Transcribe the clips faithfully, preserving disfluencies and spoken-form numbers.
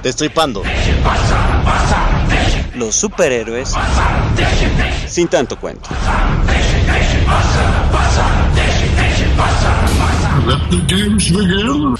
Destripando los superhéroes sin tanto cuento. Let the games begin.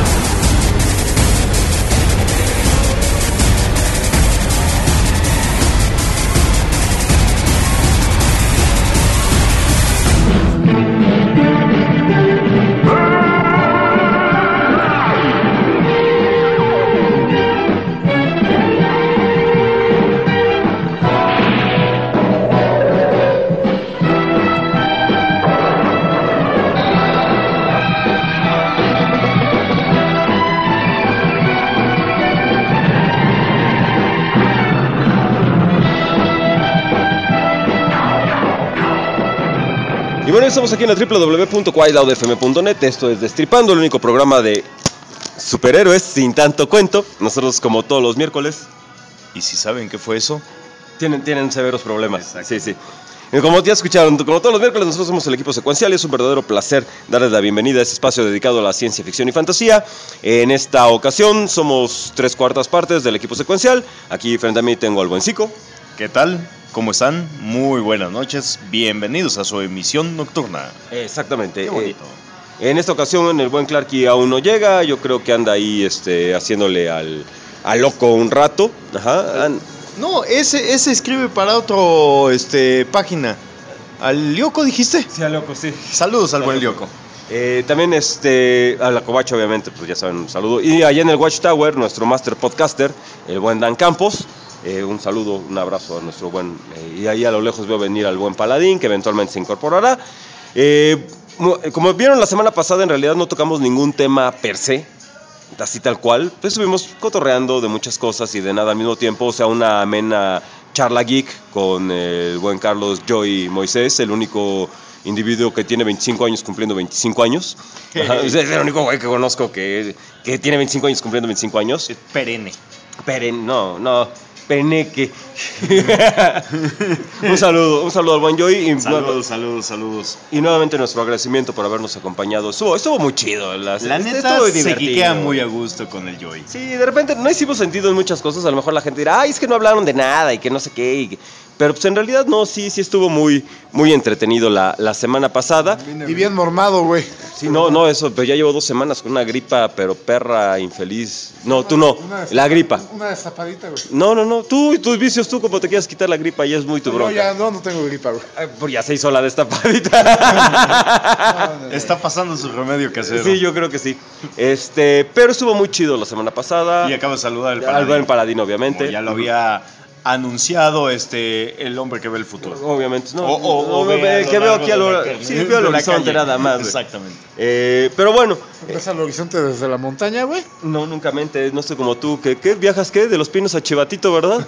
Y bueno, estamos aquí en la doble u doble u doble u punto quiet f m punto net. Esto es Destripando, el único programa de superhéroes sin tanto cuento. Nosotros, como todos los miércoles. ¿Y si saben qué fue eso? Tienen, tienen severos problemas. Exacto. Sí, sí. Y como ya escucharon, como todos los miércoles, nosotros somos el equipo secuencial y es un verdadero placer darles la bienvenida a este espacio dedicado a la ciencia ficción y fantasía. En esta ocasión somos tres cuartas partes del equipo secuencial. Aquí frente a mí tengo al buen Zico. ¿Qué tal? ¿Cómo están? Muy buenas noches. Bienvenidos a su emisión nocturna. Exactamente. Qué bonito. Eh, en esta ocasión el buen Clarky aún no llega. Yo creo que anda ahí este, haciéndole al, al loco un rato. Ajá. No, ese, ese escribe para otro este, página. ¿Al Lyoko dijiste? Sí, al loco, sí. Saludos al buen Lyoko. Eh, también este, a la Covacha, obviamente, pues ya saben, un saludo. Y allá en el Watchtower, nuestro master podcaster, el buen Dan Campos. Eh, un saludo, un abrazo a nuestro buen... Eh, y ahí a lo lejos veo venir al buen Paladín, que eventualmente se incorporará. Eh, como vieron la semana pasada, en realidad no tocamos ningún tema per se, así tal cual. Pues estuvimos cotorreando de muchas cosas y de nada al mismo tiempo. O sea, una amena charla geek con el buen Carlos Joy Moisés, el único individuo que tiene veinticinco años cumpliendo veinticinco años. Ajá, es el único güey que conozco que, que tiene veinticinco años cumpliendo veinticinco años. Es perenne. Peren, no, no... Peneque. un saludo, un saludo al buen Joy. Y, saludos, saludos, saludos. Y nuevamente nuestro agradecimiento por habernos acompañado. Estuvo, estuvo muy chido. La, la neta se quiquea muy a gusto con el Joy. Sí, de repente no hicimos sentido en muchas cosas. A lo mejor la gente dirá, ay, es que no hablaron de nada y que no sé qué. Y, pero pues en realidad no, sí, sí estuvo muy, muy entretenido la, la semana pasada. Y bien mormado, güey. Sí, no, no, eso, pero ya llevo dos semanas con una gripa, pero perra infeliz. No, una, tú no, la gripa. Una destapadita, güey. No, no, no, tú y tus vicios, tú como te quieras quitar la gripa, ya es muy tu no, bronca. No, ya no, no tengo gripa, güey. Ay, pues ya se hizo la destapadita. no, no, no. Está pasando su remedio casero. Sí, yo creo que sí. Este, pero estuvo muy chido la semana pasada. Y acabo de saludar al Paladín. Al buen Paladín, obviamente. Como ya lo había anunciado este el hombre que ve el futuro. Obviamente, no. O, o, o, o ve ve, que veo aquí al horizonte. Sí, veo el horizonte nada más. Güey. Exactamente. Eh, pero bueno. ¿Ves al horizonte desde la montaña, güey? No, nunca mente, no estoy como tú. ¿Qué, qué viajas qué? De Los Pinos a Chivatito, ¿verdad?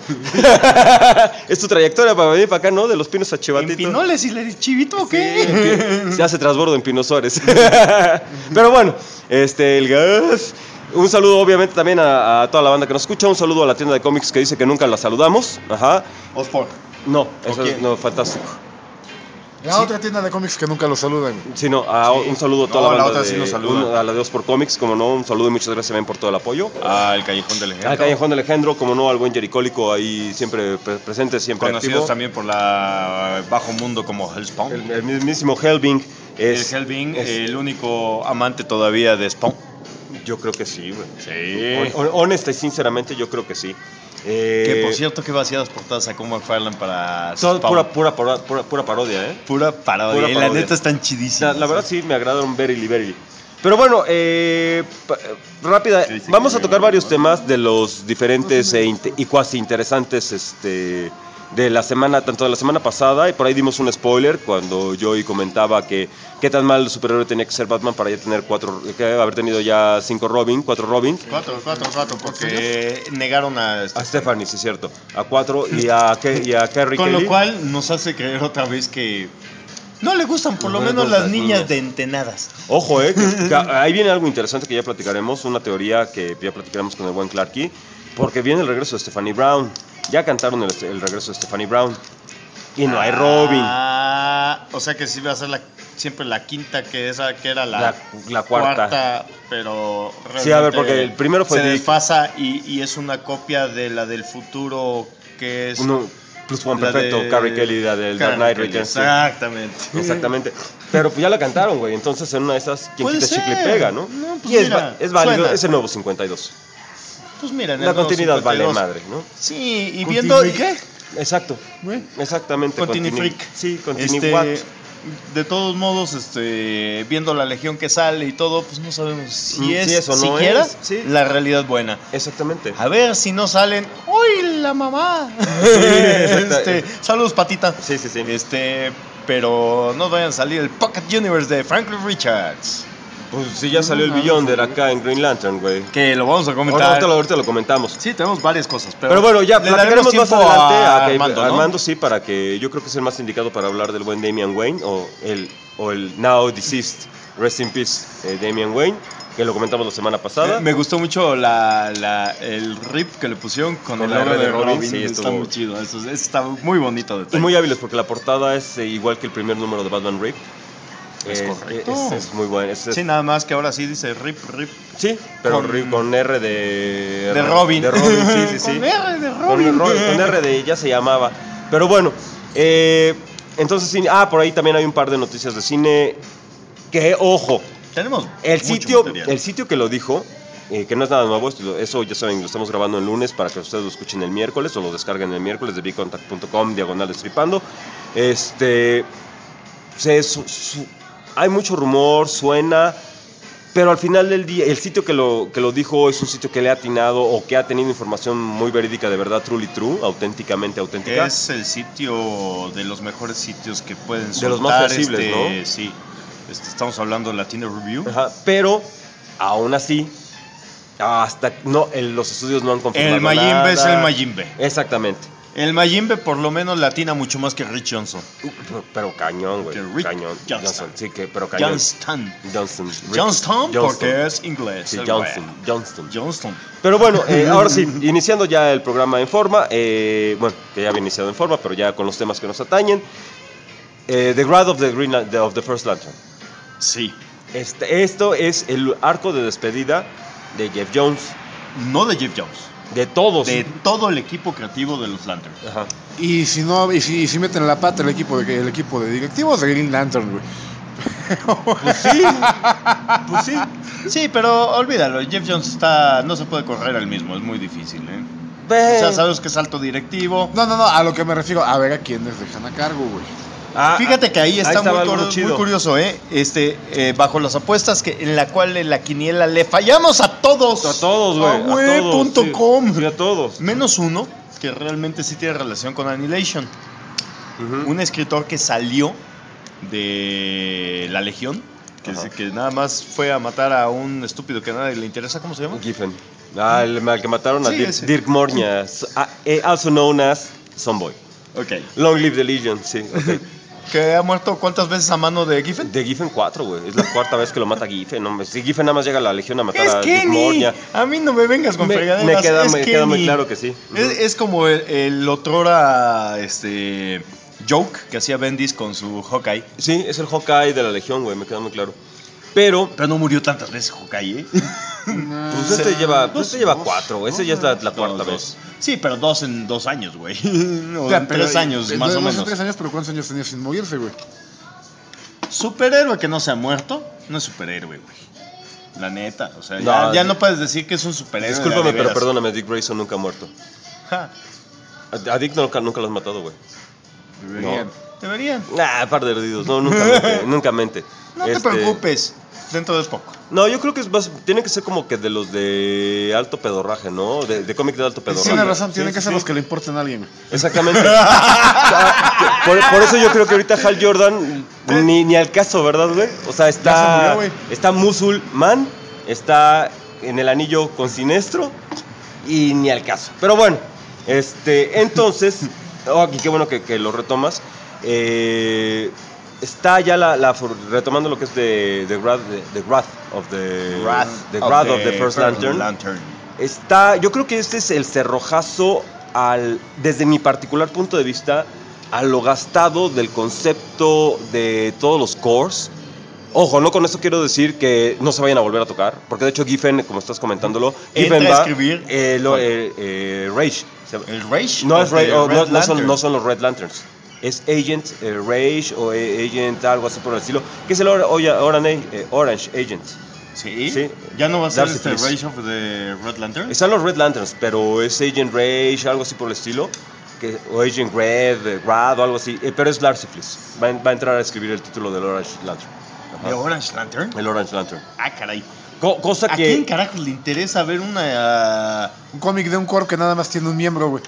Es tu trayectoria para venir para acá, ¿no? De Los Pinos a Chivatito. ¿En Pinoles y el Chivito o qué? Sí, ya se transbordo en Pino Suárez. Pero bueno, este, el gas. Un saludo obviamente también a, a toda la banda que nos escucha. Un saludo a la tienda de cómics que dice que nunca la saludamos. Ajá. Osborn. No, eso es no, fantástico. La sí. otra tienda de cómics que nunca lo saludan. Sí, no, a, sí. Un saludo a toda no, la banda. La otra de, sí nos saluda. Un, a la de Osport Comics, como no, un saludo y muchas gracias también por todo el apoyo. Al Callejón del Ejendro. Al Callejón del Ejendro, como no, al buen Jericólico ahí siempre pre presente, siempre conocidos activo. También por la Bajo Mundo como Hellspawn. El, el mismísimo Hellbing. Es, el Hellbing, es, el único amante todavía de Spawn. Yo creo que sí, güey. Sí. Honesta y sinceramente, yo creo que sí. Eh, que por cierto, que vaciadas portadas sacó McFarlane para Spawn. Pura, pura, pura, pura, pura parodia, ¿eh? Pura parodia. Pura pura y parodia. La neta están chidísimas. La, la verdad sí, me agradaron verily, verily. Pero bueno, eh, rápida, sí, sí, vamos sí, a tocar varios bueno. temas de los diferentes e y cuasi interesantes este, de la semana, tanto de la semana pasada, y por ahí dimos un spoiler cuando Joey comentaba que qué tan mal el superhéroe tenía que ser Batman para ya tener cuatro, que haber tenido ya cinco Robin, cuatro Robin. Cuatro, cuatro, cuatro, porque negaron a... A Stephanie, sí es cierto, a cuatro y a, y a Carrie Con Kelly. Lo cual nos hace creer otra vez que... No le gustan por lo no menos las niñas no. de entenadas. Ojo, eh, que, que ahí viene algo interesante que ya platicaremos, una teoría que ya platicaremos con el buen Clarky, porque viene el regreso de Stephanie Brown. Ya cantaron el, el regreso de Stephanie Brown y no hay Robin. Ah, o sea que sí va a ser la siempre la quinta, que esa que era la, La- la cuarta. pero Sí, a ver, realmente porque el primero fue se Dick. desfasa y, y es una copia de la del futuro que es Uno, plus one la perfecto, de- Carrie Kelly, la del Dark Carrie Knight Kelly, Returns. Exactamente. Exactamente. Pero pues ya la cantaron, güey. Entonces en una de esas, quien Puede quita chicle y ser. pega, ¿no? No, pues y es, mira, va- es válido, suena. es el nuevo cincuenta y dos. Pues mira, en el La nuevo continuidad vale cincuenta y dos. madre, ¿no? Sí, y ¿Continúe viendo qué? Exacto. Güey. Exactamente. Continue continue- Freak. Sí, continue Este, what. de todos modos, este, viendo la legión que sale y todo, pues no sabemos si Mm, es sí, eso no siquiera es, sí. la realidad buena. Exactamente. A ver si no salen. ¡Uy, la mamá! exacta- este, saludos, patita. Sí, sí, sí. Este, pero no vayan a salir el Pocket Universe de Franklin Richards. Pues sí, ya salió el Beyonder acá en Green Lantern, güey. Que lo vamos a comentar. Ahora, ahorita, lo, ahorita lo comentamos. Sí, tenemos varias cosas. Pero, Pero bueno, ya le platicaremos daremos más tiempo adelante a, a que- Armando, ¿no? Armando, sí, para que yo creo que es el más indicado para hablar del buen Damian Wayne o el, o el now deceased, rest in peace, eh, Damian Wayne, que lo comentamos la semana pasada. Eh, Me gustó mucho la, la, el rip que le pusieron con, Con el la logo R de de Robin, Robin. sí, está estuvo- muy chido. Eso, eso está muy bonito. Y Detalle. muy hábiles porque la portada es eh, igual que el primer número de Batman Rip. Es Eh, correcto. Es, es muy bueno. Es- es- Sí, nada más que ahora sí dice rip, rip. sí, pero con- Rip con R de... De Robin. De Robin, sí, sí, sí. Con R de Con, Robin. Ro- con R de ya se llamaba. Pero bueno, eh, entonces sí. Ah, por ahí también hay un par de noticias de cine. Que, ojo, Tenemos el mucho sitio, material. el sitio que lo dijo, eh, que no es nada nuevo, esto- eso ya saben, lo estamos grabando el lunes para que ustedes lo escuchen el miércoles o lo descarguen el miércoles de bigcontact punto com, diagonal destripando. Este, se, su- su- hay mucho rumor, suena, pero al final del día, el sitio que lo, que lo dijo es un sitio que le ha atinado o que ha tenido información muy verídica, de verdad, truly true, auténticamente auténtica. Es el sitio de los mejores sitios que pueden soltar. De los más sensibles, este, ¿no? Sí. Este, estamos hablando de Latino Review. Ajá, pero aún así, hasta no, el- los estudios no han confirmado El Mayimbe nada. es el Mayimbe. Exactamente. El Mayimbe por lo menos latina mucho más que Rich Johnson. Pero, pero cañón, güey. Que Rick Cañón. Johnston. Sí, que, pero cañón. Johnston. Johnston. Rick Johnston Johnston. porque es inglés. Sí, el Johnston. güey. Johnston. Johnston. Pero bueno, eh, ahora sí, iniciando ya el programa en forma. eh, bueno, que ya había iniciado en forma, pero ya con los temas que nos atañen. Eh, the Wrath of the, Green, Lan- the- of the First Lantern. Sí. Este, esto es el arco de despedida de Jeff Jones. No de Jeff Jones. De todos. De todo el equipo creativo de los Lanterns. Ajá. Y si no, y si, y si meten la pata el equipo de el equipo de directivos de Green Lantern, güey. Pues sí. Pues sí. Sí, pero olvídalo. Jeff Jones está, no se puede correr al mismo. Es muy difícil, ¿eh? Ve. O sea, sabes que es alto directivo. No, no, no, a lo que me refiero, a ver a quiénes dejan a cargo, güey. Ah, Fíjate que ahí está estaba muy, algo cur- chido. muy curioso, ¿eh? Este, eh, bajo las apuestas que en la cual en la quiniela le fallamos a todos. A todos, güey. A a güey todos, punto sí. com. Sí, a todos. Menos uno que realmente sí tiene relación con Annihilation. Ujú. Un escritor que salió de la Legión, que, Ajá. se- que nada más fue a matar a un estúpido que a nadie le interesa. ¿Cómo se llama? Giffen. Ah, el al que mataron a Sí, Dirk, ese. Dirk Mornia, s- ah, eh, also known as Sonboy. Ok. Long live the Legion, sí. ok. ¿Que ha muerto cuántas veces a mano de Giffen? De Giffen cuatro, güey. Es la cuarta vez que lo mata Giffen. No, si Giffen nada más llega a la Legión a matar Es a Dirk Kenny. Mornia. A mí no me vengas con Me, fregaderas. me queda, es me queda muy Kenny. claro que sí. Ujú. Es, es como el, el otrora este joke que hacía Bendis con su Hawkeye. Sí, es el Hawkeye de la Legión, güey. Me queda muy claro. Pero, Pero no murió tantas veces Hawkeye, ¿eh? pues este lleva, pues este lleva cuatro, güey. Ese ya es la, la cuarta Dos, vez. dos. Sí, pero dos en dos años, güey. O Ya, en pero- tres años, eh, más no- o no sé menos. tres años, pero ¿cuántos años tenía sin morirse, güey? Superhéroe que no se ha muerto, no es superhéroe, güey. La neta, o sea, No, ya, ya sí. no puedes decir que es un superhéroe. de Discúlpame, a de pero veras. perdóname, Dick Grayson nunca ha muerto. Ja, A, a Dick nunca, nunca lo has matado, güey. Deberían. deberían. Ah, par de heredidos. No, nunca mente. nunca mente. No te Este, preocupes, dentro de poco. No, yo creo que es más, tiene que ser como que de los de alto pedorraje, ¿no? De, de cómic de alto pedorraje. Tiene razón, tienen Sí, que sí, ser sí. los que le importen a alguien, güey. Exactamente. por, por eso yo creo que ahorita Hal Jordan ni, ni al caso, ¿verdad, güey? O sea, Ya está, se murió, güey. está Musulman, está en el anillo con Sinestro y ni al caso. Pero bueno, este, entonces, oh, aquí qué bueno que, que lo retomas. Eh, está ya la, la for- retomando lo que es de The Wrath, the, the Wrath of the Wrath the Wrath of the First Lantern. Está, yo creo que este es el cerrojazo al, desde mi particular punto de vista, a lo gastado del concepto de todos los cores. Ojo, no con esto quiero decir que no se vayan a volver a tocar, porque de hecho Giffen, como estás comentándolo, Entra Giffen a va escribir. eh, lo, eh, eh, Rage. El Rage. No, of es Rage, the oh, Red no, no son, Lantern. no son los Red Lanterns. Es Agent eh, Rage o eh, Agent algo así por el estilo. Que es el or- Oya- Orange, eh, Orange Agent. ¿Sí? Sí. ¿Ya no va a ser Darcy este Fleece. Rage of the Red Lantern? Están los Red Lanterns, pero es Agent Rage, algo así por el estilo. Que, o Agent Red, eh, Rad o algo así. eh, pero es Darcy Fleece. Va, a- va a entrar a escribir el título del Orange Lantern. Ajá. ¿De Orange Lantern? El Orange Lantern. Ah, caray. Co- cosa ¿A que... quién carajos le interesa ver una... Un cómic de un core que nada más tiene un miembro, güey.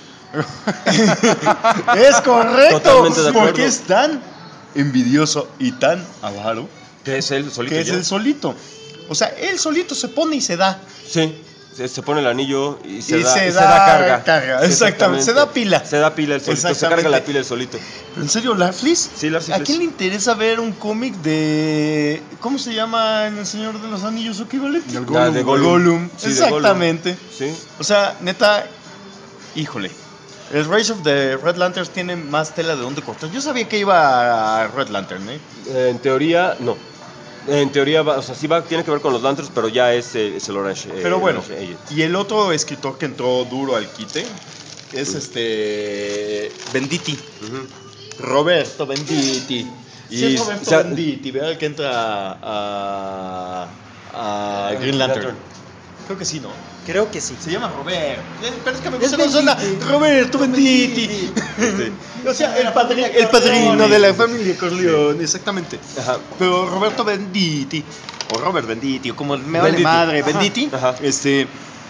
Es correcto, Totalmente de acuerdo. porque es tan envidioso y tan avaro Que es él solito que es ya. el solito. O sea, él solito se pone y se da. Sí. Se, se pone el anillo y se, Y da, se y da carga. carga, Sí, exactamente. Se da pila. Se da pila el solito. Se Exactamente. carga la pila el solito. ¿Pero en serio, Larfleeze? Sí, Larfleeze. ¿A quién le interesa ver un cómic de... ¿Cómo se llama en El Señor de los Anillos su equivalente? Del Ah, de Gollum. Gollum. Sí, de Exactamente. Sí. O sea, neta, híjole. El Rage of the Red Lanterns tiene más tela de dónde cortar. Yo sabía que iba a Red Lantern, ¿eh? Eh, en teoría, no. En teoría, va, o sea, sí va, tiene que ver con los Lanterns, pero ya es, eh, es el Orange. eh, Pero bueno, Orange Agent. y el otro escritor que entró duro al quite es este... Venditti. Ujú. Roberto Venditti. Y, Sí, es Roberto o sea, Venditti, ¿verdad? El que entra a, a Green Lantern. Creo que sí, ¿no? Creo que sí. Se llama Robert. Eh, Pero es que me Es gusta cómo suena. Venditti. Roberto Venditti. O sea, el, padri- el padrino de la familia Corleone, exactamente. Ajá. Pero Roberto Venditti, o Robert Venditti, o como me vale Venditti. madre, Ajá. Venditti, Ajá. este,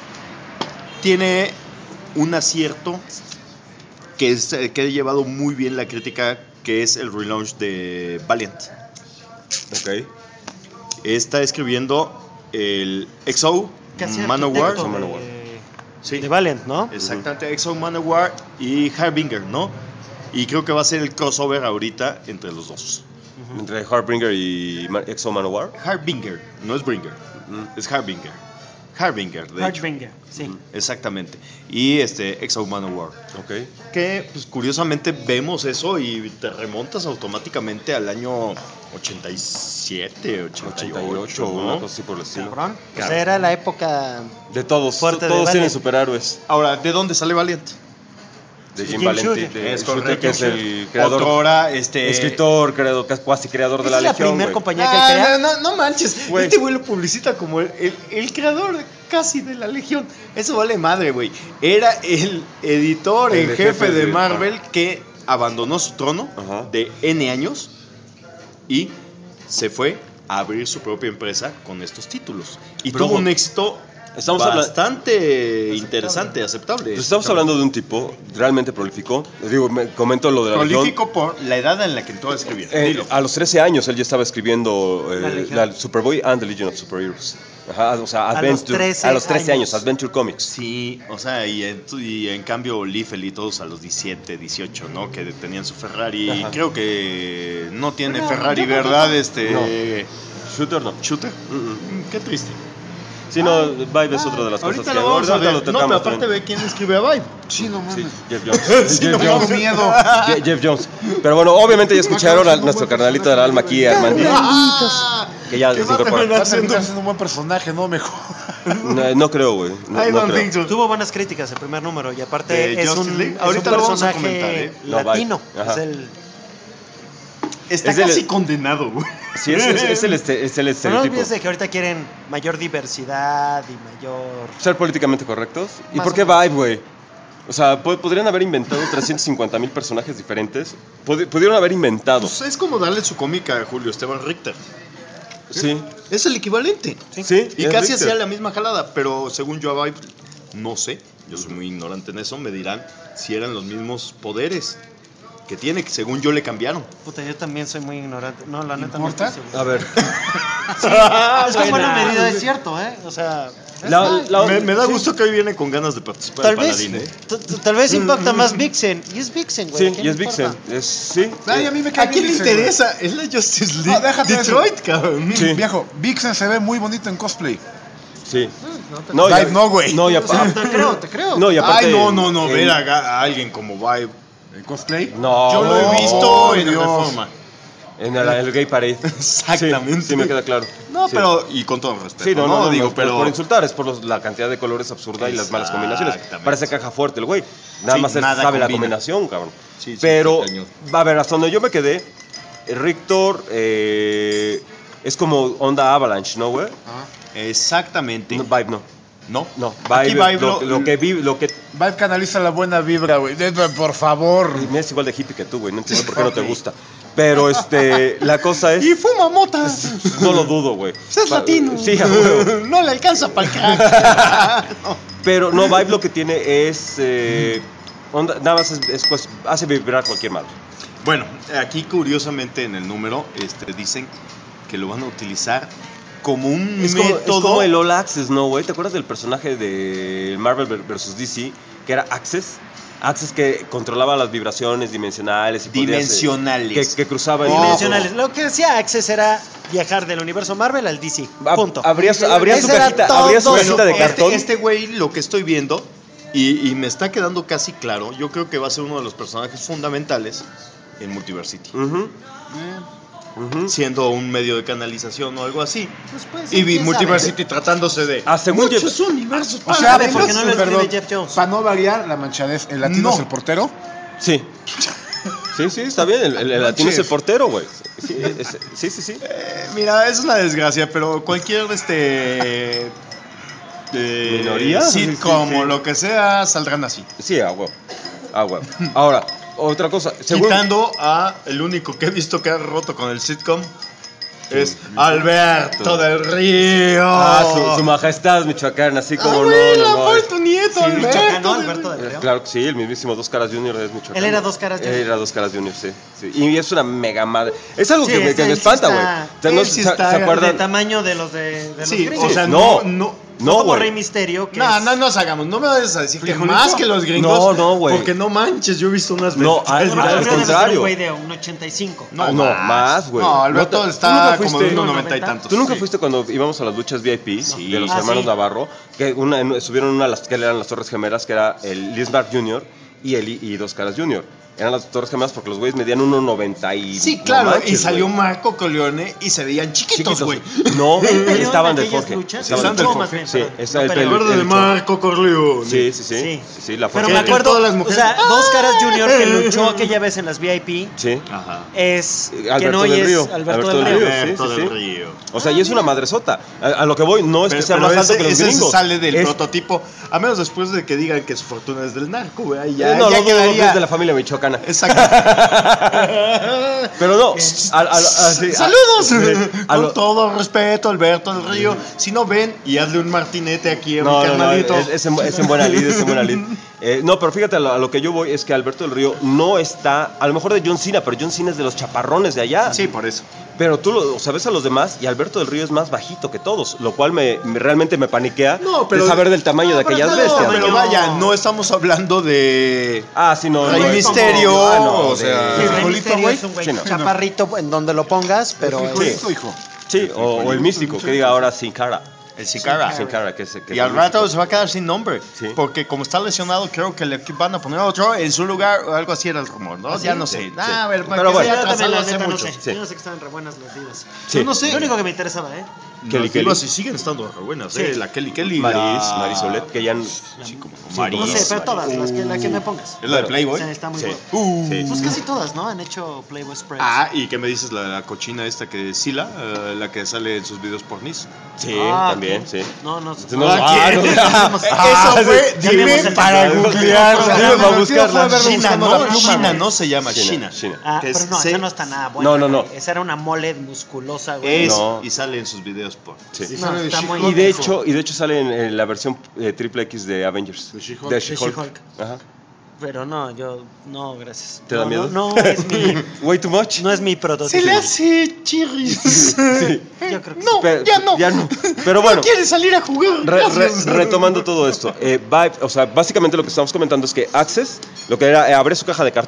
tiene un acierto que, es, eh, que ha llevado muy bien la crítica, que es el relaunch de Valiant. Ok. Está escribiendo el X O Que hacía Manowar. arquitecto Manowar. de, Sí. de Valiant, ¿no? Exactamente, X O Manowar y Harbinger, ¿no? Y creo que va a ser el crossover ahorita entre los dos. Entre Heartbringer y Ma- Exo Manowar. Harbinger, no es Bringer, es Harbinger. Harbinger, de hecho. Heartbringer, sí. Exactamente. Y este X O Manowar. Ok. Que pues curiosamente vemos eso y te remontas automáticamente al año ochenta y siete, ochenta y ocho, ochenta y ocho, ¿no? una cosa así por el estilo. Cabrón. O Claro. sea, era la época De todos. Fuerte de todos tienen Valiant. superhéroes. Ahora, ¿de dónde sale Valiant? De Sí, Jim Jim Valenti. Shooter. de Es Shooter, correcto. que es el creador. Autora, este... Escritor, creador, cuasi creador de Esa la es la Legión. primera güey. compañía que Ah, crea. no, no, no manches. Güey. Este güey lo publicita como el, el- el creador casi de la Legión. Eso vale madre, güey. Era el editor El en jefe, jefe de de- Marvel que abandonó su trono Ajá. de N años y se fue a abrir su propia empresa con estos títulos. Y Pero, tuvo ojo, un éxito estamos habla- bastante interesante, aceptable. Pues estamos hablando de un tipo realmente prolífico. Digo, me comento lo de la Legión. Prolífico por la edad en la que entró a escribir. Eh, Dilo. a los trece años él ya estaba escribiendo eh, La Legión. la Superboy and the Legion of Superheroes. Ajá, o sea, A los Adventure. trece a los trece años, años. Adventure Comics. Sí, o sea, y en, y en cambio Liefeld y todos a los diecisiete, dieciocho, ¿no? Que tenían su Ferrari. Ajá. Creo que no tiene No, Ferrari, yo creo que ¿verdad? no. Este. No. Shooter no. Shooter. Mm, mm. Mm, Qué triste. Sí, no, Vibe es otra de las Ahorita cosas lo que vamos a ahorita ver. lo No, pero tocamos aparte también. ve quién escribe a Vibe. Sí, no mames. Sí, Jeff Jones. Sí, Jeff no Jones. Tengo miedo. Je- Jeff Jones. Pero bueno, obviamente ya escucharon a nuestro carnalito del alma aquí, Armandito, ¡Ah! que ya ¿Qué se va a incorpora. terminar Va a terminar siendo? siendo un buen personaje, no mejor. No, no creo, güey. No, I no don't creo. think so. Tuvo buenas críticas el primer número y aparte De es Justice un, League. es Ahorita un lo vamos a personaje comentar, ¿eh? No, latino. bye. Ajá. Es el, Está Es del- casi condenado, güey. Sí, es, es, es el, este, es el pero no estereotipo. olvides de que ahorita quieren mayor diversidad y mayor... Ser políticamente correctos. ¿Y Más por o qué menos. Vibe, güey? O sea, po- podrían haber inventado trescientos cincuenta mil personajes diferentes. Pod- pudieron haber inventado. Pues es como darle su cómica a Julio Esteban Richter. Sí. Es el equivalente. Sí. Y es casi Richter. hacía la misma jalada, pero según yo a Vibe, no sé, yo soy muy ignorante en eso, me dirán si eran los mismos poderes que tiene, que según yo le cambiaron. Puta, yo también soy muy ignorante. No, la neta ¿Importa? no estoy seguro. A ver. Es que en buena medida es cierto, ¿eh? O sea... La- la- me, me da sí. gusto que hoy viene con ganas de participar Tal el vez, Paladín, ¿eh? t- t- tal vez impacta más Vixen. Y es Vixen, güey. Sí, ¿a quién y es le importa? Vixen. Es, sí. Ay, a mí me cae ¿A quién le bien Vixen, interesa? Es la Justice League. No, déjate de Detroit, cabrón. Sí. Viejo, Vixen se ve muy bonito en cosplay. Sí. No, te- No, Vibe y- no, güey. No, y O sea, aparte. te creo, te creo. No, y aparte. Ay, no, no, no, el- ver a, a alguien como Vibe ¿El cosplay? No, Yo lo no, he visto en Dios. Reforma. En el, el Gay Parade. Exactamente. Sí, sí, me queda claro. No, Sí. pero, y con todo respeto. Sí, no, no, no, digo, no es pero. por, por insultar, es por los- la cantidad de colores absurda y las malas combinaciones. Exactamente. Parece caja fuerte el güey. Nada Sí, más él nada sabe la combina. combinación, cabrón. Sí, sí, Pero, está cañón. va a ver, hasta donde yo me quedé, eh, Rictor eh, es como onda Avalanche, ¿no, güey? Exactamente. No, Vibe no. ¿No? No, Aquí Vibe, Vibe lo, lo- lo que vi, lo que Vibe canaliza la buena vibra, güey. Neta, por favor. me es igual de hippie que tú, güey, no entiendo por qué no te gusta. Pero este, la cosa es, Y fuma motas. no lo dudo, güey. Pues es Pa- latino. Sí, a huevo. No le alcanza para el crack. Pero no, Vibe lo que tiene es eh, onda, nada más es, es, pues, hace vibrar cualquier mal. Bueno, aquí curiosamente en el número este, dicen que lo van a utilizar como un Es como, es método. como el All Access, ¿no, güey? ¿Te acuerdas del personaje de Marvel versus D C que era Access? Access que controlaba las vibraciones dimensionales y podía hacer- Dimensionales. que, que cruzaba el Dimensionales. Lo que decía Access era viajar del universo Marvel al D C. Ah, Punto. Habría, su- habría su Ese era cajita, todo. habría su Bueno, cajita de Este- cartón. Este güey, lo que estoy viendo, y, y me está quedando casi claro, yo creo que va a ser uno de los personajes fundamentales en Multiversity. Ujú, ujú. Siendo un medio de canalización o algo así. Pues puede ser, Y vi quién Multiversity tratándose de Ah, según muchos universos. O sea, ¿Sabe de- por qué no lo escribe perdón, Jeff Jones? Para no variar la manchadez, ¿el latino No. es el portero? Sí. Sí, sí, está bien. El, el- el latino es el Manches. portero, güey. Sí, es- sí, sí, sí. Eh, mira, es una desgracia, pero cualquier este de ¿Minoría? sitcom Sí, sí, sí. o lo que sea saldrán así. Sí, a huevo. A huevo. Ahora, otra cosa. Según, Quitando a el único que he visto que ha roto con el sitcom es Alberto del Río. Ah, su, su majestad Michoacán, así como Ah, no, güey, no, la no. fue tu nieto, Sí, Alberto. Michoacán, ¿no? del Alberto del Eh, Río. Claro que sí, el mismísimo Dos Caras Junior es Michoacán. Él era Dos Caras Junior. Él era Dos Caras Junior, sí. sí. Y es una mega madre. Es algo Sí, que, me- que él me sí espanta, güey. está- O sea, no él se- sí se, está se de acuerdan. De tamaño de los de, de Sí, los gringos. o sea, No. no, no. No, No, como güey. Rey Misterio. Que No, es- no nos hagamos, no me vayas a decir que ¿Frijolito? más que los gringos. No, no, güey. Porque no manches, yo he visto unas No, veces. al- Alberto al del Río debe ser contrario. un güey de un ochenta y cinco. No, no, más, güey. No, Alberto No, tú está nunca como fuiste- de unos no, noventa y noventa. tantos. ¿Tú nunca Sí. fuiste cuando íbamos a las luchas V I P Sí. de los Ah, hermanos sí. Navarro? Que una, en- subieron una de las que eran las Torres Gemelas, que era el Lismark junior y el y Dos Caras junior Eran las Torres Gemelas porque los güeyes medían uno noventa y... Sí, no claro, manches, y salió güey. Marco Corleone y se veían chiquitos, güey. No, ¿Peleó estaban en del aquellas Jorge. luchas? Estaban Estaban del del No, Jorge. más Sí, bien, pero esa no es peleó. el- Verde de el- Marco Corleone. Sí, sí, sí. Sí. sí, sí, la Pero fuerza. me Que- que acuerdo, todas las o mujeres- sea, Dos Caras Junior que luchó aquella vez en las V I P Sí. Ajá. es Alberto que no hoy del es Río. Alberto, Alberto del del Río. Río. Alberto sí, sí, del sí. Río. O sea, y es una madresota. A, a lo que voy, no es que Pero, sea pero más alto ese, que los ese gringos. sale del Es- prototipo, a menos después de que digan que su fortuna es del narco, güey. ahí Ya, no, ya los dos quedaría. es de la familia michoacana. Exacto. Pero no, al- al- así- a- ¡Saludos! a Con lo- todo respeto, Alberto del Río. Si no ven, y hazle un martinete aquí a No, mi no, no, carnalito. es, es en, es en buena lid, es en buena lid. Eh, no, pero fíjate, a lo, a lo que yo voy es que Alberto del Río no está, a lo mejor de John Cena, pero John Cena es de los chaparrones de allá. Sí, por eso. Pero tú lo, o sea, ves a los demás y Alberto del Río es más bajito que todos, lo cual me, me- realmente me paniquea No, pero- de saber del tamaño de No, pero aquellas no, bestias. Pero no. vaya, no estamos hablando de Ah, sí, no. Rey no, Misterio, ah, no, o de- sea, Sí, Rey Frijolito, Misterio güey. es un güey Sí, no. chaparrito en donde lo pongas, pero es- Frijolito, hijo. Sí, o, o el místico, que diga ahora sin cara. el Sicara. Sin cara, que es, que Y es al el rato místico. se va a quedar sin nombre. Sí. Porque como está lesionado, creo que le van a poner otro en su lugar o algo así era el rumor, ¿no? ¿Ah, sí? ya no Sí, sé. sí. Ah, a ver, para Pero que bueno. se yo haya también la atrasado neta no hace sé. mucho. Sí. Yo no sé que estaban re buenas las divas. Sí. Yo no sé. Lo único que me interesaba, ¿eh? Kelly Las Kelly. divas sí siguen estando re buenas, Sí. ¿eh? La Kelly Kelly. Maris, la... Marisolet, que ya... n- Sí, como Sí, Maris. No sé, pero Maris. todas, las que, la que me pongas. ¿Es la de Bueno, Playboy? O sea, está muy Sí. buena. Uh. Sí. Pues casi todas, ¿no? Han hecho Playboy Spreads. Ah, y ¿qué me dices la, la cochina esta que es Sila, eh, la que sale en sus videos pornis? Sí, Ah, también, ok. sí. No, no. No, Ah, ah, ¿quién? no, Eso fue, Ya dime vimos el para título. googlear. Dime Dime para buscarla. China, buscando no, la pluma, China, güey. no se llama China, China. China. Ah, que pero no, se- esa no está nada buena. No, no, no. güey. Esa era una mole musculosa, güey. Es, No. y sale en sus videos por. Sí. Y No, sale de está muy- She-Hulk, Y de hijo. hecho, y de hecho sale en, en la versión eh, triple X de Avengers. De She-Hulk. De De She-Hulk. She-Hulk. Ajá. Pero no, yo, no, gracias. ¿Te da No, miedo? No, no es mi, Way too much. no es mi prototipo. Se le hace chirris. Yo creo que No, Pero- ya no. ya no. Pero bueno. No quiere salir a jugar. Re- re- Gracias. retomando todo esto, eh, Vibe, o sea, básicamente lo que estamos comentando es que Access, lo que era, eh, abre su caja de cartón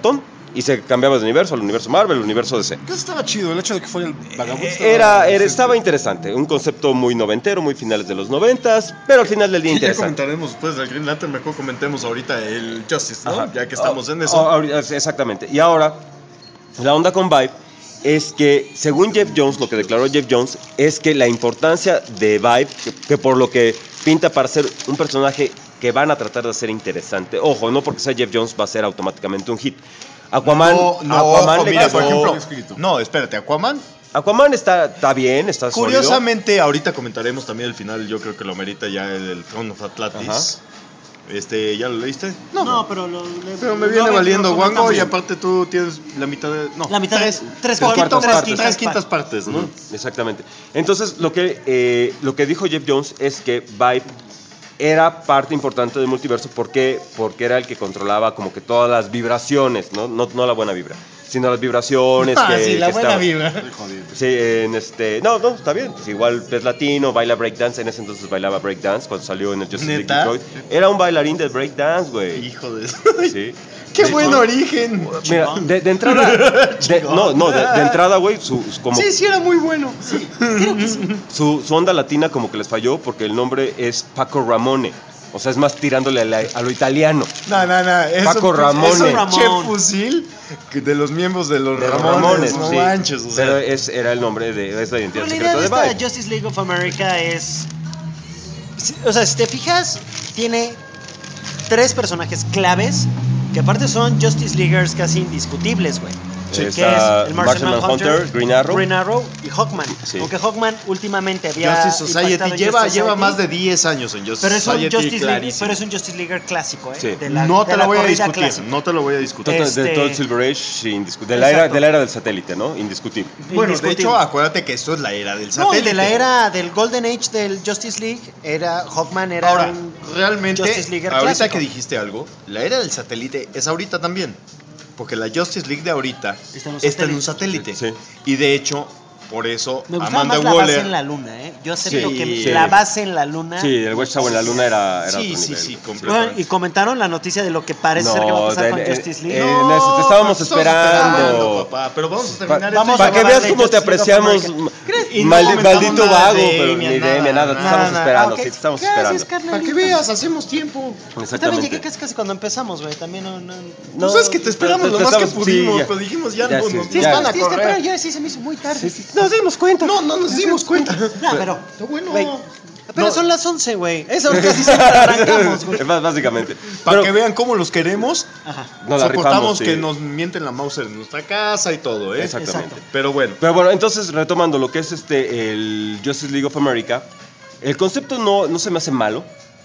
y se cambiaba de universo al universo Marvel, al universo D C. Que eso estaba chido, el hecho de que fuera el vagabundo. Eh, estaba- Era, era, estaba interesante, un concepto muy noventero, muy finales de los noventas, pero al final del día Ya interesante. comentaremos después del Green Lantern, mejor comentemos ahorita el Justice, ¿no? Ajá. Ya que estamos en Oh, eso. oh, ahorita- exactamente. Y ahora, la onda con Vibe es que, según Jeff Jones, lo que declaró Jeff Jones, es que la importancia de Vibe, que, que por lo que pinta para ser un personaje que van a tratar de hacer interesante, ojo, no porque sea Jeff Jones va a ser automáticamente un hit. Aquaman, no, no, Aquaman, ojo, le mira, quedó- por ejemplo, escrito. no, espérate, Aquaman, Aquaman está, está bien, está sólido. curiosamente, ahorita comentaremos también el final, yo creo que lo merita ya el, el Throne of Atlantis. Ajá. Este, ¿ya lo leíste? No, pero lo, le- Pero me lo- viene lo- valiendo lo guango comentamos. y aparte tú tienes la mitad de... No, La mitad de- tres, tres poquito cuartas más, partes. tres quintas partes, ¿no? Ujú, exactamente. Entonces, lo que, eh, lo que dijo Jeff Jones es que Vibe era parte importante del multiverso. ¿Por qué? Porque era el que controlaba como que todas las vibraciones, ¿no? No, no la buena vibra, sino las vibraciones Ah, que, sí, la que buena estaban- vibra. Sí, en este... No, no, está bien. Pues igual es latino, baila breakdance. En ese entonces bailaba breakdance cuando salió en el Justice League ¿Neta? Detroit. Era un bailarín de breakdance, güey. Hijo de... Sí. ¡Qué Sí. buen origen! Mira, de, de entrada... de- no, no, de, de entrada, güey, su, su- como... Sí, sí, era muy bueno. Su, su onda latina como que les falló porque el nombre es Paco Ramone. O sea, es más tirándole a, la- a lo italiano. No, no, no. Es Paco un, Ramone. Es un Ramón. chef fusil que de los miembros de los De los Ramones. Ramones, no sí. manches, o sea. Pero es, era el nombre de... Es la identidad Pero la idea secreta de de esta Vibe. Justice League of America es... si- O sea, si te fijas, tiene tres personajes claves que aparte son Justice Leaguers casi indiscutibles, güey. Sí, que está es el Martian Martian Manhunter, Manhunter, Green Arrow. Green Arrow y Hawkman. Sí. Aunque Hawkman últimamente había Justice Society impactado en lleva, Justice lleva Society, más de diez años en Justice pero es un Society, Justice League, clarísimo. pero es un Justice Leaguer clásico, ¿eh? Sí. De la, No de te la lo voy a corrida discutir, clásica. no te lo voy a discutir. Tota- Este- De todo el Silver Age, indiscu- de, la era, Exacto. de la era del satélite, ¿no? Indiscutible. Bueno, de Indiscutible. hecho, acuérdate que esto es la era del No, satélite. y de la era del Golden Age del Justice League, era Hawkman era Ahora, un realmente, Justice Leaguer ahorita clásico. que dijiste algo, la era del satélite es ahorita también. Porque la Justice League de ahorita Está en un está en un satélite. satélite. Sí. Y de hecho, por eso Me gustaba Amanda más la Waller... base en la luna, ¿eh? Yo acepto Sí, que sí. la base en la luna... Sí, el Watchtower en la luna era, era Sí, otro sí, nivel. sí, Bueno, completamente. y comentaron la noticia de lo que parece ser que va a pasar de- con eh, Justice League. eh, No, en eso te estábamos pues, esperando. papá, pero vamos a Pa- terminar vamos esto a y Para que ya veas de cómo te Justice League of apreciamos, America. Y no maldi- comentamos maldito nada vago, de pero Damian, ni de nada, nada, te nada, estamos nada. esperando, Ok. sí, te estamos Gracias, esperando. carnalito. Para que veas, hacemos tiempo. Yo también Exactamente. llegué casi, casi cuando empezamos, güey. También no... no... No, Tú sabes que te esperamos pero lo te más que estamos- pudimos, sí, ya. pero dijimos ya, Ya, no, sí, nos ya. Sí, van a espera, tienes que correr. esperar, ya sí se me hizo muy tarde. Sí, sí, nos dimos cuenta. No, no nos dimos cuenta. No, pero... Está bueno. Güey, pero No. son las once, güey. Eso casi siempre arrancamos, güey. Es más, básicamente. Para Pero- que vean cómo los queremos, Ajá. Nos la soportamos rifamos, sí. que nos mienten la Mauser en nuestra casa y todo, ¿eh? Exactamente. Exacto. Pero bueno, Pero bueno, entonces retomando lo que es este el Justice League of America, el concepto no, no se me hace malo.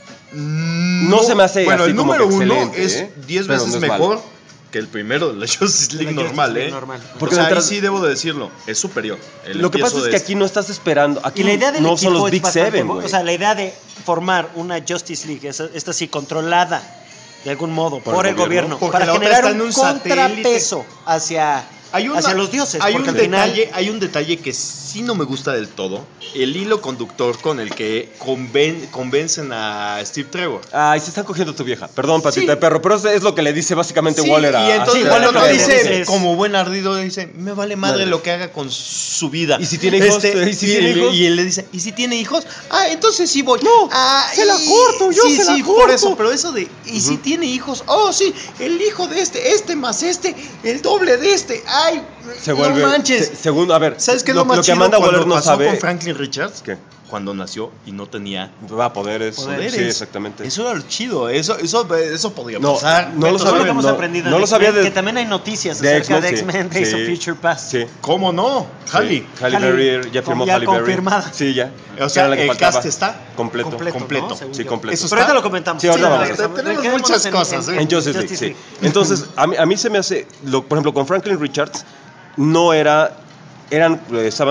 no, se me hace Bueno, así el como número que uno excelente, es ¿eh? diez Pero veces no es mejor malo. que el primero de la Justice League La Justice normal, League ¿eh? normal. Porque o sea, ahí detrás- sí debo de decirlo, es superior. El Lo que pasa empiezo es de que aquí no estás esperando. Aquí Y la idea del no equipo son los es Big bastante Seven, bu- güey. O sea, la idea de formar una Justice League, esta, esta sí, controlada de algún modo por, Por el el gobierno, gobierno. Porque para la otra generar está un, en un satélite. contrapeso hacia, Hay una- hacia los dioses. Hay porque un, al final, detalle, hay un detalle que sí no me gusta del todo. El hilo conductor con el que conven- convencen a Steve Trevor. Ay, se están cogiendo a tu vieja. Perdón, patita Sí. de perro, pero eso es lo que le dice básicamente Sí, Waller a y entonces sí, a- Waller Waller lo lo que dice, dice es- como buen ardido, dice, me vale madre, Madre. lo que haga con su vida. ¿Y si tiene hijos? Este, ¿Y si y, tiene él- hijos? y él le dice, ¿y si tiene hijos? Ah, entonces sí voy. No, ah, se la y- corto, yo sí, se la sí, por corto. eso, pero eso de, ¿y si Ujú. tiene hijos? Oh, sí, el hijo de este, este más este, el doble de este. Ay, se vuelve. no manches. se- segundo, a ver, ¿Sabes qué es lo, lo más lo que chido Amanda cuando Waller no pasó sabe? con Franklin Richards? ¿Qué? Cuando nació y no tenía Va a poderes. poderes. Sí, exactamente. Eso era lo chido, eso, eso, eso podía No, pasar. no lo eso es sabía, lo que hemos no- aprendido no en lo sabía X-Men, de- que también hay noticias de acerca de X-Men, sí. X-Men Days Sí. of Future Past. Sí. ¿Cómo no? Halle. Sí. Halle Halle, Berry, ya firmó ya Halle Berry. confirmada. Sí, ya. O sea, Era la que el faltaba. cast está completo. completo, completo. ¿no? Según Sí, yo. completo. Eso Pero ahorita está- lo comentamos. Sí, ahorita vamos. regresamos. Tenemos Quedémonos muchas en- cosas, en- ¿eh? En Justice League, sí. Entonces, a mí, a mí se me hace, lo, por ejemplo, con Franklin Richards, no era, eran, eh, estaban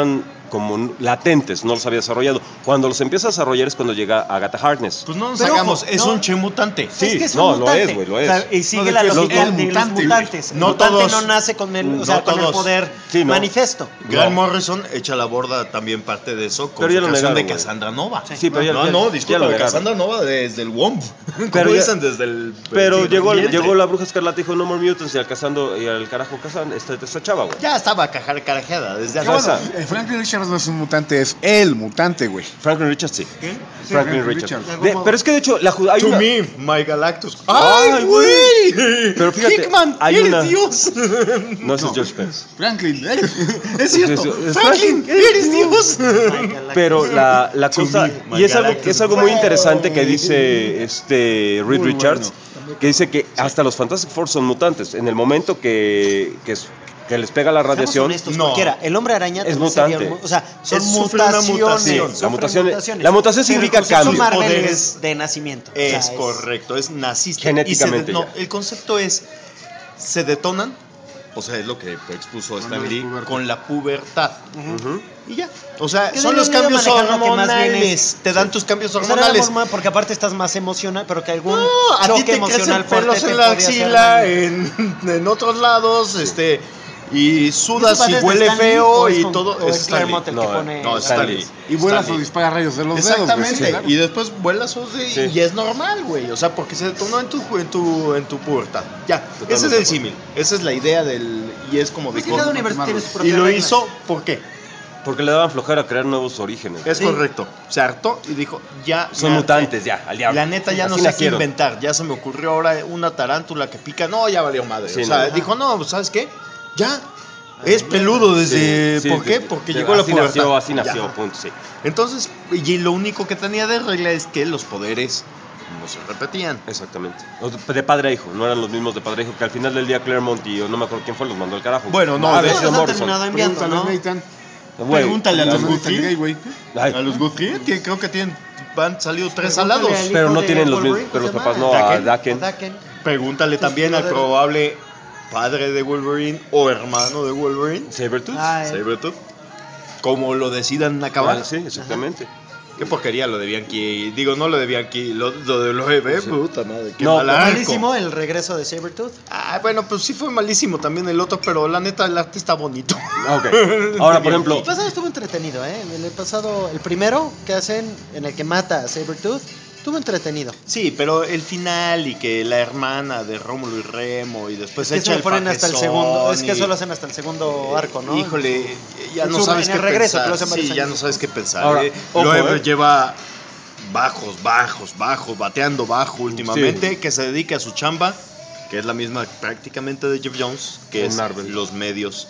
como latentes, no los había desarrollado. Cuando los empieza a desarrollar es cuando llega Agatha Harkness. Pues no nos Pero, hagamos, ojo, es no. un che mutante. Sí, es que es no, un lo mutante. es, güey, lo es. O sea, y sigue No, de la hecho, lógica los de mutantes, los mutantes. güey. No el mutante todos. no nace con el, o No sea, con el todos. poder Sí, no. manifiesto. Grant No. Morrison echa a la borda también parte de eso con Pero ya su lo canción negaron, de güey. Cassandra Nova. Sí, pero ya- no, ya- no, ya disculpa, lo de negaron. Cassandra Nova desde el W O M B. Pero Como ya- dicen, desde el... Pero sí, llegó, el vientre. llegó la bruja escarlata y dijo No More Mutants y al, cazando, y al carajo cazando esta, esta chava, güey. Ya estaba cajar carajeada desde Que hace... bueno, eh, Franklin Richards no es un mutante, es el mutante, güey. Franklin Richards, sí. ¿Qué? Franklin Franklin Richards. Richards. De- pero es que de hecho, la, ju- hay To una- me, my Galactus. ¡Ay, ¡Ay, güey! Pero fíjate, Hickman, hay eres una- Dios. No, ese es No. George Pérez. Franklin, ¿eh? Es cierto. Es- es Franklin, eres Dios. Pero la, la To cosa, me, y es algo, Galactus. es algo muy interesante que dice este Reed Muy Richards, que dice que hasta los Fantastic Four son mutantes. En el momento que, que, es- que les pega la Seamos radiación, honestos, no. cualquiera. El hombre araña Es también sería mutante. un mu- o sea, son Es- sufre una mutaciones. mutación. sufre La mutación- mutaciones. la mutación Pero significa el concepto cambio. Marvel Poderes- es de nacimiento. O sea, Es correcto, es naciste. Genéticamente Y se de- ya. no, el concepto es, se detonan, o sea, es lo que expuso Stan Cuando Lee, eres puberto. con la pubertad. Ujú. Y ya. O sea, Que son de los alguna cambios manera manejando que más bien hormonales. es- Te dan tus cambios Esa era la hormonales. forma, porque aparte estás más emocional, pero que algún No, a ti choque te emocional crecen fuerte pelos te en la podría hacer axila, daño. en, en otros lados, este, y sudas ¿Eso y es de huele Stan Lee feo o es y con- todo. o es Stan Lee. Claremont el que No, pone no, la- Stan Lee. Y vuelas Stan o Lee. dispara rayos de los dedos, güey. Exactamente, Sí, claro. y después vuelas o sí, Sí. y es normal, güey, o sea, porque se detonó en tu en tu en tu pubertad. Ya, Totalmente ese es de el acuerdo. símil, esa es la idea del y es como Pues dijo. que cada universo tiene su propia Y lo regla. hizo ¿por qué? Porque le daban flojera a crear nuevos orígenes. Es Sí. correcto. Se hartó y dijo, ya Son me harté. mutantes ya, al diablo. La neta ya no Así sé qué nacieron. inventar, ya se me ocurrió ahora una tarántula que pica, no, ya valió madre. Sí, o sea, no. dijo, no, pues, ¿sabes qué? Ya. Es peludo desde... Sí, sí, ¿Por qué? sí, Porque sí, llegó la así pubertad. nació, así Ya. nació, punto, sí. Entonces, y lo único que tenía de regla es que los poderes no se repetían. Exactamente. O De de padre a hijo, no eran los mismos de padre a hijo, que al final del día Claremont y yo no me acuerdo quién fue, los mandó al carajo. Bueno, no, Ah, de había Todos sido los han Morrison. terminado enviando, Pregúntale a ¿no? Nathan. Güey, Pregúntale a los Nathan Guthrie. Gay, güey. ay, A los Guthrie, tiene- creo que tienen, han salido tres Pregúntale alados. al hijo pero no de tienen los Wolverine, mismos, pero los ¿cómo papás se no, llama? a Daken. Daken. Daken. Pregúntale también al brother. probable padre de Wolverine o hermano de Wolverine, Sabretooth. Ah, eh. Sabretooth, como lo decidan acabar. Ah, sí, exactamente. Qué porquería lo de Bianchi. Digo, no lo de Bianchi, lo, lo de los bebé, puta madre. Qué No, mal arco. Malísimo el regreso de Sabretooth. Ah, bueno, pues sí fue malísimo también el otro, pero la neta el arte está bonito. Ah, ok. Ahora, por ejemplo, El pasado estuvo entretenido, ¿eh? El pasado, el primero que hacen en el que mata a Sabretooth, estuvo entretenido. Sí, pero el final y que la hermana de Rómulo y Remo y después Es que echa se el ponen hasta el pajezón segundo. Es que y- solo hacen hasta el segundo arco, ¿no? Híjole, ya En no su- sabes en qué el regreso, pensar. que lo hacen varios Sí, ya años no sabes qué pensar. Ahora, eh. ojo, Loeb eh. lleva bajos, bajos, bajos, bateando bajo últimamente, Sí. que se dedica a su chamba, que es la misma prácticamente de Jeff Jones, que En es Marvel. los medios.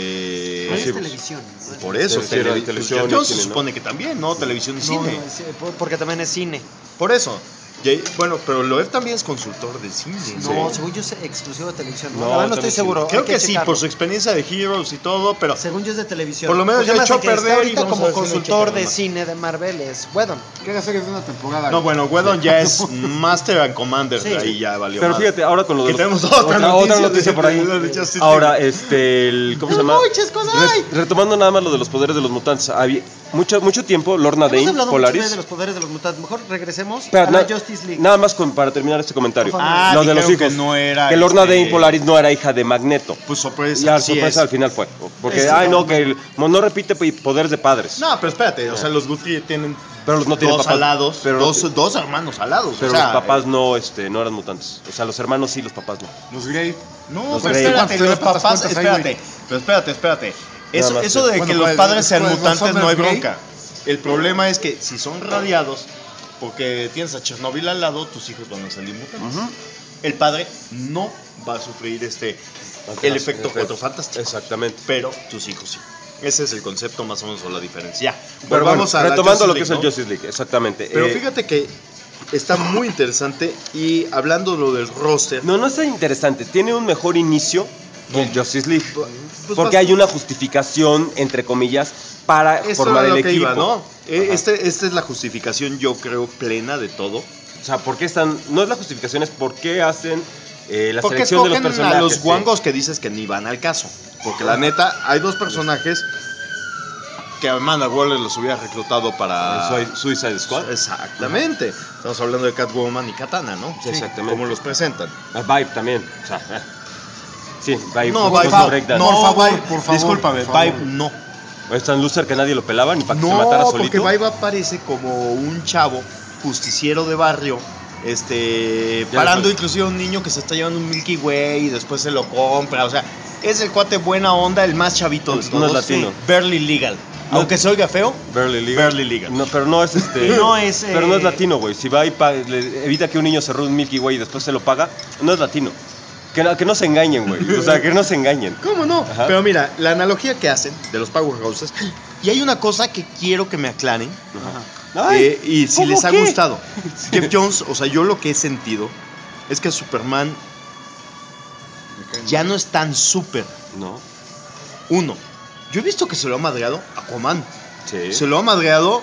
eh, No es sí, televisión. ¿no? por eso, Sí, sí, era tele- televisión Jeff y Jones se cine, ¿no? supone que también, ¿no? Televisión y No, cine. no, sí, por- porque también es cine. Por eso. Jay- bueno, pero Loeb también es consultor de cine. No, Sí. según yo es exclusivo de televisión. No, No, La verdad no estoy también sí. seguro. Creo hay que, sí, checarlo. por su experiencia de Heroes y todo, pero Según yo es de televisión. Por lo menos Porque ya además echó el que a está perder y ahorita vamos a como ver si lo consultor checan de más. cine de Marvel es Whedon. ¿Qué hacer es de una temporada? no, güey. bueno, Whedon ya es Master and Commander, Sí. ahí ya valió. pero madre. fíjate, ahora con lo de Que los- tenemos otra otra, noticia otra noticia de- por ahí. de- de Justice Ahora, League. este, el, ¿cómo se llama? ¡Muchas cosas hay! Re- retomando nada más lo de los poderes de los mutantes. Había mucho, mucho tiempo, Lorna Hemos Dane, hablado mucho Polaris. de los poderes de los mutantes. Mejor regresemos Espera, a la na- Justice League. Nada más con- para terminar este comentario. Ah, lo de los dijeron hijos. que no era, que Lorna este, Dane Polaris no era hija de Magneto. Pues sorpresa. Y la sí sorpresa es. al final fue. Porque, Sí, ay, no, no, que el- no repite p- poderes de padres. No, pero espérate, o sea, los Guthrie tienen Pero los no tienen dos papás. alados, Pero, dos, dos hermanos alados. pero o sea, los papás no, este, no eran mutantes. O sea, los hermanos sí, los papás no. Los Grey. No, Los pero Grey. espérate, ¿Cuántas- los cuántas papás, cuentas hay, espérate, güey? pero espérate, espérate. Eso, más, eso de bueno, que los pues, padres sean pues, los mutantes no hay hombres gay. bronca. El problema es que si son radiados, porque tienes a Chernobyl al lado, tus hijos van a salir mutantes. El padre no va a sufrir este el efecto cuatro fantástico, Exactamente. pero tus hijos sí. Ese es el concepto más o menos o la diferencia. Ya, Pero volvamos bueno, a la retomando lo que Justice es el League, ¿no? Justice League, exactamente. Pero Eh, fíjate que está muy interesante y hablando lo del roster, No, no está interesante. Tiene un mejor inicio que el Justice League. pues Porque vas- hay una justificación, entre comillas, para esto formar era el lo que equipo. iba, ¿no? Eh, Ajá. Este, esta es la justificación, yo creo, plena de todo. O sea, ¿por qué están...? No es la justificación, es por qué hacen eh, la Porque selección de los escogen personajes. a los sí. guangos que dices que ni van al caso. Porque la neta, hay dos personajes que Amanda Waller los hubiera reclutado para... Sui- Suicide Squad. Exactamente. Estamos hablando de Catwoman y Katana, ¿no? Sí, exactamente. Como los presentan. Ah, Vibe también. O sea, eh. Sí, Vibe. No, justo Vibe, breakdance. no, Por favor, Vibe, por favor, discúlpame, por favor. Vibe no. Es tan loser que nadie lo pelaba ni para que se No, matara porque solito. Vibe aparece como un chavo justiciero de barrio, este, Ya parando después. inclusive a un niño que se está llevando un Milky Way y después se lo compra, o sea, es el cuate buena onda, el más chavito de No es todos. latino. Sí. Barely legal. No- Aunque se oiga feo, Barely Legal. Barely Legal. No, pero no es este. No es, Pero no es eh, latino, güey. Si va y pa- le- evita que un niño se robe un Milky Way y después se lo paga, no es latino. Que no, que no se engañen, güey. O sea, que no se engañen. ¿cómo no? Ajá. Pero mira, la analogía que hacen de los powerhouses, y hay una cosa que quiero que me aclaren, Ay, eh, y si ¿cómo les ha qué? gustado. Jeff Jones, o sea, yo lo que he sentido es que Superman ya no es tan súper. No. Uno, yo he visto que se lo ha madreado Aquaman. Sí. Se lo ha madreado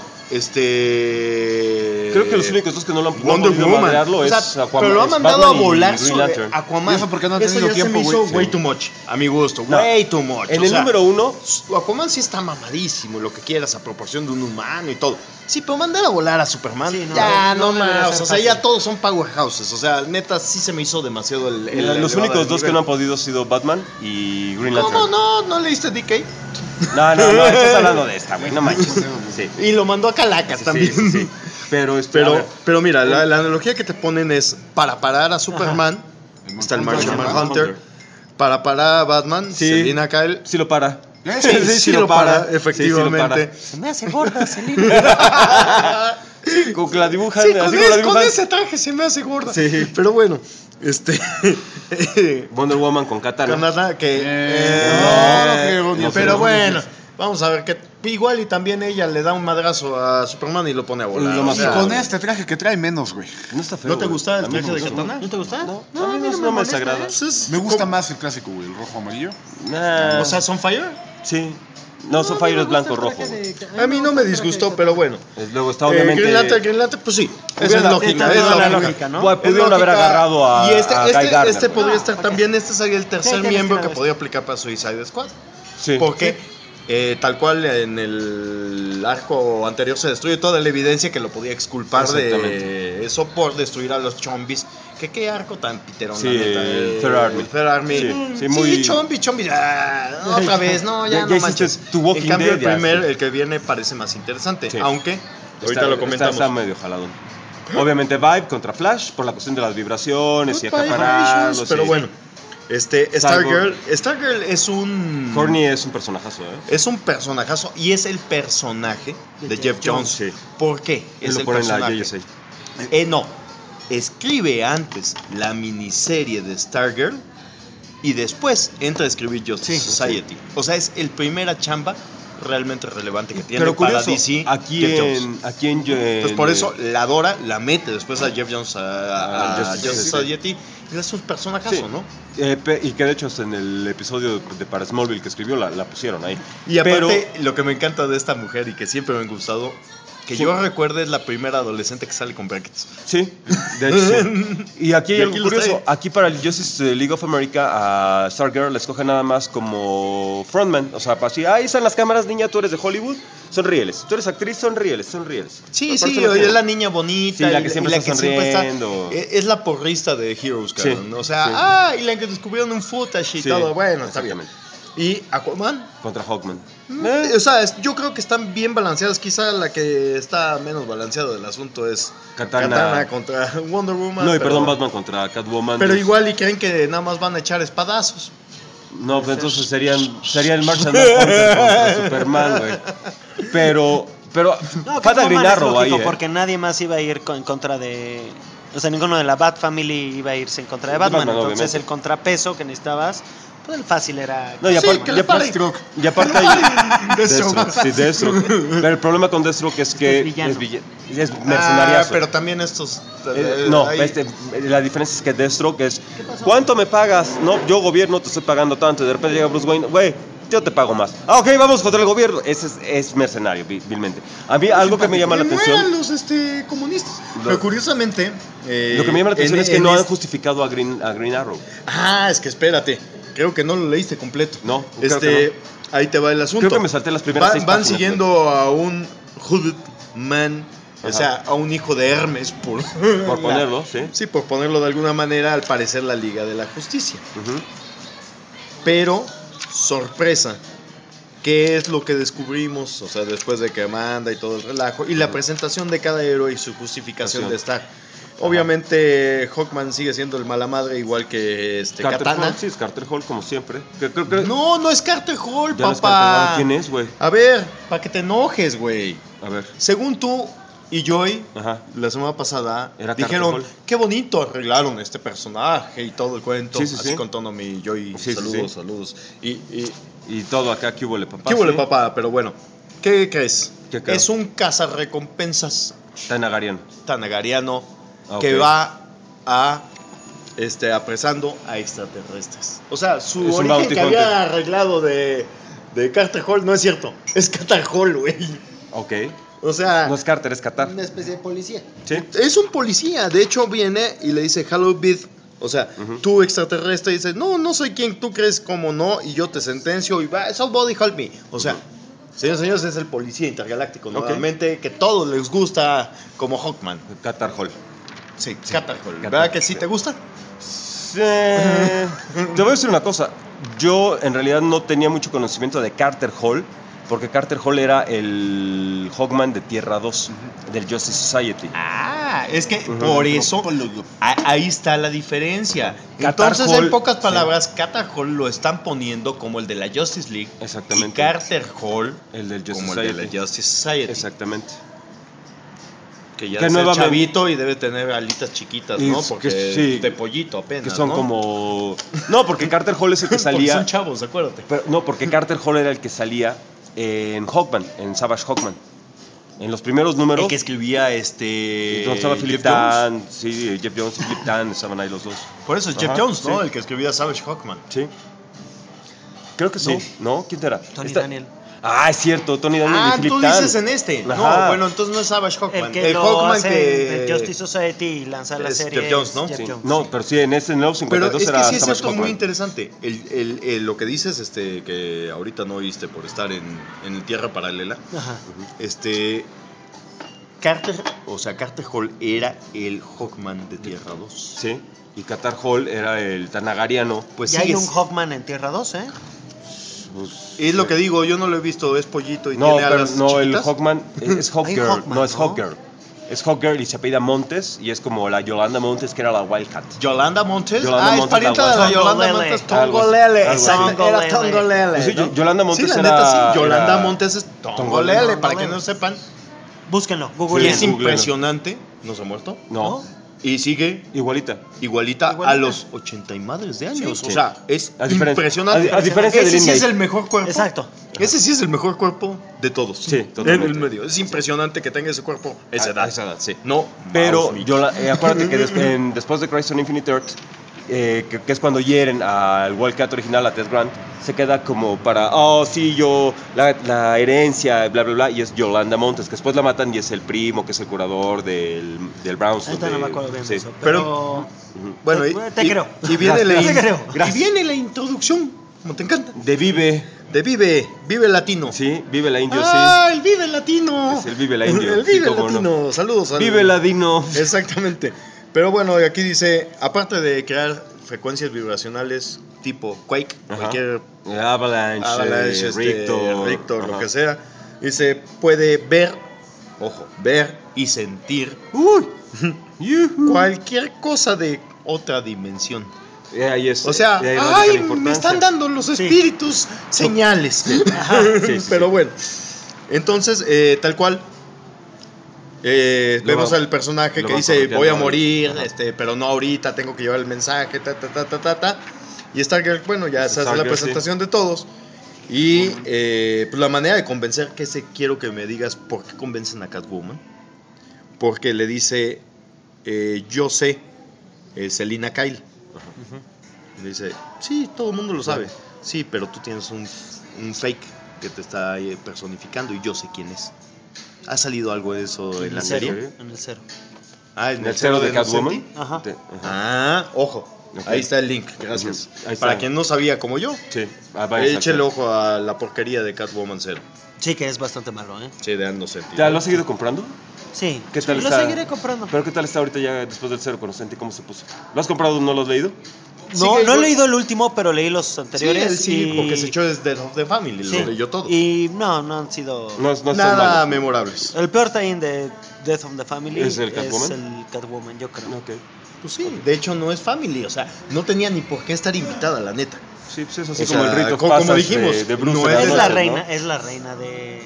este. Creo que los únicos dos que no lo han, no han Wonder podido Woman. madrearlo O sea, es Aquaman. pero lo ha es mandado Batman a y volar Green sobre Lantern. Aquaman. ¿Y eso porque no ha Eso tenido ya tiempo, se me güey? hizo way Sí. too much, a mi gusto. No. Way too much. En o el sea, número uno, Aquaman sí está mamadísimo, lo que quieras, a proporción de un humano y todo. Sí, pero mandar a volar a Superman. Sí, no, ya, no no, debería más. ser O sea, fácil. ya todos son powerhouses. O sea, neta, sí se me hizo demasiado el. el- los elevado únicos el dos que nivel. no han podido han sido Batman y Green Lantern. ¿Cómo no? ¿No leíste D K? No, no, no, estás hablando de esta, güey, no manches. Sí. Y lo mandó a Calacas Sí, también. sí, sí. Pero, este, a Pero, ver, pero mira, la, la analogía que te ponen es para parar a Superman, El está el Manhunter. Martian Manhunter. Para parar a Batman, Sí. Selina Kyle. sí lo para. Eh, Sí, sí, sí lo lo para, para. efectivamente. Se me hace gorda, Selena. Con que la dibujan, Sí, así con, como es- la con dibujan. ese traje se me hace gorda. Sí. Pero bueno, este. Wonder Woman con Katana. Canadá que. Eh, eh, no, no creo, no pero sé. bueno, vamos a ver que igual y también ella le da un madrazo a Superman y lo pone a volar. Lo o más Y sea, con este traje que trae menos, güey. No está feo. ¿No te güey. gusta el A mí me traje de gusta. Katana? ¿No te gusta? No, a mí no, no me molesta, desagrada. ¿eh? pues es- Me gusta como- más el clásico, güey, el rojo amarillo. Nah, O sea, ¿son fire? sí. No, son Fire es blanco rojo. güey. A mí no me disgustó, pero bueno. Es- Luego está Eh, obviamente. Green Lantern, Green Lantern, pues sí. Esa es Hubiera- lógica. tiene Es toda la lógica. lógica, ¿no? Bueno, pudieron Es haber lógica. agarrado a, Y este, a este, Guy Gardner. este güey. podría No, estar porque- también. Este sería el Sí, tercer tienes miembro que que ver podría aplicar para Suicide Squad. Sí. Porque eh, tal cual en el arco anterior se destruye toda la evidencia que lo podía exculpar de Exactamente. eso por destruir a los chombis. Que qué arco tan piterón, Sí, la neta, el eh, Third Army. el Third Army. Sí, Mm, sí, sí, muy- chombi, chombi. ah, otra vez, no, ya, Ya- no ya manches. hiciste tu Walking En cambio, Dead, el ya, primer, sí. el que viene parece más interesante. Sí. Aunque, Está- ahorita lo está- comentamos. Está, medio jaladón. Obviamente Vibe contra Flash por la cuestión de las vibraciones y Good acapararlos. vibrations, pero y- bueno. Este, Cyborg. Stargirl, Stargirl es un Corny es un personajazo, ¿eh? es un personajazo y es el personaje de, De Jeff Jeff Jones. Sí. ¿Por qué? Él Es lo el pone en la personaje. J S A. Eh, no, escribe antes la miniserie de Stargirl y después entra a escribir Justice Sí, Society. O sea, es el primera chamba realmente relevante que tiene Pero para curioso, D C. aquí Jeff Jones. en, aquí en, Entonces por eso la Dora la mete después a Jeff Jones a, A a Justice Justice Society. Society y es un personajazo, Sí. ¿no? Eh, pe- y que de hecho en el episodio de para Smallville que escribió la, la pusieron ahí. Y aparte, Pero lo que me encanta de esta mujer y que siempre me ha gustado, que Sí. yo recuerde es la primera adolescente que sale con brackets. sí, de hecho sí. Y aquí hay Y algo aquí los curioso. trae. Aquí para el Justice League of America a Stargirl le escoge nada más como frontman. O sea, para así, ahí están las cámaras, niña, tú eres de Hollywood, sonríeles. Tú eres actriz, sonríeles, sonríeles. Sí, Por sí, eso lo oye, tengo. es la niña bonita. Sí, la y- que y siempre está sonriendo. e- Es la porrista de Heroes, Sí, cabrón. O sea, sí. ah, y la que descubrieron un footage y Sí, todo. Bueno, está bien. exactamente. Y Aquaman. Contra Hawkman. eh, O sea, es- yo creo que están bien balanceadas. Quizá la que está menos balanceada del asunto es Katana. Katana contra Wonder Woman. No, y pero- perdón, Batman contra Catwoman. Pero Pues, igual y creen que nada más van a echar espadazos. No, pues entonces serían, sería el Martian Manhunter contra Superman, güey. Pero, pero, No, falta Catwoman Green es Arrow ahí, lógico, ¿eh? porque nadie más iba a ir con- en contra de... O sea, ninguno de la Bat Family iba a irse en contra de De Batman. Batman, entonces obviamente. el contrapeso que necesitabas, pues el fácil era... No, y Sí, aparte, que y le aparte, pare. y aparte hay Deathstroke. Deathstroke, sí, Deathstroke. Pero el problema con Deathstroke es que Es villano. es, villa- es mercenariazo. Ah, pero también estos. Eh, eh, no, ahí- este, la diferencia es que Deathstroke es ¿cuánto me pagas? No, yo gobierno te estoy pagando tanto y de repente llega Bruce Wayne, güey, yo te pago más. Ah, ok, vamos contra el gobierno. Ese es, es mercenario, vi- vilmente. A mí algo que me llama la Que mueran atención, los este, comunistas. Lo- Pero curiosamente. eh, lo que me llama la atención en- es que en no han este- justificado a Green, a Green Arrow. Ah, es que espérate. creo que no lo leíste completo. No, creo este, que ahí te va el asunto. Creo que me salté las primeras Va- seis Van páginas, siguiendo a un hooded man, o Ajá. sea, a un hijo de Hermes, por, Por ponerlo, sí. Sí, por ponerlo de alguna manera, al parecer la Liga de la Justicia. Ujú. Pero, sorpresa, ¿qué es lo que descubrimos? O sea, después de que manda y todo el relajo, y la presentación de cada héroe y su justificación Acción. de estar. Obviamente, Hawkman sigue siendo el mala madre, igual que este Carter Katana. Hall, sí, es Carter Hall como siempre. Que- creo que- No, no es Carter Hall, ya no es papá. Carter Hall. ¿Quién es, güey? A ver, para que te enojes, güey. A ver. Según tú y Joy, Ajá. la semana pasada, Era Carter dijeron, Hall. qué bonito arreglaron este personaje y todo el cuento. Sí, sí, Así sí. con tono mi Joy, Sí, sí, saludos, sí. saludos. Y, y Y todo acá, ¿qué huele, papá? ¿qué huele, Sí. papá? Pero bueno, ¿qué crees? ¿Qué creo? Es un cazarrecompensas Tanagarian. tanagariano Ah, que ok. va a este apresando a extraterrestres. O sea, su Es un origen bounty que hunter. había arreglado de, de Carter Hall no es cierto. Es Carter Hall, güey. Ok. O sea, No es Carter, es Qatar. Una especie de policía. Sí. es un policía. De hecho, viene y le dice Hello, Bid. O sea, Ujú. tú extraterrestre dices, no, no soy quien tú crees como no, y yo te sentencio y va, somebody help me. O sea, señores, señores, es el policía intergaláctico, Ok. nuevamente, que todos les gusta como Hawkman. Qatar Hall. Sí, Carter Hall. Qatar. ¿Verdad que sí te gusta? Sí. Te voy a decir una cosa. Yo en realidad no tenía mucho conocimiento de Carter Hall, porque Carter Hall era el Hawkman de Tierra dos, del Justice Society. Ah, es que Ujú. por eso a- ahí está la diferencia. Qatar Entonces, Hall, en pocas sí. palabras, Qatar Hall lo están poniendo como el de la Justice League. Exactamente. Y Carter Hall El del Justice como el de Society. la Justice Society. Exactamente. Que ya Que es nuevamente- chavito y debe tener alitas chiquitas, ¿no? Es que Porque sí. de pollito apenas, Que son ¿no? como... No, porque Carter Hall es el que Porque salía... son chavos, acuérdate. Pero, no, porque Carter Hall era el que salía en Hawkman, en Savage Hawkman. En los primeros números... El que escribía este... donde estaba Philip Jeff Jones. Tan, sí, Jeff Jones y Philip Tan, estaban ahí los dos. Por eso es Jeff Ajá, Jones, ¿no? sí. El que escribía Savage Hawkman. Sí. Creo que sí. ¿No? ¿Quién era? Tony Esta- Daniel. Ah, es cierto, Tony Daniel Ah, y Philip tú Tan. dices en este. Ajá. No, bueno, entonces no es Savage Hawkman. El que lo Hawkman hace que... en Justice Society y lanza la es serie. Jeff Jones, es ¿no? Jeff Sí. Jones, No, sí. pero sí, en ese nuevo cincuenta y Pero dos es que era sí es Savage cierto, muy Hawkman. interesante. El, el- el- lo que dices, este, que ahorita no oíste por estar en, en Tierra Paralela. Ajá. Este. Carter, o sea, Carter Hall era el Hawkman de Tierra dos. Sí. Y Qatar Hall era el Tanagariano. Pues ya hay sigue- un Hawkman en Tierra dos, ¿eh? Pues, Es lo que digo, yo no lo he visto, es pollito y no, tiene pero alas no, el chiquitas. Hawkman es, es Hay un Hawkgirl, Hawkman, no es ¿no? Hawkgirl. Es Hawkgirl y se apellida Montes y es como la Yolanda Montes que era la Wildcat. Yolanda Montes. Yolanda ah, es Montes, parienta de la la guasa. Yolanda Tongolele. Montes. Algo así, Tongolele. algo Exacto, así. era Tongolele. Pues sí, ¿no? Yolanda Montes sí, la era- neta, sí. Yolanda era- Montes es Tongolele. Tongolele, para que no sepan. Búsquenlo, Y Google. es Google. impresionante. ¿No se ha muerto? No, Y sigue igualita. igualita, Igualita. a los ochenta y madres de años. Sí. O sea, es A diferencia- impresionante. a- a diferencia Ese del sí es Inmate. el mejor cuerpo. Exacto. Ese sí es el mejor cuerpo de todos. Sí, En totalmente. el medio. Es impresionante que tenga ese cuerpo. Esa A- edad. a esa edad, sí. No, Pero Mouse Mitch. yo la- eh, acuérdate que des- en- después de Crisis on Infinite Earth, eh, que, que es cuando hieren al Wildcat original, a Tess Grant, se queda como para, oh, sí, yo, la, la herencia, bla, bla, bla, y es Yolanda Montes, que después la matan y es el primo, que es el curador del, del Brownstone. Ahorita no de- me acuerdo bien sí. de eso, pero... Ujú. Bueno, y, Te y- creo. y viene la, Te creo. y viene la introducción, como te encanta, De Vive, de Vive, Vive Latino. sí, Vive la Indio, ¡Ah, el Vive Latino! Es el Vive la Indio, El sí, Vive cómo no. Latino. Saludos sí. al... Vive Ladino. Exactamente. Pero bueno, aquí dice, aparte de crear frecuencias vibracionales tipo Quake, Ajá. cualquier Avalanche, Avalanche, eh, este, Rictor, Rictor, lo ajá. que sea, dice, puede ver, ojo, ver y sentir uy, Yujú. cualquier cosa de otra dimensión. Eh, ahí es, O sea, eh, ahí radica la ay, me importancia. están dando los espíritus señales. Sí, sí, sí. Pero bueno, entonces, eh, tal cual, eh, Lo vemos va- al personaje lo que va dice, correteando voy a ahí. morir, Ajá. este, pero no ahorita, tengo que llevar el mensaje, ta, ta, ta, ta, ta, ta. Y Stargirl, bueno, ya se hace la Stargirl, presentación de todos. Y eh, pues la manera de convencer, que ese quiero que me digas por qué convencen a Catwoman. Porque le dice, eh, yo sé, eh, Selina Kyle. Le dice, sí, todo el mundo lo sabe. Sí, pero tú tienes un, un fake que te está eh, personificando y yo sé quién es. ¿Ha salido algo de eso en En la el serie? cero. En el cero. Ah, ¿En el cero de Catwoman? Ajá. Te- ajá. Ah, ojo. Ok. Ahí está el link, gracias. Ahí está. Para quien no sabía como yo, Sí, ah, vaya, échale exacto. ojo a la porquería de Catwoman cero. Sí, que es bastante malo, ¿eh? Sí, de dando sentido. ¿Ya lo has seguido comprando? Sí. ¿Qué tal Lo está? seguiré comprando. ¿Pero qué tal está ahorita ya después del cero con Senti? ¿Cómo se puso? ¿Lo has comprado? ¿No lo has leído? No, Sigue no he igual. leído el último, pero leí los Sí, anteriores. él sí, y... porque se echó desde Death of the Family, Sí. lo leyó todo. Y no, no han sido. No, es- no es tan Nada malo. memorables. El peor tie-in de Death of the Family ¿Es el Catwoman? el Catwoman, yo creo. Ok. Pues sí, de hecho no es Family, o sea, no tenía ni por qué estar invitada, la neta. Sí, pues es así O como sea, el rito como- como pasas dijimos, de, de Bruce no de las Es es la noches, reina, ¿no? es la reina de,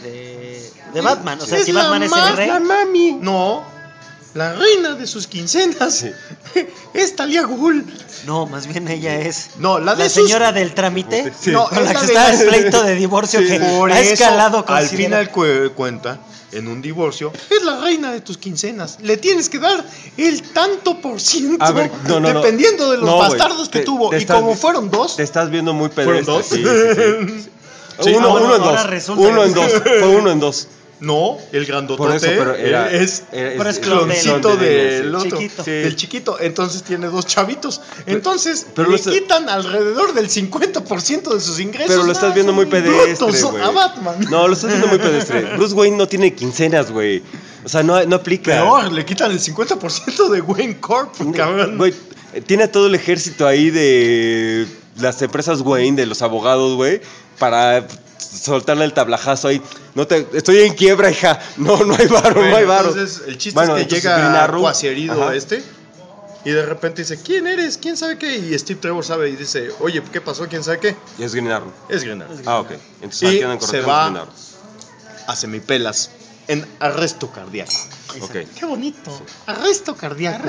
de, de Batman. O sea, Es si la Batman es más- el rey. la mami. No, la reina de sus quincenas Sí. es Talia Ghul. No, más bien ella es No, la de la sus- señora del trámite. Sí. No, Con es la la que de está la- en pleito de divorcio Sí, que por ha eso, escalado al considera- final cu- cuenta, en un divorcio, es la reina de tus quincenas. Le tienes que dar el tanto por ciento, A ver, no, no, no. dependiendo de los No, güey, bastardos que te- tuvo. te Y estás como vi- fueron dos, Te estás viendo muy ¿fueron pedestre. dos? Sí, sí, sí. Sí, uno, ah, bueno, uno en ahora dos. resulta Uno que- en dos. Fue uno en dos. No, el grandotote Por eso, pero era. es era- pero es cloncito clon de del Disney, sí. otro, Chiquito. Sí. del chiquito. Entonces tiene dos chavitos. Entonces pero le lo está- quitan alrededor del cincuenta por ciento de sus ingresos. Pero lo estás viendo muy pedestre, brutos güey. a Batman. No, lo estás viendo muy pedestre. Bruce Wayne no tiene quincenas, güey. O sea, no, no aplica. Peor, le quitan el cincuenta por ciento de Wayne Corp, cabrón. Güey, tiene a todo el ejército ahí de las empresas Wayne, de los abogados, güey, para soltarle el tablajazo ahí. No te, estoy en quiebra, hija. No, no hay varo, Bueno, no hay varo. Entonces, el chiste Bueno, es que entonces Green llega Arrow, cuasi herido ajá. este. Y de repente dice, ¿quién eres? ¿Quién sabe qué? Y Steve Trevor sabe y dice, oye, ¿qué pasó? ¿Quién sabe qué? Y es Green Arrow. Es Green Arrow. Ah, ok. Entonces Y aquí andan se corriendo va- Green Arrow. A semipelas en arresto cardíaco. Ok. Qué bonito. Arresto cardíaco.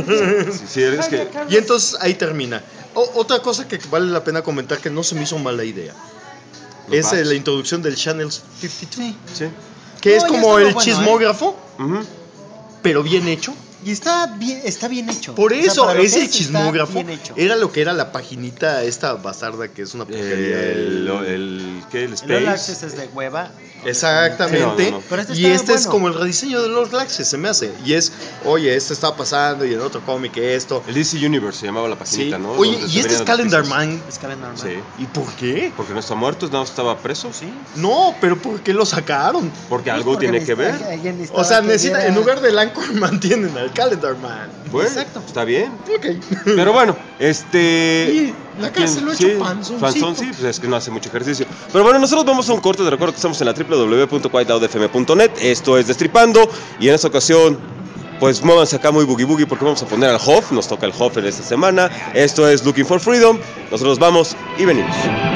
Sí, sí, es que. Y entonces ahí termina. O- otra cosa que vale la pena comentar que no se me hizo mala idea. Los Es eh, bats. la introducción del Channel cincuenta y dos. Sí. Que No, es ya como estaba el bueno, ¿eh? chismógrafo, Ujú. pero bien hecho. Y está bien, está bien hecho. Por O sea, eso, para lo que ese es, está chismógrafo bien hecho. era lo que era la paginita esta bastarda que es una porquería. El, el- el, ¿qué? El El All Space. Access es de hueva. Exactamente. Sí, no, no, no. Pero este y está este es bueno. como el rediseño de Lord Galaxy, se me hace. Y es, oye, esto está pasando y en otro cómic esto. El D C Universe se llamaba la Sí. paginita, ¿no? Oye, Donde y te este es venían las Calendar noticias. Man. Es Calendar Man. Sí. ¿Y por qué? Porque no está muerto, no estaba preso. Sí. No, pero ¿por qué lo sacaron? Porque algo Porque tiene que ver. necesita- alguien necesitaba O sea, que necesita, diera- en lugar del Anchorman tienen al Calendar Man. Bueno, Exacto. está bien. Ok. Pero bueno, este. Y la cara se lo ha hecho sí, panzoncito. panzón, sí, pues es que no hace mucho ejercicio. Pero bueno, nosotros vamos a un corte. Te recuerdo que estamos en la doble u doble u doble u punto quiet loud f m punto net. Esto es Destripando. Y en esta ocasión, pues muévanse acá muy boogie boogie porque vamos a poner al Hoff. Nos toca el Hoff en esta semana. Esto es Looking for Freedom. Nosotros vamos y venimos.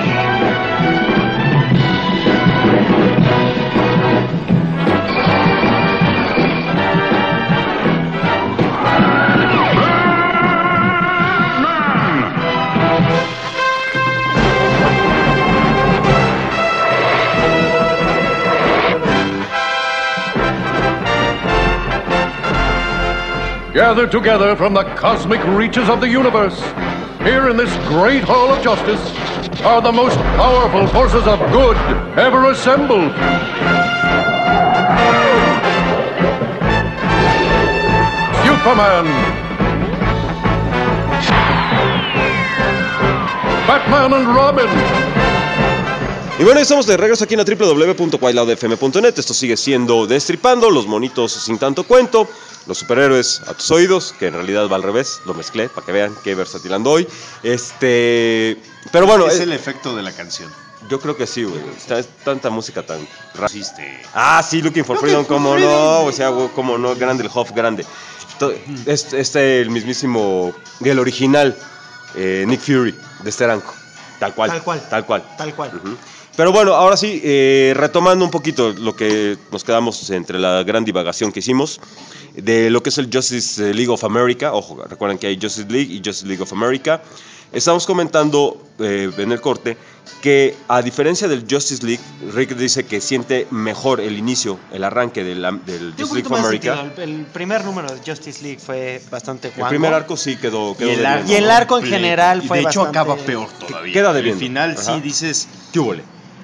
Gathered together from the cosmic reaches of the universe, here in this great hall of justice, are the most powerful forces of good ever assembled. Superman, Batman and Robin, Y bueno, ya estamos de regreso aquí en la doble u doble u doble u punto quiet loud f m punto net. Esto sigue siendo Destripando, los monitos sin tanto cuento, los superhéroes a tus oídos, que en realidad va al revés, lo mezclé para que vean qué versátil ando hoy. Este, pero bueno, es eh, el efecto de la canción. yo creo que sí, güey. Está es tanta música tan rara. Existe. Ah, sí, Looking for Looking Freedom, for como Freedom. no, o sea, güey, como no, grande el Hoff, grande. To- Este, este el mismísimo, el original, eh, Nick Fury, de Steranko. Tal cual. Tal cual. Tal cual. Tal cual. Ujú. Pero bueno, ahora sí, eh, retomando un poquito lo que nos quedamos entre la gran divagación que hicimos de lo que es el Justice League of America. Ojo, recuerden que hay Justice League y Justice League of America. Estamos comentando eh, en el corte que a diferencia del Justice League, Rick dice que siente mejor el inicio, el arranque del, del Yo Justice League un of más America. sentido. El, el primer número de Justice League fue bastante El guango. primer arco sí quedó, quedó Y el de arco, bien. Y el arco en completo. general Y fue de hecho bastante- acaba peor todavía. Queda de El viendo. final Ajá. sí dices, ¿qué huele?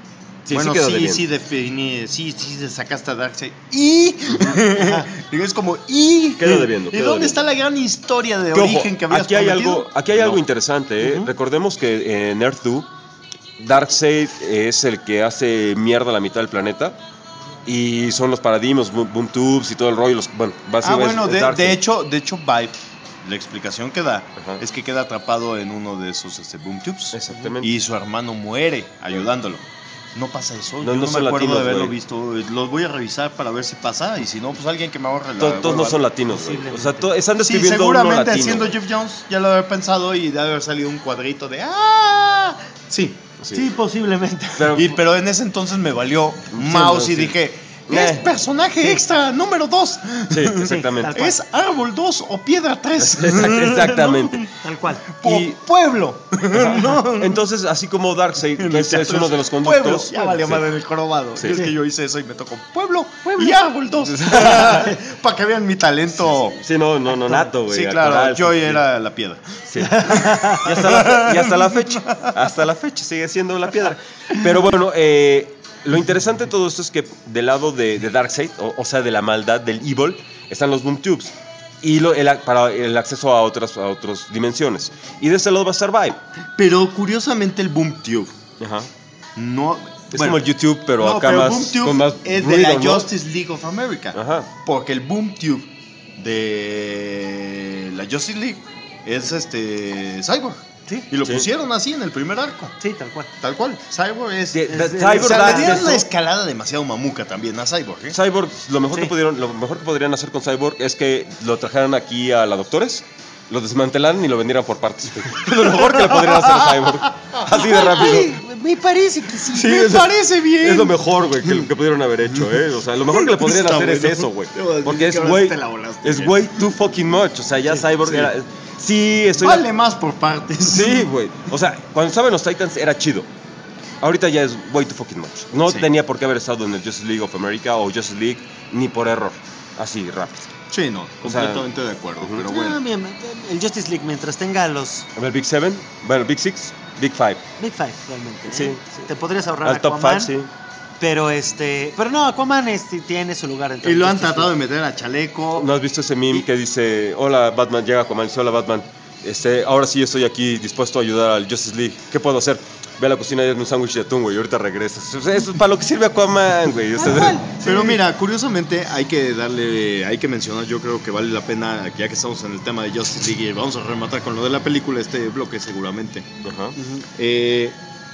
Sí, bueno, sí quedó sí, debiendo. sí, defini- sí, sí, se sacaste a Darkseid. Y. Digo, es como. Y. Quedó debiendo, ¿Y quedó dónde debiendo. está la gran historia de Que, ojo, origen que habías aquí hay prometido? algo, aquí hay algo No. interesante. ¿eh? Ujú. Recordemos que en Earth dos, Darkseid es el que hace mierda a la mitad del planeta. Y son los paradigmas, boom, boom tubes y todo el rollo. Los, bueno, Ah, básicamente bueno, es de, Darkseid. de hecho, de hecho, Vibe, la explicación que da Ajá. es que queda atrapado en uno de esos este, boom tubes. Exactamente. Y su hermano muere ayudándolo. No pasa eso. No, Yo no no, son me acuerdo latinos, de haberlo güey. visto. Los voy a revisar para ver si pasa. Y si no, pues alguien que me ahorre la. To- Todos no hueva. son latinos, güey. O sea, to- están Sí, describiendo uno seguramente latino. siendo güey. Jeff Jones ya lo había pensado y de haber salido un cuadrito de ¡ah! Sí, Sí. sí, posiblemente. Pero- Pero, y, pero en ese entonces me valió Sí, mouse no, y sí. dije, Eh. es personaje extra número dos. Sí, exactamente. tal cual. Es árbol dos o piedra tres. Exact- exactamente. Tal cual. Y- pueblo. No. Entonces, así como Darkseid, que es, es uno de los Pueblo. conductos. Ya valió Sí. madre el jorobado. Sí. Y es Sí. que yo hice eso y me tocó pueblo, y árbol dos. Para que vean mi talento. Sí, no, no, no, nato, güey. Sí, claro, actoral, yo sí. era la piedra. Sí. Y, hasta la fe- y hasta la fecha, hasta la fecha sigue siendo la piedra. Pero bueno, eh, lo interesante de todo esto es que del lado de, de Darkseid, o, o sea, de la maldad, del evil, están los boom tubes. Y lo, el, ac- para el acceso a otras, a otras dimensiones. Y de este lado va a estar Vibe. Pero curiosamente el Boom Tube Ajá. no. Es bueno, como el YouTube, pero no, acá pero más, Boom Tube con más es de ruido, la ¿no? Justice League of America. Ajá. Porque el Boom Tube de la Justice League es este Cyborg. Sí. Y lo Sí. pusieron así en el primer arco. Sí, tal cual. Tal cual. Cyborg es. Sí, es- da- o Cyborg sea, da le dieron acceso- una escalada demasiado mamuca también a Cyborg. ¿eh? Cyborg, lo mejor, Sí. que pudieron, lo mejor que podrían hacer con Cyborg es que lo trajeran aquí a la Doctores, lo desmantelaran y lo vendieran por partes. Es lo mejor que le podrían hacer a Cyborg. Así de rápido. Ay, me parece que sí. Sí, Me es- parece bien. Es lo mejor, güey, que, que pudieron haber hecho, ¿eh? O sea, lo mejor que le podrían Está hacer es bueno. eso, güey. Debo decir Porque que es, ahora güey, sí te la volaste es bien. way too fucking much. O sea, ya Cyborg sí. era... Sí, estoy... Vale más por partes. Sí, güey. O sea, cuando estaba en los Titans era chido. Ahorita ya es way too fucking much. No Sí. tenía por qué haber estado en el Justice League of America o Justice League ni por error. Así, rápido. Sí, no, O sea, completamente de acuerdo. ujú. Pero Ah, bueno. bien, el Justice League, mientras tenga los A ver, Big Seven, bueno, Big Six, Big Five. Big Five, realmente. ¿eh? Sí, sí. Te podrías ahorrar Al top Aquaman, five, sí. Pero este. Pero no, Aquaman este, tiene su lugar en Y lo han Justice tratado de League. meter a Chaleco. ¿No has visto ese meme que dice, hola Batman, llega Aquaman, dice, hola Batman, este, ahora sí estoy aquí dispuesto a ayudar al Justice League, ¿qué puedo hacer? Ve a la cocina y hazme un sándwich de atún, güey, y ahorita regresas. O sea, eso es para lo que sirve Aquaman, güey. O sea, Tal cual. Pero mira, curiosamente hay que darle, hay que mencionar, yo creo que vale la pena, ya que estamos en el tema de Justice League, y vamos a rematar con lo de la película este bloque seguramente. Ajá. Ujú. Eh,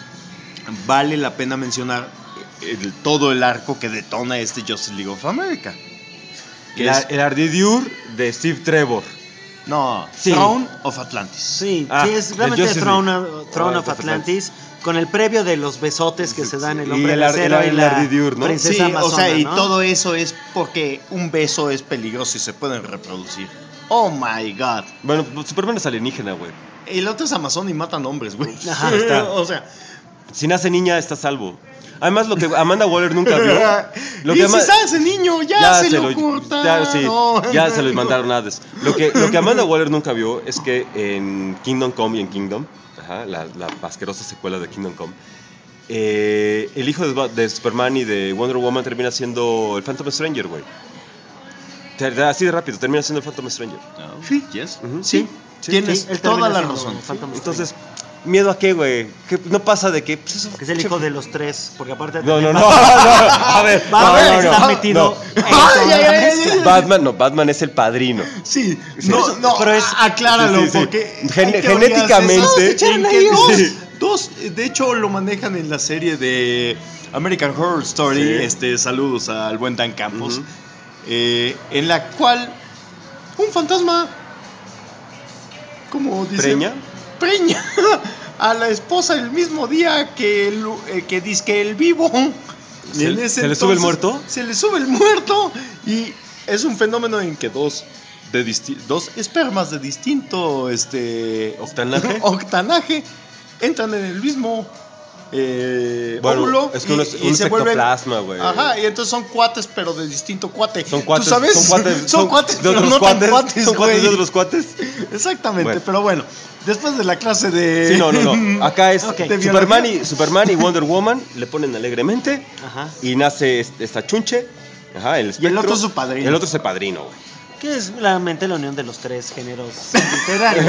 vale la pena mencionar el- todo el arco que detona este Justice League of America. Que El, es- el Ardidiur de Steve Trevor. no, Sí. Throne of Atlantis. Sí, Ah, sí, es del realmente Justice Throne, League. of- Throne Ah, of de Atlantis, con el previo de los besotes que se dan el Y hombre el de ar- acero el- y el la Ardidiur, ¿no? princesa Sí, o amazona, sea, y ¿no? todo eso es porque un beso es peligroso y se pueden reproducir. Oh my god. Bueno, Superman es alienígena, güey. El otro es Amazon y matan hombres, güey. Ajá, está. O sea, Si nace niña, está a salvo. Además, lo que Amanda Waller nunca vio. Lo y que si Ama- sale ese niño, ya, se, lo, cortaron. ya, sí, ya se lo mandaron a Hades. Lo que, lo que Amanda Waller nunca vio es que en Kingdom Come y en Kingdom, ajá, la, la asquerosa secuela de Kingdom Come, eh, el hijo de, Ba- de Superman y de Wonder Woman termina siendo el Phantom Stranger, güey. Ter- Así de rápido, termina siendo el Phantom Stranger. Sí, yes. Ujú. Sí, Sí, tienes sí, él toda termina la siendo razón. Phantom Entonces, ¿miedo a qué, güey? ¿Qué- No pasa de que... pues, eso- Que es el hijo de los tres, porque aparte No, no, también no, no, Batman- a ver, Batman no, no, está no, metido no. en toda la mezcla. Batman, no, Batman es el padrino. Sí, Sí. no, no, Pero es- acláralo, sí, sí, sí. porque Gen- hay teorías de genéticamente- esas en Sí. que dos, dos, de hecho lo manejan en la serie de American Horror Story, Sí. este, saludos al buen Dan Campos, Ujú. eh, en la cual un fantasma, como dice, ¿Preña? preña a la esposa el mismo día que el, eh, que dizque el vivo. Y ¿Se- en ese se le sube el entonces muerto? Se le sube el muerto y es un fenómeno en que dos de disti- dos espermas de distinto este ¿Octanaje? octanaje entran en el mismo eh, Bueno, óvulo es que uno es- y, un y se vuelven ectoplasma, güey. Ajá, y entonces son cuates pero de distinto cuate. Son cuates, ¿Tú sabes? son cuates, son cuates de pero otros no cuates, tan cuates, son cuates güey. de otros cuates. Exactamente, Bueno. pero bueno, después de la clase de Sí, no, no, no. Acá es Ok. de Superman biología. y, Superman y Wonder Woman le ponen alegremente Ajá. y nace este- esta chunche. Ajá, el Y el espectro. otro es su padrino. El otro es el padrino, güey. Que es realmente la unión de los tres géneros literarios.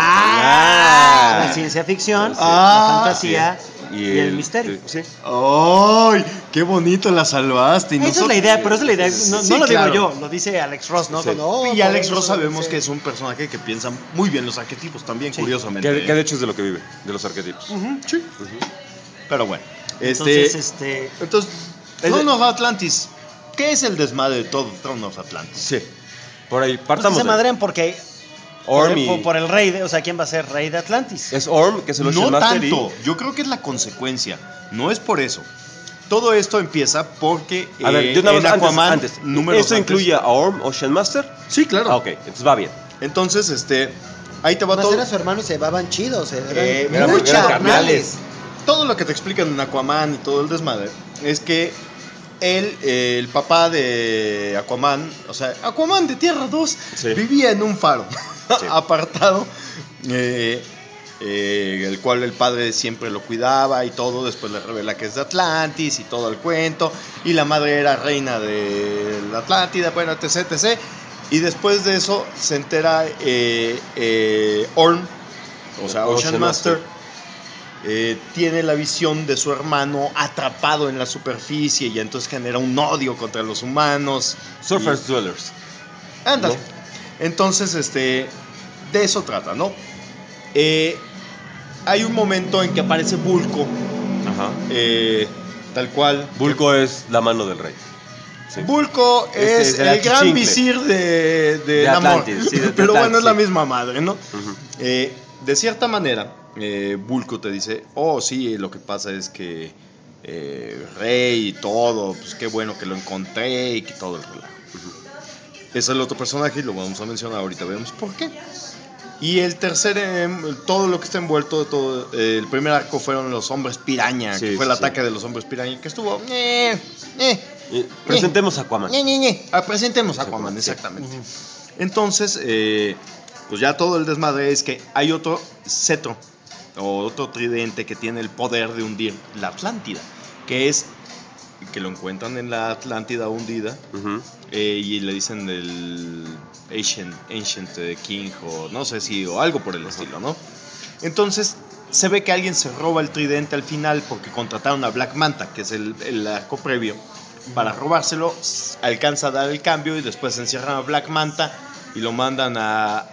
Ah. La ciencia ficción, Ah. la fantasía y, el, misterio. Sí. ¡Ay! ¡Qué bonito la salvaste! Y Esa es nosotros- la idea, pero esa es la idea. No, Sí, no lo claro. digo yo, lo dice Alex Ross, ¿no? Sí. Cuando, oh, Y Alex por Ross eso sabemos dice- que es un personaje que piensa muy bien los arquetipos también, Sí. curiosamente. Que, que de hecho es de lo que vive, de los arquetipos. Ujú, sí. Pero bueno, Entonces, este, este. entonces, el- Throne of Atlantis. ¿Qué es el desmadre de todo Throne of Atlantis? Sí. Por ahí, Pues partamos. se de- madrean porque. Orm por, y- por- por el rey de. O sea, ¿quién va a ser rey de Atlantis? Es Orm, que es el Ocean No Master. tanto, Y... yo creo que es la consecuencia, no es por eso. Todo esto empieza porque A ver, eh, yo nada en más Aquaman, antes, antes. números ¿Esto antes- incluye a Orm, Ocean Master? Sí, claro. Ah, ok, entonces va bien. Entonces, este, ahí te va Además, todo. era su hermano y se llevaban chidos. Eran Eh, muy eran muy charnales. Todo lo que te explican en Aquaman y todo el desmadre es que él, eh, el papá de Aquaman, o sea, Aquaman de Tierra dos, Sí. vivía en un faro Sí. apartado, eh, eh, el cual el padre siempre lo cuidaba y todo. Después le revela que es de Atlantis y todo el cuento, y la madre era reina de la Atlántida, bueno, etc, etc. Y después de eso se entera eh, eh, Orm, o sea, Ocean, Ocean Master, Master. eh, tiene la visión de su hermano atrapado en la superficie y entonces genera un odio contra los humanos. Surface Dwellers. Y- ándale. ¿no? Entonces, este, de eso trata, ¿no? Eh, hay un momento en que aparece Vulco, Ajá. eh, tal cual. Vulco es la mano del rey. Sí. Vulco Este es es el el gran achichincle. visir de, de, De Namor. Atlantis, sí, de- de Pero bueno, Atlantis, es la sí. misma madre, ¿no? Ujú. Eh, de cierta manera, eh, Vulco te dice, oh sí, lo que pasa es que eh, Rey y todo, pues qué bueno que lo encontré y que todo el relajo. Es el otro personaje y lo vamos a mencionar ahorita, vemos por qué. Y el tercer, em, todo lo que está envuelto, todo, eh, el primer arco fueron los hombres piraña, Sí, que fue el sí, ataque sí. de los hombres piraña, que estuvo... eh, eh, Y presentemos a Aquaman. Ñe, Ñe, Ñe. Ah, presentemos a Aquaman, exactamente. Entonces, eh, pues ya todo el desmadre es que hay otro cetro o otro tridente que tiene el poder de hundir la Atlántida, que es que lo encuentran en la Atlántida hundida Ujú. eh, y le dicen el Ancient, Ancient eh, King o no sé si o algo por el estilo, ¿no? Entonces se ve que alguien se roba el tridente al final porque contrataron a Black Manta, que es el, el arco previo, para robárselo, s- alcanza a dar el cambio y después encierran a Black Manta y lo mandan a,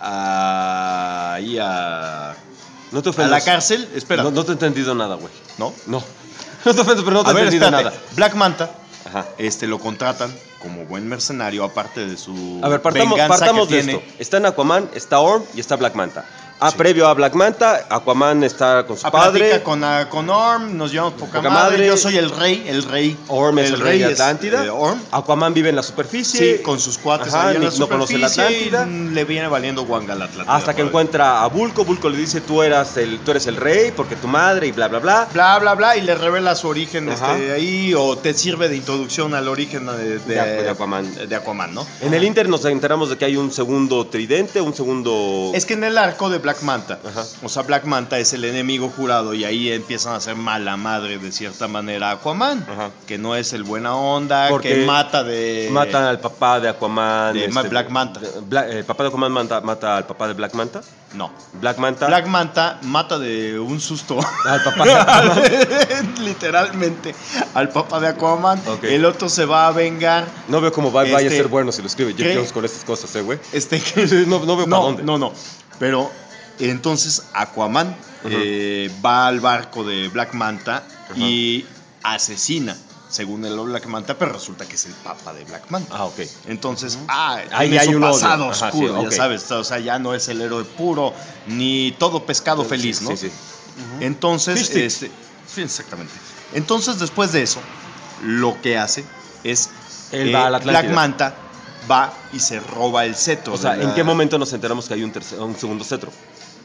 a, ahí a, No te a ofendas. la cárcel. Espera, No, ¿no? no te he entendido nada, güey. ¿No? No. No te ofendas, pero no te A he ver, entendido espérate. nada. Black Manta, Ajá. este, lo contratan como buen mercenario, aparte de su A ver, partamos, venganza partamos que de tiene. esto. Está en Aquaman, está Orm y está Black Manta. Ah, Sí. previo a Black Manta, Aquaman está con su A padre. platica con, ah, con Orm, nos llevamos poca, Poca madre. madre. Yo soy el rey, el rey. Orm es el, rey de es, Atlántida. eh, Orm. Aquaman vive en la superficie. Sí, con sus cuates Ajá, ahí en ni- la no conoce la superficie Atlántida. y le viene valiendo guanga la Atlántida. Hasta que por- encuentra a Vulco. Vulco le dice, tú, eras el, tú eres el rey porque tu madre y bla, bla, bla. Bla, bla, bla, y le revela su origen Ajá. este, ahí, o te sirve de introducción al origen de, de- De Aqu- de Aquaman. de Aquaman, ¿no? En el Inter nos enteramos de que hay un segundo tridente, un segundo... Es que en el arco de Black Manta, Ajá. o sea, Black Manta es el enemigo jurado y ahí empiezan a hacer mala madre de cierta manera a Aquaman, Ajá. que no es el buena onda, Porque que mata de... Matan al papá de Aquaman. de Ma- Black Manta. de- Bla- el papá de Aquaman mata, mata al papá de Black Manta. No. Black Manta. Black Manta mata de un susto. Al papá de Aquaman. Literalmente al papá de Aquaman. Ok. El otro se va a vengar. No veo cómo va, vaya a Este, ser bueno si lo escribe Jeff ¿qué? Jones con estas cosas, eh, güey. Este, No, no veo no, para dónde. no, no. Pero entonces Aquaman eh, va al barco de Black Manta y asesina, según el Black Manta, pero resulta que es el papa de Black Manta. Ah, ok. Entonces, ah, Ahí tiene hay su un odio. pasado Ajá, oscuro, sí, ya ok. sabes, o sea, ya no es el héroe puro ni todo pescado feliz, Sí, ¿no? sí, sí. Entonces, Fish sticks. este, sí, exactamente. Entonces, después de eso, lo que hace es Él va a la Black Atlántida. Manta va y se roba el cetro. O sea, de ¿en la- qué momento nos enteramos que hay un, tercer- un segundo cetro?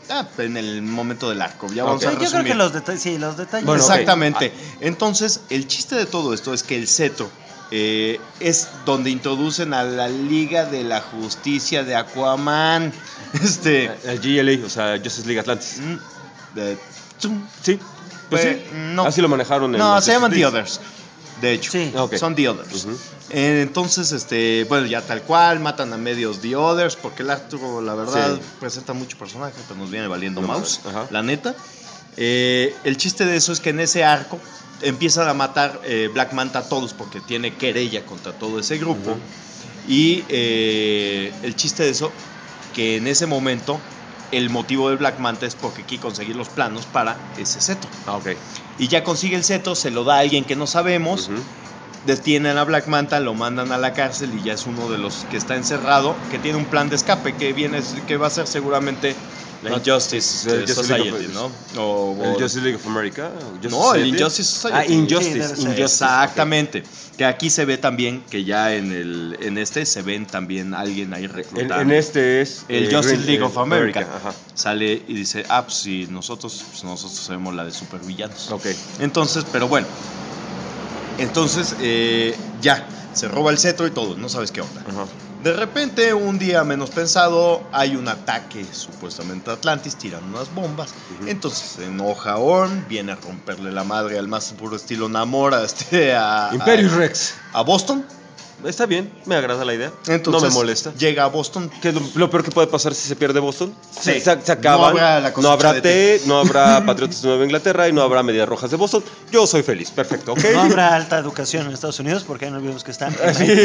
Ah, en el momento del arco. Ya Ok. vamos a Yo creo resumir. que los detalles, sí, los detalles. Bueno, ok. Exactamente. Entonces, el chiste de todo esto es que el cetro eh, es donde introducen a la Liga de la Justicia de Aquaman. Este. El G L A, o sea, Justice League Atlantis. mm, de- tum. Sí, pues Pues, sí. no. Así lo manejaron en No, los se llaman The Justice Others. De hecho, Sí. Ok. son The Others. Ujú. Eh, Entonces, este, bueno, ya tal cual, matan a medios The Others, porque el Arturo, la verdad, Sí. presenta mucho personaje, pero nos viene valiendo No, mouse, ajá. la neta. Eh, el chiste de eso es que en ese arco empiezan a matar eh, Black Manta a todos, porque tiene querella contra todo ese grupo. Ujú. Y eh, el chiste de eso, que en ese momento, el motivo de Black Manta es porque quiere conseguir los planos para ese cetro. Ah, ok. Y ya consigue el cetro, se lo da a alguien que no sabemos. Ujú. Detienen a Black Manta, lo mandan a la cárcel y ya es uno de los que está encerrado, que tiene un plan de escape que viene, que va a ser seguramente la Ah, Injustice el Justice League Society, of- ¿no? O- o- El Justice League of America. Justice no, el Society. Injustice Society. Ah, Injustice. Sí, debe ser. Injustice. Exactamente. Que aquí se ve también que ya en el en este se ven también alguien ahí En, reclutando. en este es. El eh, Justice Green- League eh, of America. Ajá. Sale y dice, ah, pues sí, nosotros, pues nosotros somos la de supervillanos. Ok. Entonces, pero bueno. Entonces, eh, ya, se roba el cetro y todo, no sabes qué onda. Ajá. De repente, un día menos pensado, hay un ataque supuestamente a Atlantis, tiran unas bombas. Ujú. Entonces se enoja Orm, viene a romperle la madre al más puro estilo Namor este, a, Imperius a, Rex. a Boston. Está bien, me agrada la idea. Entonces, no me molesta. llega a Boston. ¿Qué es lo, lo peor que puede pasar si se pierde Boston? Sí. Se, se acaban, No habrá la no cosecha habrá de té, no habrá Patriotas de Nueva Inglaterra y no habrá Medias Rojas de Boston. Yo soy feliz, perfecto, ¿ok? No habrá alta educación en Estados Unidos porque no olvidemos que están.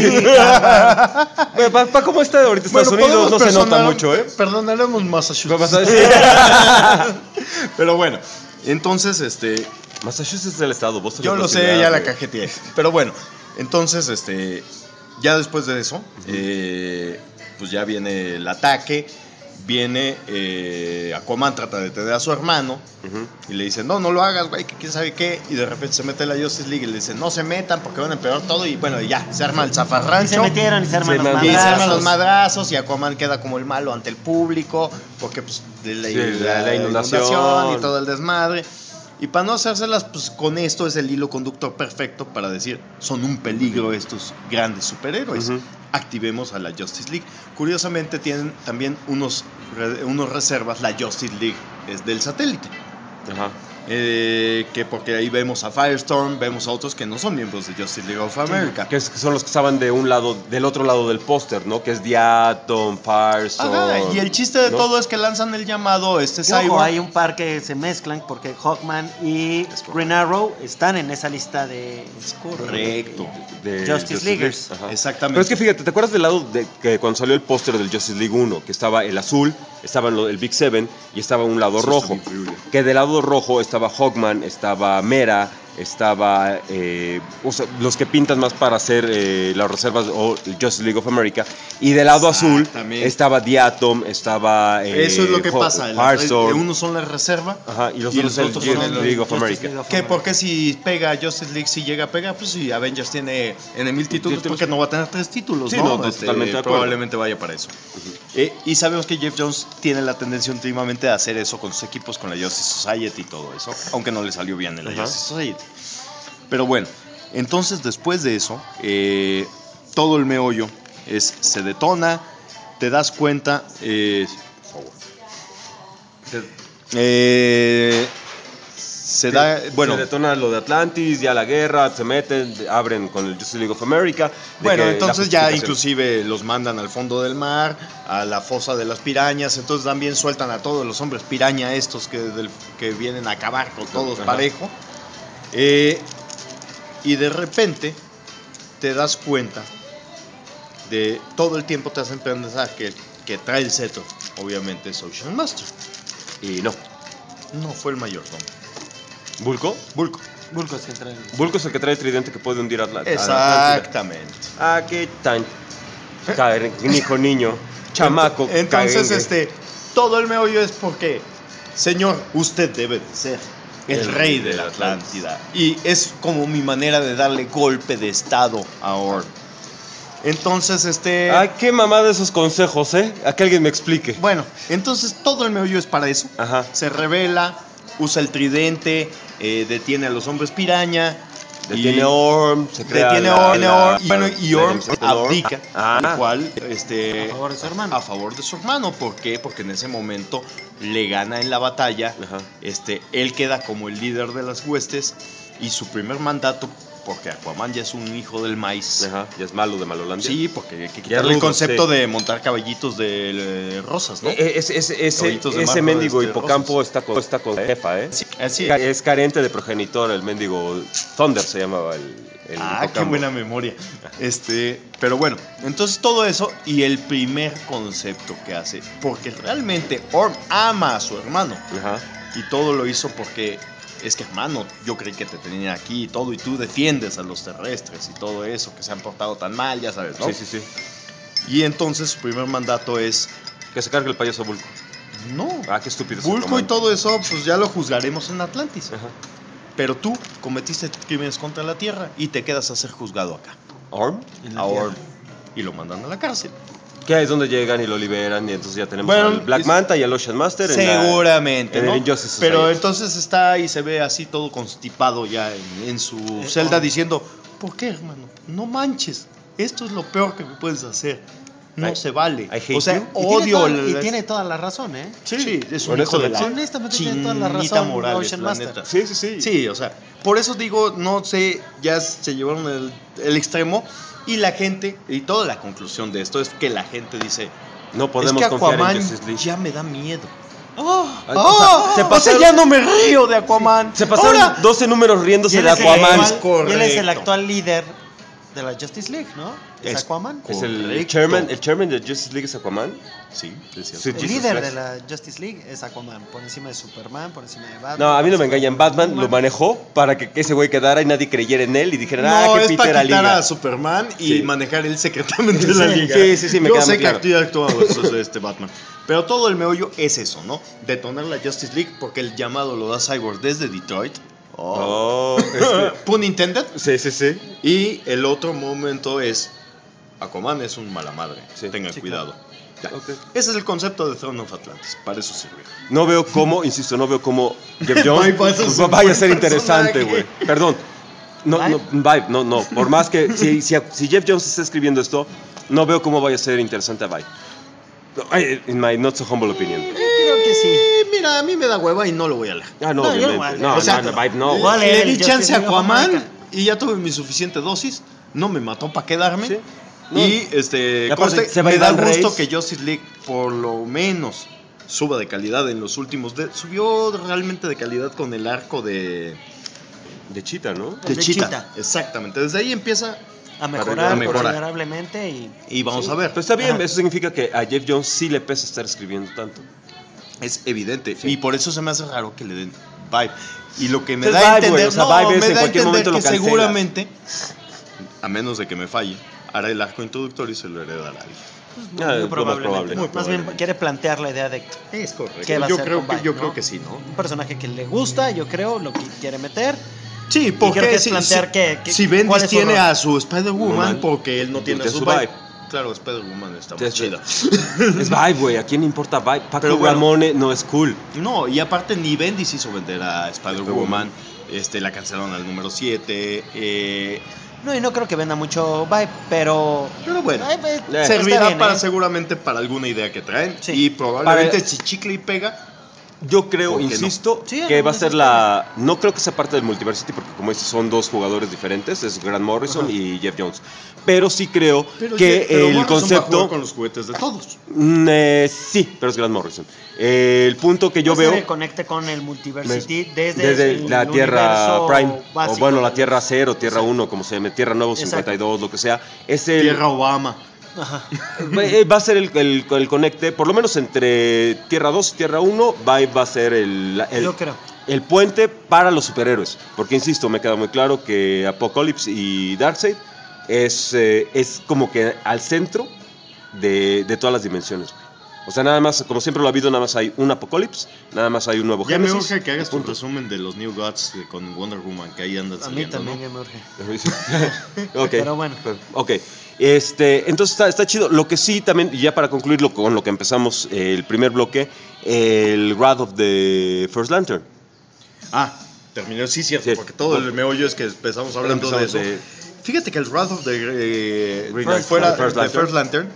¿Para cómo está ahorita Estados Bueno, Unidos? No podemos se nota perdonar- mucho, ¿eh? Perdonaremos Massachusetts. Vas a decir- Pero bueno, entonces, este, Massachusetts es el estado, Boston yo es lo la sé, ciudad, ya la güey. cajeteé. Pero bueno, entonces, este, ya después de eso, eh, pues ya viene el ataque. Viene eh, Aquaman, trata de detener a su hermano Ujú. y le dice, no, no lo hagas, güey, que quién sabe qué. Y de repente se mete la Justice League y le dice, no se metan porque van a empeorar todo. Y bueno, ya, se arma el Y zafarrancho. se metieron y se arman Se los man- Y se arman madrazos. los madrazos y Aquaman queda como el malo ante el público porque pues de la, Sí, la- la la inundación. inundación y todo el desmadre. Y para no hacérselas, pues con esto es el hilo conductor perfecto para decir, son un peligro estos grandes superhéroes. Ujú. Activemos a la Justice League. Curiosamente tienen también unos, re- unos reservas, la Justice League es del satélite. Ajá. Eh, que porque ahí vemos a Firestorm, vemos a otros que no son miembros de Justice League of America. Que, es- que son los que estaban de un lado, del otro lado del póster, ¿no? Que es The Atom, Firestorm. Ajá, y el chiste de ¿no? todo es que lanzan el llamado este Y ojo, Cyborg. hay un par que se mezclan porque Hawkman y Green Arrow están en esa lista de. Correcto. De Justice Leaguers. Ajá. Exactamente. Pero es que fíjate, ¿te acuerdas del lado de que cuando salió el póster del Justice League uno? Que estaba el azul, estaba en lo- el Big Seven y estaba un lado Sí, rojo. está bien increíble. Que del lado rojo estaba Hawkman, estaba Mera, estaba eh, o sea, los que pintan más para hacer eh, las reservas o el Justice League of America. Y del lado azul Exactamente. estaba The Atom, estaba. eh, Eso es lo que Ho- pasa. la- Firestorm. Unos son la reserva. Ajá, y los y otros los el otros Justice son los League of Justice America. League of Que America. porque si pega Justice League, si llega a pegar, pues si Avengers tiene en mil títulos, Títulos. porque no va a tener tres títulos, Sí, ¿no? no, Este, totalmente de acuerdo. probablemente vaya para eso. Eh, y sabemos que Jeff Jones tiene la tendencia últimamente de hacer eso con sus equipos, con la Justice Society y todo eso, aunque no le salió bien en la Ajá. Justice Society. Pero bueno, entonces después de eso, eh, todo el meollo es, se detona, te das cuenta, eh, eh, se da, bueno, Se detona lo de Atlantis, ya la guerra, se meten, abren con el Justice League of America. de Bueno, que entonces la ya justificación- inclusive los mandan al fondo del mar, a la fosa de las pirañas, entonces también sueltan a todos los hombres piraña estos que, del- que vienen a acabar con todos Ajá. parejo. Eh, y de repente te das cuenta de todo el tiempo te hacen pensar que que trae el cetro, obviamente es Ocean Master. Y no. No fue el mayordomo. ¿Bulco? Vulco. Vulco es que trae. Bulco es el que trae el tridente que puede hundir a Atla- a Atlántida. Exactamente. Ah, qué tan. Hijo niño. Chamaco. Entonces, caguengue. este, todo el meollo es porque, señor, usted debe de ser el, El rey rey de la de Atlántida. Y es como mi manera de darle golpe de estado a Orm. Entonces, este... Ay, qué mamada esos consejos, ¿eh? A que alguien me explique. Bueno, entonces todo el meollo es para eso. Ajá. Se revela, usa el tridente, eh, detiene a los hombres piraña. Detiene y- a Orm, se crea Detiene la- a Orm, la- Orm, y bueno, y la Orm enemistad con Orm. abdica, Ah. al cual, este, A favor de su hermano. a favor de su hermano. ¿Por qué? Porque en ese momento le gana en la batalla. Ajá. Este, él queda como el líder de las huestes y su primer mandato, porque Aquaman ya es un hijo del maíz. Ajá, ya es malo de Malolandia. Sí, porque hay que Ya quitarle el rudo, concepto sí. de montar caballitos de eh, rosas, ¿no? Eh, Ese, ese, ese, Caballitos de ese mar, mendigo este, hipocampo rosas. está con, está con la jefa, ¿eh? Sí, así. Es carente de progenitor, el mendigo Thunder se llamaba el, el Ah, qué hipocampo. buena memoria. Este, pero bueno, entonces todo eso y el primer concepto que hace, porque realmente Orm ama a su hermano Ajá. y todo lo hizo porque es que hermano, yo creí que te tenía aquí y todo y tú defiendes a los terrestres y todo eso que se han portado tan mal, ya sabes, ¿no? Sí, sí, sí. Y entonces su primer mandato es Que se cargue el payaso Bulko. no. Ah, qué estúpido. es Vulco y Aquaman. todo eso, pues ya lo juzgaremos en Atlantis. Ajá. Pero tú cometiste crímenes contra la Tierra y te quedas a ser juzgado acá. Orm. En la A tierra. Orm. Y lo mandan a la cárcel. Que es donde llegan y lo liberan y entonces ya tenemos Bueno, al Black es- Manta y al Ocean Master. en la- Seguramente, en ¿no? el Injustice Pero Society. entonces está y se ve así todo constipado ya en, en su Eh, celda oh. diciendo, ¿por qué, hermano? No manches, esto es lo peor que me puedes hacer. No I- se vale. I hate O sea, you. Y tiene odio... toda- el- y tiene toda la razón, ¿eh? Sí, sí, es un hijo Honestamente, de la honestamente tiene toda la chinita razón, Morales, Ocean la Master. neta. Sí, sí, sí. Sí, o sea, por eso digo, no sé, ya se llevaron el, el extremo y la gente, y toda la conclusión de esto es que la gente dice, No podemos es que confiar en Aquaman Justice League. ya me da miedo. ¡Oh! Ay, ¡Oh! o sea, se O sea, pasaron- ya no me río de Aquaman. Se pasaron Ahora, doce números Y riéndose él, de es el Aquaman. actual, y él es el Correcto. actual líder de la Justice League, ¿no? Es, Es- Aquaman. Es el Correcto. chairman, el chairman de Justice League es Aquaman. Sí, es cierto. Sí, El Jesus líder Christ. de la Justice League es Aquaman, por encima de Superman, por encima de Batman. No, a mí no me por encima engañan. de Batman Batman. lo manejó para que ese güey quedara y nadie creyera en él y dijeran, ah, No, que es Peter para era quitar liga. a Superman y Sí. manejar él secretamente Sí, la sí, liga. sí, sí, sí, me Yo queda sé muy que claro. actúa actuado eso es este Batman. Pero todo el meollo es eso, ¿no? Detonar la Justice League porque el llamado lo da Cyborg desde Detroit. Oh, este- Pun intended. sí, sí, sí. Y el otro momento es Aquaman es un mala madre. Sí. Tengan Sí, cuidado. Ya. Ok. Ese es el concepto de Throne of Atlantis. Para eso sirve. No veo cómo, insisto, no veo cómo Jeff Jones Vibe va a ser pues, un vaya a ser buen interesante, personaje. güey. Perdón. No, no, Vibe, no, no. Por más que si, si, si Jeff Jones está escribiendo esto, no veo cómo vaya a ser interesante a Vibe. I- In my not so humble opinion. Creo que sí. Eh, mira, a mí me da hueva y no lo voy a leer. Ah, no, No, yo lo obviamente. voy a leer. No, O sea, no, no, Vibe no. Voy a leer Le el di Justice chance a League of Aquaman America. y ya tuve mi suficiente dosis. No me mató para quedarme. Sí. No. Y este Y aparte, conste, se va a me ir da Dan gusto Reis. que Justice League por lo menos suba de calidad en los últimos. De, subió realmente de calidad con el arco de, De Cheetah, ¿no? El de Cheetah. Exactamente. Desde ahí empieza A mejorar, a mejorar. considerablemente y y vamos Sí. a ver. Pero está bien, Ajá. eso significa que a Jeff Jones sí le pesa estar escribiendo tanto. Es evidente. Sí. Y por eso se me hace raro que le den Vibe. Y lo que me Es da Vibe, a entender, güey, o sea, no, Vibe es me en da a cualquier entender momento que lo cancelas. seguramente, a menos de que me falle, hará el arco introductorio y se lo heredará a alguien. Ah, muy es lo más probablemente. probable. Muy- más bien quiere plantear la idea de Es correcto. ¿Qué va a yo hacer creo con que Vibe, yo no? creo que sí, ¿no? un personaje que le gusta, yo creo, lo que quiere meter. Sí, porque creo que es si, plantear si- que- que- si cuál Bendis es su tiene rol. a su Spider-Woman Woman, porque él no tiene a tiene su su Vibe. Vibe. Claro, Spider-Woman está Ya muy sé. chida. Es Vibe, güey. ¿A quién le importa Vibe? Paco Pero bueno. Ramone no es cool. No, y aparte ni Bendis hizo vender a Spider-Woman. Este, la cancelaron al número siete. Eh, No, y no creo que venda mucho Vibe, pero. pero bueno, Vibe, eh, está servirá bien, para ¿eh? seguramente para alguna idea que traen. Sí. Y probablemente Para- si chicle y pega, Yo creo, ¿Por qué no? insisto, Sí, que no, va a no ser se la... No creo que sea parte del Multiversity porque como dices son dos jugadores diferentes, es Grant Morrison Ajá. y Jeff Jones. Pero sí creo pero que pero el Morrison va a concepto... jugar con los juguetes de todos. Mm, eh, sí, pero es Grant Morrison. Eh, el punto que yo Puede ser veo... el conecte con el Multiversity me- desde, desde el la Tierra universo Prime, básico. o bueno, la Tierra Cero, Tierra uno, como se llame, Tierra Nuevo Exacto. cincuenta y dos, lo que sea. Es el, Tierra Obama. Ajá. Eh, va a ser el, el, el conecte, por lo menos entre Tierra dos y Tierra uno, va, va a ser el, el, Yo creo. el puente para los superhéroes. Porque, insisto, me queda muy claro que Apocalypse y Darkseid es, eh, es como que al centro de, de todas las dimensiones. O sea, nada más, como siempre lo ha habido, nada más hay un Apocalipsis, nada más hay un nuevo Ya me Génesis. urge que hagas tu Punto. resumen de los New Gods eh, con Wonder Woman, que ahí andas A mí saliendo, también ¿no? ya me urge. Ok. Pero bueno. Ok. Este, entonces está, está chido. Lo que sí también, y ya para concluirlo con lo que empezamos eh, el primer bloque, el Wrath of the First Lantern. Ah, terminó, sí, cierto, Sí. porque todo el meollo es que empezamos hablando Empezamos de eso. de- Fíjate que el Wrath of the eh, Green First, Lantern, fuera First de Lantern. First Lantern,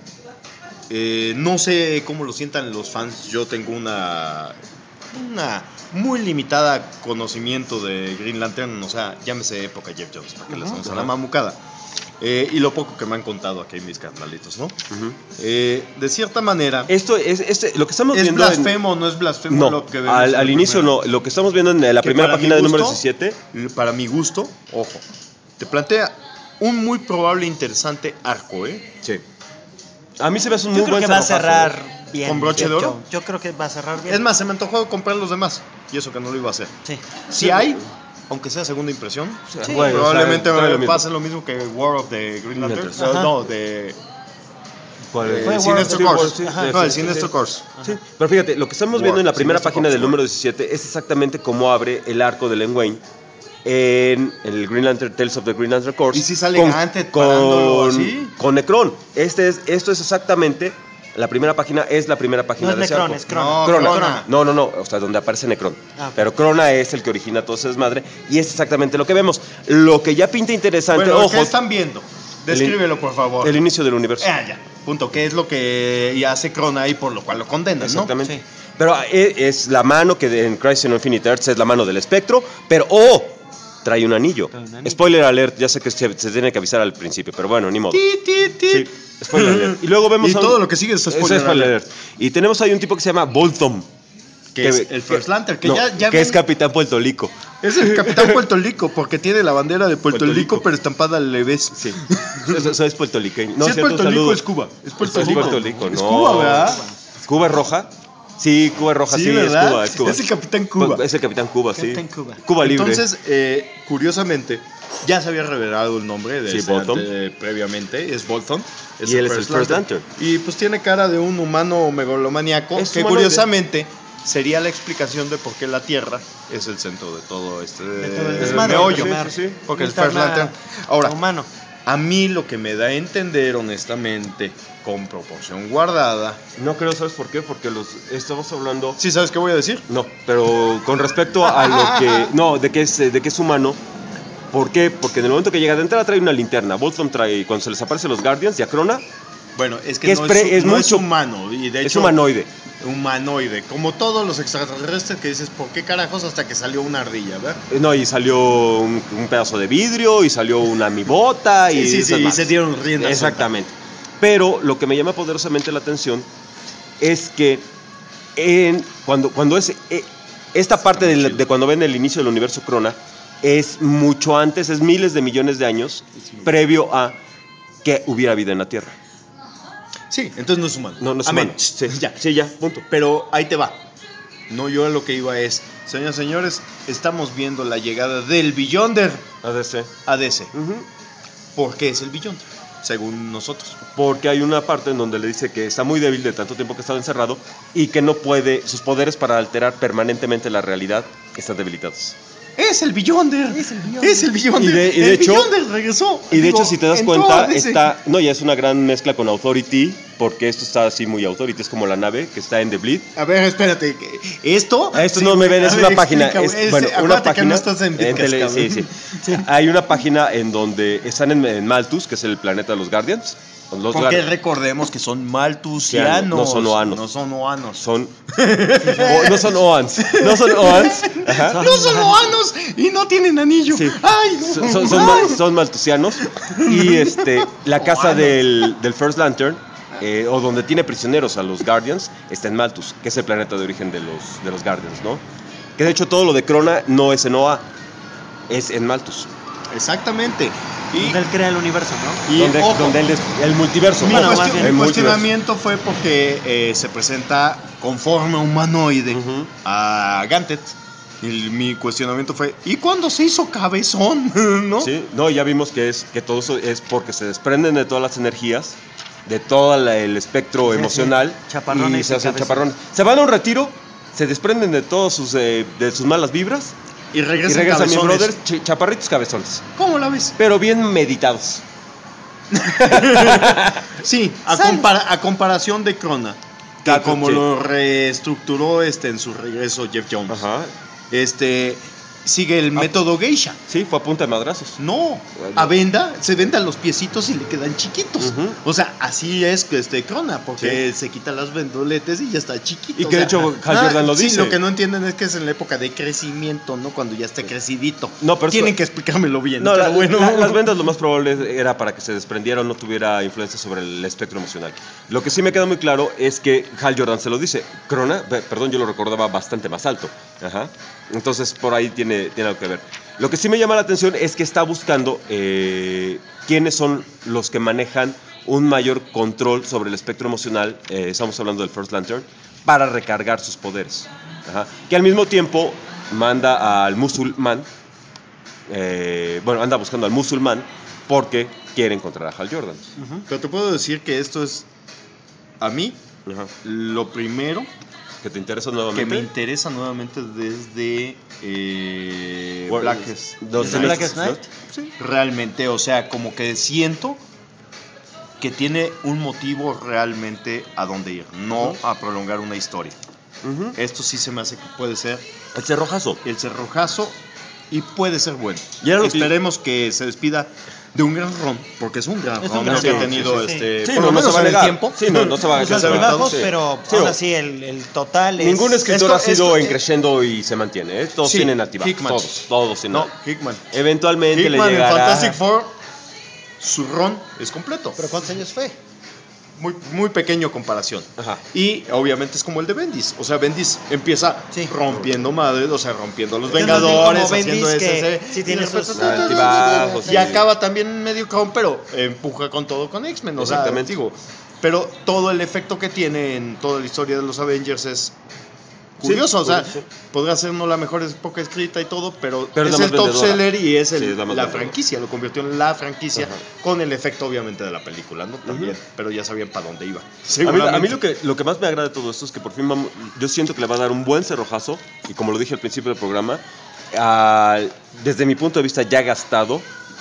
eh, no sé cómo lo sientan los fans. Yo tengo una una muy limitada conocimiento de Green Lantern, o sea, llámese época Jeff Jones, para que les hagamos a la mamucada. Eh, y lo poco que me han contado aquí mis carnalitos, ¿no? Ujú. Eh, de cierta manera, Esto es, este, lo que estamos ¿es viendo. en- blasfemo o no es blasfemo No, lo que vemos al, en al el inicio primero? no. Lo que estamos viendo en la Que primera para página mi del número gusto, diecisiete. Para mi gusto, ojo, te plantea un muy probable e interesante arco, ¿eh? Sí. A mí se me hace un Yo muy creo buen que va a cerrojazo, cerrar ¿eh? bien. ¿Con broche de Jeff oro? Jones. Yo creo que va a cerrar bien. Es más, se me antojó comprar los demás, y eso que no lo iba a hacer. Sí. Si hay, aunque sea segunda impresión, Sí. Bueno, probablemente o sea, trae lo mismo. pase lo mismo que War of the Green Lantern. Lanterns. No, no, de ¿Cuál eh, es? Fue War Sinestro of the- Corps. Sí, Ajá, sí, no, sí, el sí, Sinestro sí. Corps. Sí, pero fíjate, lo que estamos War, viendo en la primera Sinestro página Corps, del War. número diecisiete es exactamente cómo abre el arco de Len Wayne en el Green Lantern Tales of the Green Lantern Corps. Y sí sale Ganthet parándolo así. con Necron. Este es, esto es exactamente, la primera página es la primera página No es de ese Necron, arco. es Crona. No, Crona. Crona. No, no, no, o sea, donde aparece Necron. Ah, ok. Pero Crona es el que origina todo ese desmadre y es exactamente lo que vemos. Lo que ya pinta interesante, Bueno, ojo, ¿qué están viendo? Descríbelo, por favor. el inicio del universo. Ah, ya. Punto. ¿Qué es lo que hace Crona y por lo cual lo condenan, no? Exactamente. Sí. Pero eh, es la mano que de- en Crisis on Infinite Earths es la mano del espectro, pero ¡oh! Trae un anillo. Trae un anillo. Spoiler alert, ya sé que se, se tiene que avisar al principio, pero bueno, ni modo. Ti, ti, ti. Sí, spoiler alert. Y luego vemos Y a un- todo lo que sigue es es spoiler alert. alert. Y tenemos ahí un tipo que se llama Bolthom. Que es el First Lantern, que no, ya, ya que ven- es Capitán Puerto Rico. es el Capitán Puerto Rico, porque tiene la bandera de Puerto, Puerto Rico, Rico. pero estampada al revés. Sí. Eso, eso es puertorriqueño. si es cierto, Puerto Rico, saludo. es Cuba. Es Puerto Es Rico. Puerto Rico, Es no. Cuba, ¿verdad? ¿Cuba es roja? Sí, Cuba es roja, sí, ¿verdad? es Cuba, es Cuba. Es el Capitán Cuba. Es el Capitán Cuba, sí. Capitán Cuba. Cuba libre. Entonces, eh, curiosamente, ya se había revelado el nombre de Sí, este Bolton. ante- previamente, es Bolton. Y él es el First Lantern. Y pues tiene cara de un humano megalomaníaco, Es que humanoide. curiosamente sería la explicación de por qué la Tierra es el centro de todo este De todo el eh, desmadre. meollo. Sí, sí. Porque el Está First ma- Lantern. Ahora, humano. a mí lo que me da a entender, honestamente, con proporción guardada. No creo, ¿sabes por qué? Porque los estamos hablando. ¿Sí sabes qué voy a decir? No, pero con respecto a lo que. No, de que es, de que es humano. ¿Por qué? Porque en el momento que llega de entrada trae una linterna. Bolton trae, cuando se les aparecen los Guardians y a Crona, Bueno, es que, Que es no, pre- es, es no mucho- es humano. Y de es hecho, humanoide. humanoide. Como todos los extraterrestres que dices, ¿por qué carajos hasta que salió una ardilla, verdad? Eh, No, y salió un, un pedazo de vidrio, y salió una amibota, y. Sí, sí, esas sí, y madres. se dieron rienda Exactamente. Pero lo que me llama poderosamente la atención es que en, cuando, cuando es. eh, esta parte del- de, cuando ven el inicio del universo Crona es mucho antes, es miles de millones de años previo a que hubiera vida en la Tierra. Sí, entonces no es humano. No, no es Amén. humano. Sí, Ya. sí, ya, punto. Pero ahí te va. No, yo a lo que iba es, señoras y señores, estamos viendo la llegada del Beyonder A D C. a D C. Ujú. ¿Por qué es el Beyonder? Según nosotros. Porque hay una parte en donde le dice que está muy débil de tanto tiempo que ha estado encerrado y que no puede, sus poderes para alterar permanentemente la realidad están debilitados. Es el Beyonder. Es el Beyonder. Es el Beyonder. Y de- y de el hecho- Beyonder regresó. Y de Digo, hecho, si te das en cuenta, todo D C. está. No, ya es una gran mezcla con Authority, porque esto está así muy Authority, es como la nave que está en The Bleed. A ver, espérate. que- Esto. Esto sí, no me ven, a es ver, una página. explica, Es, es- bueno, una acuérdate que página. no estás en Bitcast, tele- sí, cabrón. sí. Hay una página en donde están en, en Malthus, que es el planeta de los Guardians. Los Porque Guar- recordemos que son maltusianos. No son oanos. No son oanos. son. o- no son Oans. No son Oans. Ajá. No son oanos y no tienen anillo. Sí. Ay, no. Son, son, son, Ay. mal- son maltusianos. Y este, la casa del, del First Lantern, eh, o donde tiene prisioneros a los Guardians, está en Malthus, que es el planeta de origen de los, de los Guardians, ¿no? Que de hecho todo lo de Crona no es en Oa, es en Malthus. Exactamente. Donde él crea el universo, ¿no? Y, donde ojo, donde él es- el multiverso. mi, Bueno, cuestion- más bien, mi el cuestionamiento fue porque eh, se presenta con forma humanoide Ujú. a Ganthet. Y mi cuestionamiento fue, ¿y cuándo se hizo cabezón? ¿No? Sí, no, ya vimos que es que todo eso es porque se desprenden de todas las energías de todo la- el espectro Sí, sí. emocional Chaparrones y se y hacen cabezones. chaparrones. Se van a un retiro, se desprenden de todos sus eh, de sus malas vibras Y y regresan, regresan mis cabezones. brothers ch- chaparritos cabezones, ¿Cómo la ves? pero bien meditados. Sí, a, Sal- compara- a comparación de Krona, que Ah, como sí. lo reestructuró este en su regreso Jeff Jones, Ajá. este sigue el método geisha. Sí, fue a punta de madrazos. No, a venda se vendan los piecitos y le quedan chiquitos. Ujú. O sea, así es que este Krona, porque se quita las vendoletes y ya está chiquito. Y o que de sea, hecho Hal ah, Jordan lo sí, dice. lo que no entienden es que es en la época de crecimiento, ¿no? Cuando ya está crecidito. No, pero Tienen eso- que explicármelo bien. No, pero la- bueno. la- las vendas lo más probable era para que se desprendiera o no tuviera influencia sobre el espectro emocional. Lo que sí me queda muy claro es que Hal Jordan se lo dice. Krona, pe- perdón, yo lo recordaba bastante más alto. Ajá. Entonces por ahí tiene, tiene algo que ver. Lo que sí me llama la atención es que está buscando eh, quiénes son los que manejan un mayor control sobre el espectro emocional. Eh, estamos hablando del First Lantern, para recargar sus poderes. Ajá. Que al mismo tiempo manda al musulmán. Eh, bueno, anda buscando al musulmán porque quiere encontrar a Hal Jordan. Pero te puedo decir que esto es, a mí, Ajá. lo primero ¿Que te interesa que nuevamente? me interesa nuevamente desde eh, Bueno, Blackest dos- ¿Desde Blackest Night? Sí. Realmente, o sea, como que siento que tiene un motivo realmente a dónde ir, no a prolongar una historia. Ujú. Esto sí se me hace que puede ser El cerrojazo. el cerrojazo y puede ser bueno. Y era lo que- Esperemos que... se despida de un gran ron, porque es un gran Es un ron gran el que ha ron, tenido sí, sí, sí. este Sí, por no, lo no se menos va a en el negar. tiempo. Sí, no, no se va a Los negar. altos y bajos, Sí. pero Sí, ahora o- sí el, el total es... Ningún escritor esto- ha sido esto- en crescendo y se mantiene, ¿eh? Todos Sí, tienen altibajos. Hickman. Todos, todos tienen. No, Hickman. Eventualmente Hickman le en llegará. Fantastic Four, su ron es completo. ¿Pero cuántos años fue? Muy, muy pequeño comparación. Ajá. Y obviamente es como el de Bendis. O sea, Bendis empieza Sí. rompiendo madres, o sea, rompiendo a los Es más bien Vengadores, como haciendo Bendis, que ese. sí tiene y de repente, sus altibajos, Y sí. acaba también medio cabrón, pero empuja con todo con X-Men. O sea, Exactamente. digo, pero todo el efecto que tiene en toda la historia de los Avengers es curioso. Sí, o sea, curioso. podrá ser no la mejor época escrita y todo, pero, Pero es es la el más top vendedora. seller y es el- Sí, es la la, más vendedora. franquicia. Lo convirtió en la franquicia Ajá. con el efecto, obviamente, de la película, ¿no? También, pero ya sabían para dónde iba. A mí, Seguramente. a mí lo, que, lo que más me agrada de todo esto es que por fin vamos- yo siento que le va a dar un buen cerrojazo y como lo dije al principio del programa, al- desde mi punto de vista ya gastado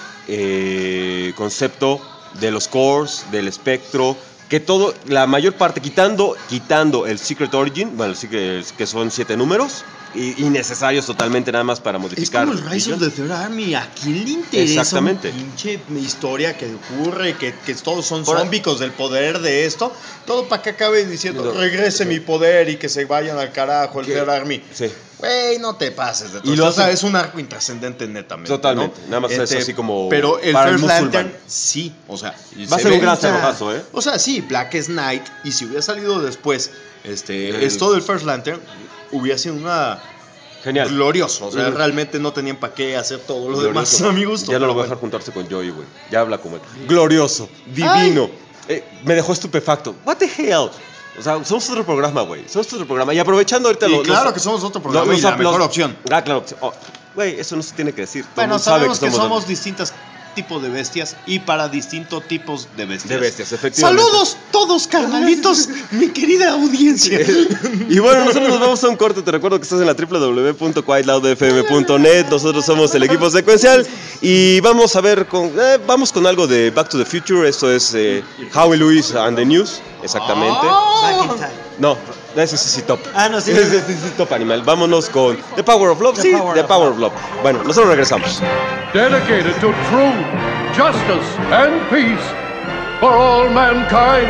eh, concepto de los cores, del espectro, que todo, la mayor parte, quitando, quitando el Secret Origin, bueno, el Secret- que son siete números, y, innecesarios totalmente nada más para Es modificar. como el Rise of the Third Army. ¿A quién le interesa Exactamente. una pinche historia que ocurre, que, que todos son Ahora- zómbicos del poder de esto? Todo para que acabe diciendo, No. regrese mi poder y que se vayan al carajo el Que- Third Army. Sí. Güey, no te pases de todo. Y lo O sea, hacen- es un arco intrascendente netamente. Totalmente. ¿no? Nada más es así como Pero el para el First musulmán. Lantern, sí. O sea, Va a se ser un ve- gran o sea, cerrojazo, ¿eh? O sea, sí, Blackest Night. Y si hubiera salido después, este, El- esto del First Lantern, hubiera sido una. Genial. Glorioso, o sea, Ujú. realmente no tenían para qué hacer todo lo Glorioso. demás a mi gusto. Ya no lo voy a pero dejar juntarse con Joey, güey. Ya habla como él. Glorioso, divino. Eh, me dejó estupefacto. What the hell? O sea, somos otro programa, güey. Somos otro programa. Y aprovechando ahorita Y lo- claro los- que somos otro programa los y la aplos- mejor opción. Ah, claro. Oh, güey, eso no se tiene que decir. Todo el Bueno, mundo sabe sabemos que somos, somos distintos tipos de bestias y para distintos tipos de bestias. de bestias, efectivamente. Saludos todos, carnalitos, mi querida audiencia. Y bueno, nosotros nos vamos a un corte. Te recuerdo que estás en la w w w punto quiet loud f m punto net. Nosotros somos el equipo secuencial. Y vamos a ver con. Eh, vamos con algo de Back to the Future. Esto es eh, Howie Lewis and the News. Exactamente. Back in time. No, ese es sí top. Ah, no, sí. Ese es sí top animal. Vámonos con The Power of Love. The Sí, Power The of Power Love. of Love. Bueno, nosotros regresamos. Dedicated to truth, justice, and peace for all mankind.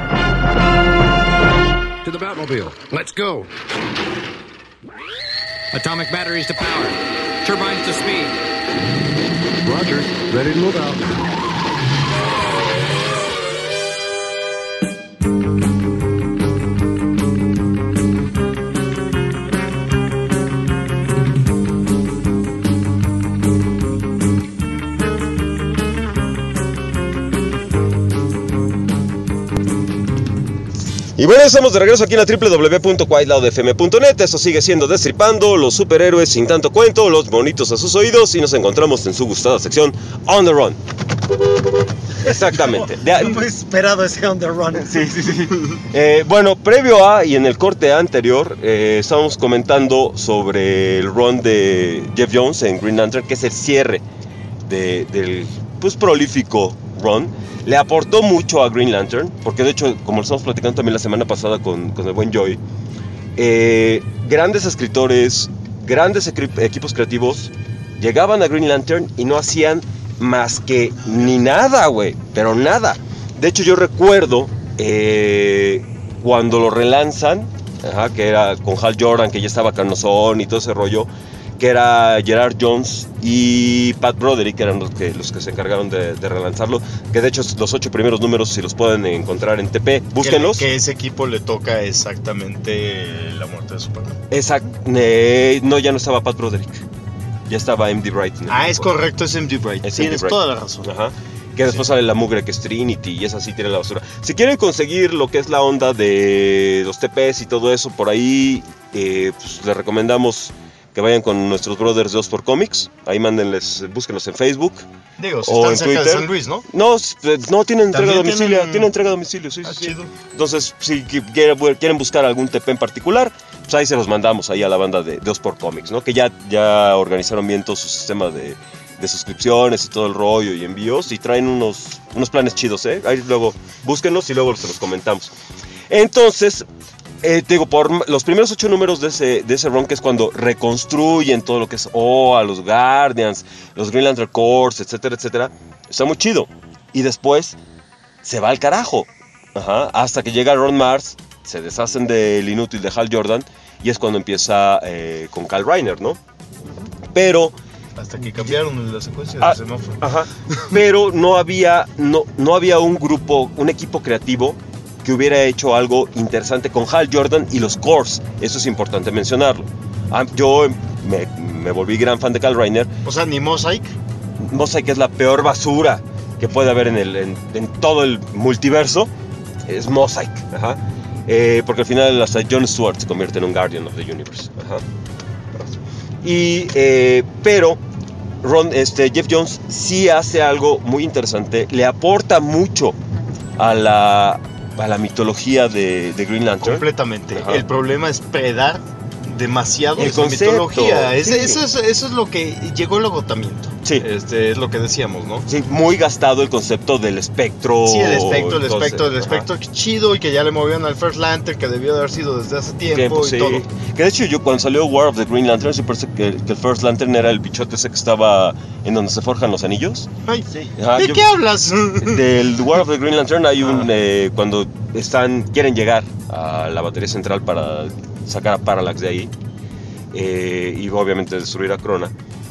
To the Batmobile. Let's go. Atomic batteries to power. Turbines to speed. Roger. Ready to move out. Y bueno, estamos de regreso aquí en la w w w punto quiet loud f m punto net. Esto sigue siendo Destripando, los superhéroes sin tanto cuento, los bonitos a sus oídos. Y nos encontramos en su gustada sección On the Run. Exactamente. De- Muy esperado ese on the run. Sí, sí, sí. Eh, bueno, previo a y en el corte anterior, eh, estábamos comentando sobre el run de Jeff Jones en Green Lantern, que es el cierre de, del pues, prolífico run. Le aportó mucho a Green Lantern, porque de hecho, como lo estamos platicando también la semana pasada con, con el buen Joy, eh, grandes escritores, grandes equi- equipos creativos llegaban a Green Lantern y no hacían más que ni nada, güey, pero nada. De hecho, yo recuerdo eh, cuando lo relanzan, ajá, que era con Hal Jordan, que ya estaba canosón y todo ese rollo, que era Gerard Jones y Pat Broderick, que eran los que, los que se encargaron de, de relanzarlo, que de hecho los ocho primeros números, si los pueden encontrar en T P, búsquenlos. Que, que ese equipo le toca exactamente la muerte de Superman. Exacto, eh, no, ya no estaba Pat Broderick, ya estaba M D Bright. Ah, es correcto, es M D Bright. Es Tienes M D Bright. toda la razón. Ajá. Que después sale la mugre que es Trinity y esa sí tiene la basura. Si quieren conseguir lo que es la onda de los T Ps y todo eso por ahí, eh, pues les recomendamos que vayan con nuestros brothers de Osport Comics. Ahí mándenles, búsquenlos en Facebook. Digo, si O están en cerca de Twitter. San Luis, ¿no? No, s- eh, no tienen entrega a También domicilio, tienen- tienen entrega a domicilio, sí, Ah, sí, sí. chido. Entonces, si qui- quieren, quieren buscar algún T P en particular, pues ahí se los mandamos ahí a la banda de, de Osport Comics, ¿no? Que ya, ya organizaron bien todo su sistema de, de suscripciones y todo el rollo y envíos y traen unos, unos planes chidos, ¿eh? Ahí luego búsquenlos y luego se los comentamos. Entonces, eh, te digo, por los primeros ocho números de ese, de ese run, que es cuando reconstruyen todo lo que es O A, los Guardians, los Green Lantern Corps, etcétera, etcétera, está muy chido. Y después se va al carajo. Ajá, hasta que llega Ron Mars, se deshacen del inútil de Hal Jordan y es cuando empieza eh, con Kyle Reiner, ¿no? Pero Hasta que cambiaron la secuencia Ah, de semáforo. Ajá. Pero no había, no, no había un grupo, un equipo creativo que hubiera hecho algo interesante con Hal Jordan y los Corps. Eso es importante mencionarlo. Ah, yo me, me volví gran fan de Kyle Reiner. O sea, ni Mosaic. Mosaic es la peor basura que puede haber en, el, en, en todo el multiverso. Es Mosaic. Ajá. Eh, porque al final hasta Jon Stewart se convierte en un Guardian of the Universe. Ajá. Y, eh, pero Ron, este, Jeff Jones sí hace algo muy interesante, le aporta mucho a la, a la mitología de, de Green Lantern. Completamente. Ajá. El problema es predar demasiado El esa concepto, mitología. Ese- sí. eso, es, eso es lo que llegó el agotamiento. Sí. Este, es lo que decíamos, ¿no? Sí, muy gastado el concepto del espectro. Sí, el espectro, el entonces, espectro, el ajá. espectro que chido y que ya le movieron al First Lantern que debió de haber sido desde hace tiempo, Tiempo, y sí. todo. Que de hecho yo cuando salió War of the Green Lantern, sí pensé que, que el First Lantern era el bichote ese que estaba en donde se forjan los anillos. Ay, Ajá, ¿de yo- qué hablas? Del War of the Green Lantern hay un Ah. eh, cuando están quieren llegar a la batería central para sacar a Parallax de ahí eh, y obviamente destruir a Krona.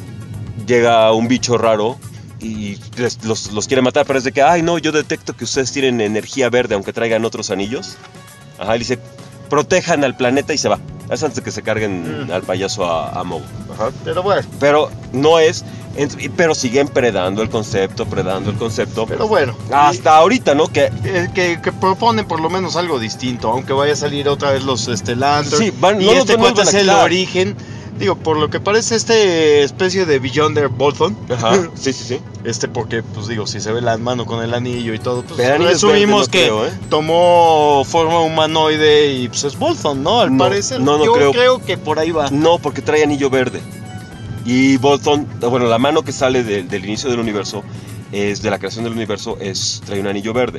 Llega un bicho raro y les- los, los quiere matar, pero es de que, ay no, yo detecto que ustedes tienen energía verde aunque traigan otros anillos. Ajá, y dice, protejan al planeta y se va. Es antes de que se carguen Mm. al payaso a, a Mogo. Ajá. Pero bueno, Pero no es, ent- pero siguen predando el concepto, predando el concepto. pero bueno. Hasta ahorita, ¿no? Que Eh, que, que proponen por lo menos algo distinto, aunque vaya a salir otra vez los este, Lanterns. Sí, van- y no los- este no los cuento van a es el quitar. origen. Digo, por lo que parece este especie de Beyonder Bolton. Ajá, sí, sí, sí. Este porque, pues digo, si se ve la mano con el anillo y todo, pues El anillo es resumimos verde, no que creo, ¿eh? tomó forma humanoide y pues es Bolton, ¿no? Al No, parecer. no, no Yo creo. creo que por ahí va. No, porque trae anillo verde. Y Bolton, bueno, la mano que sale de- del inicio del universo, es de la creación del universo, es trae un anillo verde.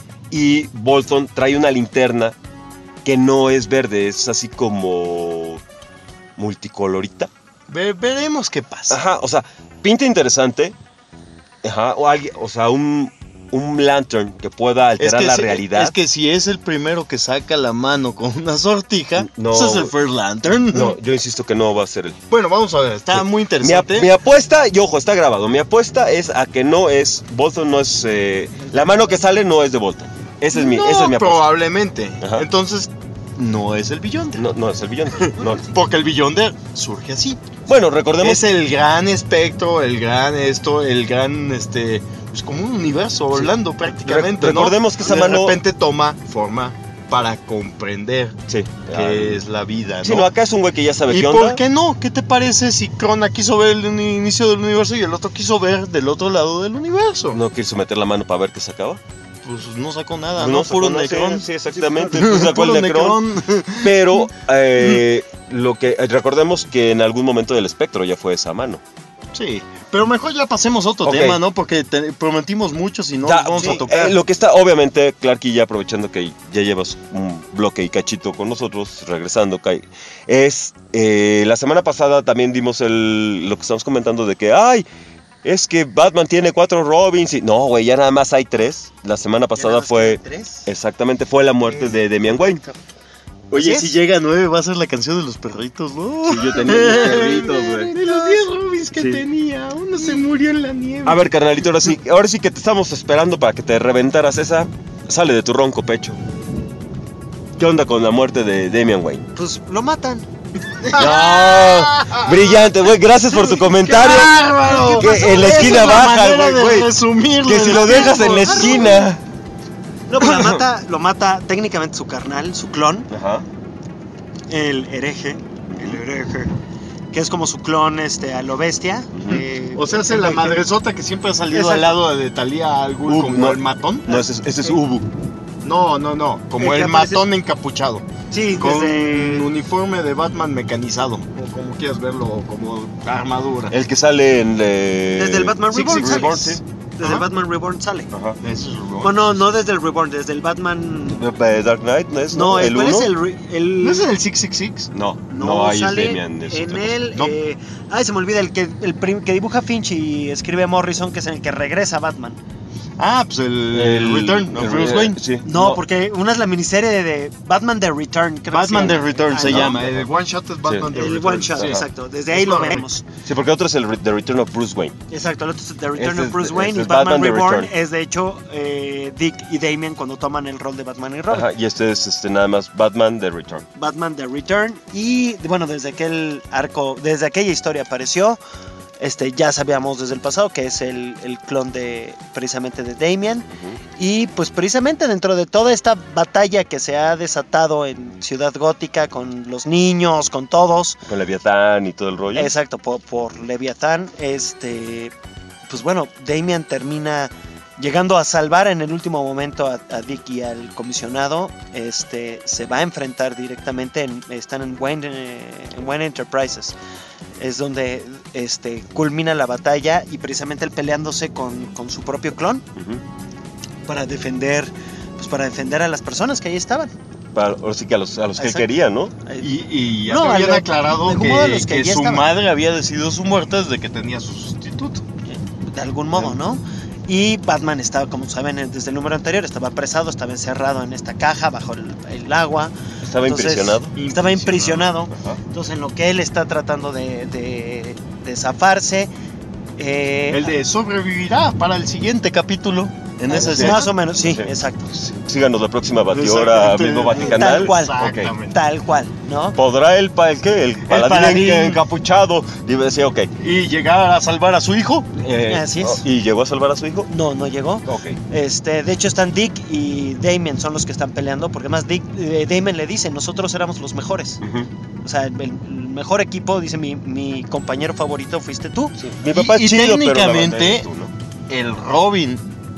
Y Bolton trae una linterna que no es verde, es así como multicolorita. Ve- veremos qué pasa. Ajá, o sea, pinta interesante. Ajá, o alguien, o sea, un, un lantern que pueda alterar la si, realidad. es que si es el primero que saca la mano con una sortija, No. ese es el First Lantern. No, yo insisto que no va a ser el. Bueno, vamos a ver, está muy Mi, interesante. ap- mi apuesta, y ojo, está grabado. Mi apuesta es a que no es. Bolton no es. eh, la mano que sale no es de Bolton. Esa es mi, no, esa es mi apuesta. probablemente. Ajá. Entonces, no es el Beyonder. No, no es el villano. No. Porque el Beyonder surge así. Bueno, recordemos. Es el gran espectro, el gran esto, el gran este, pues como un universo volando prácticamente, Re- ¿no? recordemos que esa de mano- repente toma forma para comprender Sí. qué Ah, es la vida, ¿no? Sí, no, acá es un güey que ya sabe ¿Y qué por onda. qué no? ¿Qué te parece si Krona quiso ver el uni- inicio del universo y el otro quiso ver del otro lado del universo? No quiso meter la mano para ver qué sacaba. Pues no sacó nada, No ¿no? sacó Puro nada, Necron. Sí, sí, exactamente. Pues sacó Puro el Necron. Necron. Pero eh, lo que recordemos que en algún momento del espectro ya fue esa mano. Sí, pero mejor ya pasemos a otro Ok. tema, ¿no? Porque te- prometimos mucho, si no Ya, nos vamos sí, a tocar. eh, lo que está, obviamente, Clarky, ya aprovechando que ya llevas un bloque y cachito con nosotros, regresando, Kai, es eh, la semana pasada también dimos el, lo que estamos comentando de que, ay, es que Batman tiene cuatro Robins. Y, no, güey, ya nada más hay tres. La semana pasada fue, exactamente, fue la muerte de Damian Wayne. Oye, Así si es. llega a nueve va a ser la canción de los perritos, ¿no? Sí, yo tenía mis perritos, güey. De los diez Robins que Sí. tenía, uno se murió en la nieve. A ver, carnalito, ahora sí, ahora sí que te estamos esperando para que te reventaras esa. Sale de tu ronco pecho. ¿Qué onda con la muerte de Damian Wayne? Pues lo matan. No, brillante, güey. Gracias por tu comentario. ¡Bárbaro! Que en la Esa esquina es la baja, manera güey, de güey. resumirlo Que si del lo dejas en tiempo. la esquina. No, pues la mata, lo mata técnicamente su carnal, su clon, Ajá. el hereje, el hereje, que es como su clon este, a lo bestia. eh, O sea, es la el- madresota que siempre ha salido Exacto. al lado de Talía al Ghul Uh, como no. el matón. No, ese es, ese es Ubu. No, no, no, como El el, que aparece- matón encapuchado. Sí, Con desde, uniforme de Batman mecanizado, o como quieras verlo, como armadura. El que sale en. eh, desde el Batman Six Reborn Six sale. Reborn, sí. Desde Ajá. el Batman Reborn sale. Ajá. Ese es Reborn. Bueno, no desde el Reborn, desde el Batman... Eh, Dark Knight, ¿no es? No, ¿El ¿cuál uno? es el, re- el... ¿No es en el seis seis seis? No, no, No, ahí es sale Damian. es en otra cosa. él. No. eh, ay, se me olvida el que el prim- que dibuja Finch y escribe Morrison, que es en el que regresa Batman. Ah, pues el, El Return of el- Bruce Wayne. Sí. No, porque una es la miniserie de, de Batman The Return. creo que Batman se The llama. Return Ah, se no, llama. El one shot es Batman Sí. The El Return. one shot, Sí. exacto. Desde Es ahí lo correcto. vemos. Sí, porque otro es el re- The Return of Bruce Wayne. Exacto, el otro es The Return Este of es- Bruce Wayne este y es Batman, Batman The Reborn Return. es de hecho eh, Dick y Damian cuando toman el rol de Batman y Robin. Ajá, y este es este, nada más Batman The Return. Batman The Return y bueno, desde aquel arco, desde aquella historia apareció. Este, ya sabíamos desde el pasado que es el, el clon de precisamente de Damian. Y pues precisamente dentro de toda esta batalla que se ha desatado en Ciudad Gótica con los niños, con todos, Con Leviatán y todo el rollo. exacto, por, por Leviatán, este, pues bueno, Damian termina llegando a salvar en el último momento a, a Dick y al comisionado. Este, se va a enfrentar directamente, en, están en Wayne, eh, en Wayne Enterprises. Es donde este, culmina la batalla y precisamente él peleándose con, con su propio clon Ujú. para defender, pues para defender a las personas que ahí estaban. Para, ahora sí que a los, a los que él Exacto. quería, ¿no? Y, y ya No, te habían al- aclarado de que, modo de los que que ya su estaban. madre había decidido su muerte desde que tenía su sustituto. De algún modo, ¿no? Y Batman estaba, como saben, desde el número anterior, estaba apresado, estaba encerrado en esta caja bajo el, el agua. Estaba Entonces, impresionado. Estaba impresionado. Ajá. Entonces, en lo que él está tratando de, de, de zafarse, eh, El de sobrevivirá para el siguiente capítulo. En esa más escena. o menos, sí, Sí. exacto. Sí, síganos la próxima batiora Exactamente. mismo Vaticanal. Tal cual. Ok. Exactamente. Tal cual, ¿no? ¿Podrá el, pa- el qué? El paladín, paladín. encapuchado. Y decía, ok. Y llegar a salvar a su hijo. Eh, Así es. ¿Y llegó a salvar a su hijo? No, no llegó. Ok. Este, de hecho están Dick y Damian son los que están peleando, porque además Dick, eh, Damian le dice, nosotros éramos los mejores. Ujú. O sea, el, el mejor equipo, dice mi, mi compañero favorito fuiste tú. Mi papá y, es y chido, pero la banda técnicamente eres tú, ¿no? el Robin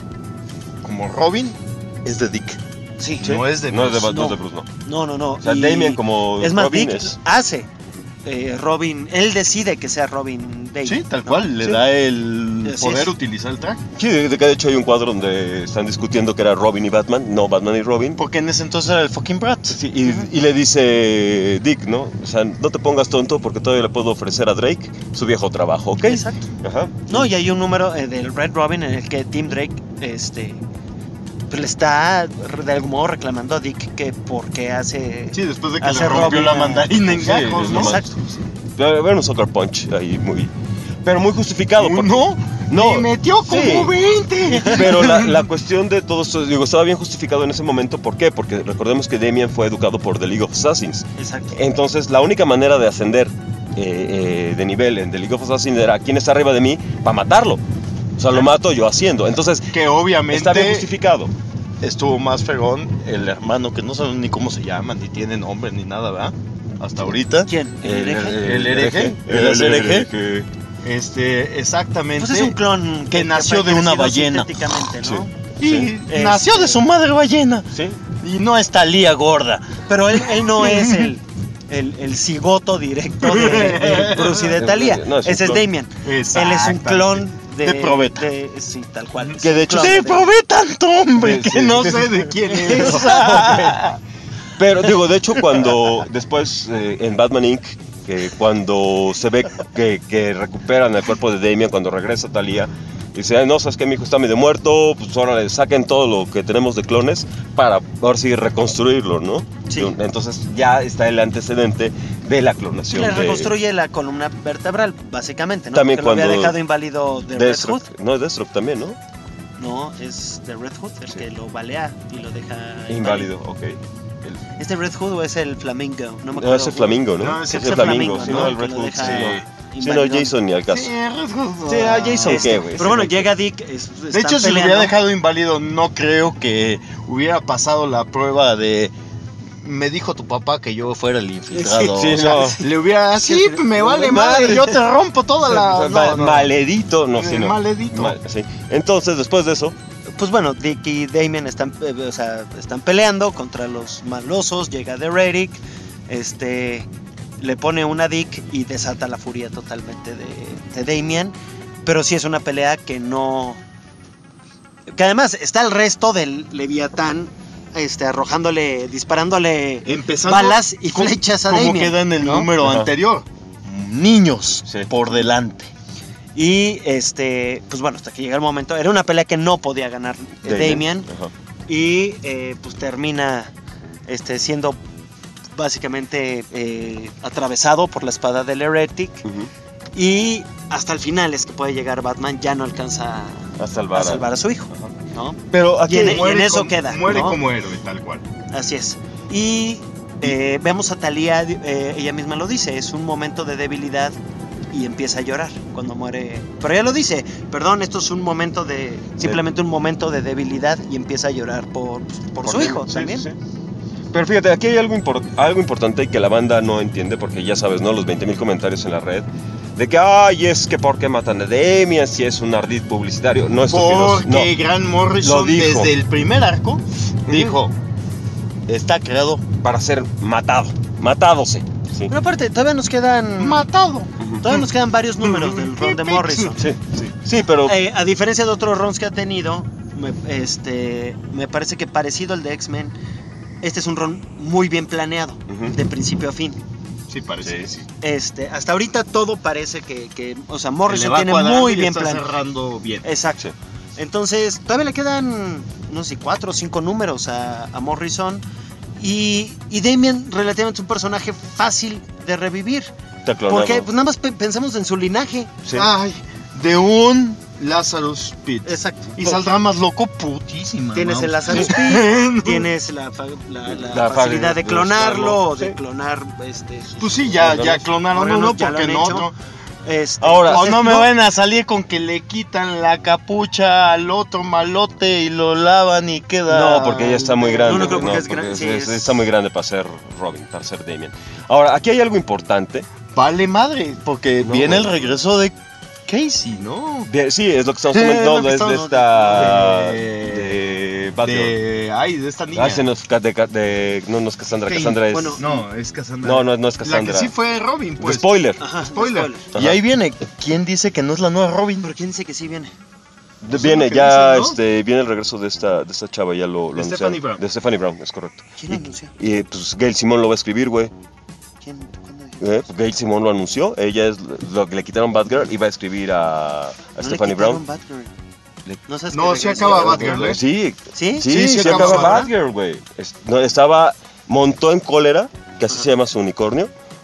como Robin es de Dick. Sí. No es de No es de, Bruce. no es de No. Bruce, no. No, no, no. O sea, Y- Damian como Es más, Robin Dick es... hace eh, Robin, él decide que sea Robin Day. Sí, tal ¿no? cual, le Sí. da el Así poder es. utilizar el traje. Sí, de, de que de hecho hay un cuadro donde están discutiendo que era Robin y Batman, no Batman y Robin. Porque en ese entonces era el fucking Brat. Sí, y, y le dice Dick, ¿no? O sea, no te pongas tonto porque todavía le puedo ofrecer a Drake su viejo trabajo, ¿ok? Exacto. Ajá. No, y hay un número eh, del Red Robin en el que Tim Drake este, pues le está de algún modo reclamando a Dick que por qué hace... Sí, después de que hace le rompió Robin la a- mandarina en Sí, gajos, es ¿no? lo más- Exacto. Pero era un Sucker Punch ahí muy... Pero muy justificado. porque- No, No, me metió como sí. veinte. Pero la, la cuestión de todo esto, digo, estaba bien justificado en ese momento. ¿Por qué? Porque recordemos que Damian fue educado por The League of Assassins. Exacto. Entonces, la única manera de ascender eh, eh, de nivel en The League of Assassins era quién está arriba de mí para matarlo. O sea, lo mato yo haciendo. Entonces, Que obviamente está bien justificado. estuvo más fregón el hermano que no sabemos ni cómo se llama, ni tiene nombre, ni nada, ¿verdad? Hasta ahorita. ¿Quién? ¿El hereje? El hereje. El hereje. Este, exactamente. Pues es un clon que nació de una ballena. Sintéticamente, ¿no? Sí. Y Sí. nació de su madre ballena. Sí. Y no es Talía gorda. Pero él, él no es el, el, el cigoto directo de, de Bruce y de Thalía. No, es un Ese es clon. Damien. Él es un clon de, De Probeta. de- sí, tal cual. Que de hecho- Clon Te probé tanto, hombre, Sí, que sí. no sé de quién es. Pero digo, de hecho, cuando después eh, en Batman incorporated, que cuando se ve que, que recuperan el cuerpo de Damian, cuando regresa Thalía, dice, ay, no, sabes que mi hijo está medio muerto, pues ahora le saquen todo lo que tenemos de clones para ahora sí reconstruirlo, ¿no? Sí. Entonces ya está el antecedente de la clonación. Le de reconstruye la columna vertebral, básicamente, ¿no? También Porque lo había cuando- dejado inválido de Red Hood. Deathstroke. No, Deathstroke también, ¿no? No, es de Red Hood el Sí. que lo balea y lo deja Inválido, ok. El- ¿Es de Red Hood o es el Flamingo? No me acuerdo. No, es el Flamingo, ¿no? No, es ese el es el Flamingo, Flamingo, sí, ¿no? no, el Que Red lo Hood, deja sí, no. Sí, no, inválido. Jason ni al caso. Sí, Red Hood. Sí, a Jason, Este, ¿qué, güey? Pero bueno, Sí, llega Dick. es- De están hecho, si lo peleando. hubiera dejado inválido, no creo que hubiera pasado la prueba de. Me dijo tu papá que yo fuera el infiltrado. Sí, O sea, no. le hubiera. Sí, me vale madre, yo te rompo toda la. Ma- No, no. Maledito, no, Eh, sí, no. maledito. Mal- sí. Entonces, después de eso, Pues bueno, Dick y Damien están, eh, o sea, están peleando contra los malosos. Llega The Redick, este, le pone una Dick y desata la furia totalmente de, de Damien. Pero sí es una pelea que no. Que además está el resto del Leviatán, este, arrojándole, disparándole Empezando balas y como- flechas a como Damien. queda en el ¿no? número Ajá. anterior. Niños Sí. por delante. Y este, pues bueno, hasta que llega el momento. Era una pelea que no podía ganar eh, Damien. Ajá. Y eh, pues termina este, siendo básicamente eh, atravesado por la espada del Heretic. Ujú. Y hasta el final es que puede llegar Batman, ya no alcanza A salvar, a, salvar a su hijo, ¿no? Pero aquí Y en- y en eso como- queda, Muere ¿no? como héroe, tal cual. Así es. Y eh, vemos a Thalía, eh, ella misma lo dice, es un momento de debilidad y empieza a llorar cuando muere. Pero ella lo dice, perdón, esto es un momento de, simplemente un momento de debilidad y empieza a llorar por, por, su Porque- hijo sí, también. sí, sí. Pero fíjate, aquí hay algo, impor- algo importante y que la banda no entiende, porque ya sabes, ¿no? Los veinte mil comentarios en la red, de que, ay, es que ¿por qué matan a Damian si es un ardid publicitario? No, estúpidos, Porque no. Grant Morrison, Lo dijo. desde el primer arco, dijo: está creado Para ser matado, matadose. ¿sí? Pero aparte, todavía nos quedan matado. todavía nos quedan varios números del run de Morrison. Sí, sí, sí, pero Eh, a diferencia de otros runs que ha tenido, me, este, me parece que parecido al de X-Men, este es un run muy bien planeado, Ujú. de principio a fin. Sí, parece. Sí, sí. Este, hasta ahorita todo parece que, que o sea, Le Morrison va tiene cuadrando muy y bien está planeado. cerrando bien. Exacto. Sí. Entonces, todavía le quedan, no sé, cuatro o cinco números a, a Morrison. Y, y Damien relativamente es un personaje fácil de revivir. Está clonado. Porque pues nada más pe- pensamos en su linaje. Sí. Ay, de un Lazarus Pit. Exacto. Y saldrá más loco, putísima. Tienes ¿no? el Lazarus Pit, tienes la, fa- la- la La facilidad fa- de de clonarlo, buscarlo, de sí. clonar este, sus- Pues sí, ya, Órganos. ya clonaron órganos, uno, ya lo porque han no hecho. otro. este, Ahora- O entonces, no me van a salir con que le quitan la capucha al otro malote y lo lavan y queda. No, porque ya está muy grande. No, no creo güey, porque es gran- porque sí, es- es- está muy grande para ser Robin, para ser Damien. Ahora, aquí hay algo importante. Vale madre, porque No, viene el güey. regreso de Casey, ¿no? De- sí, es lo que estamos Sí, comentando, es lo que es de estamos- esta... de- De... Batgirl. De. Ay, de esta niña. Ah, se nos ca- de, ca- de- no, no es Cassandra, Kane. Cassandra es... Bueno, No, es Cassandra. No, no, no es La Cassandra. que sí fue Robin, De pues. spoiler. Ajá, Spoiler. Ajá. Y ahí viene. ¿Quién dice que no es la nueva Robin? Pero quién dice que sí viene. De- Pues viene es lo que ya, dicen, ¿no? este, viene el regreso de esta, de esta chava, ya lo, lo De anunciaron. Stephanie Brown. De Stephanie Brown, es correcto. ¿Quién lo anunció? Y pues Gail Simón lo va a escribir, güey. ¿Quién? ¿Cuándo dijo? Eh, pues, Gail Simón lo anunció, ella es lo que le quitaron Batgirl y va a escribir a, a No le Stephanie quitaron Brown. Batgirl. Le- No, sabes No, que sí regresó. acaba Batgirl, ¿eh? Sí, ¿Sí? sí, Sí, sí, sí acaba acaba, Batgirl, güey. Es- no, estaba, montó en cólera, que así Ajá. se llama su unicornio,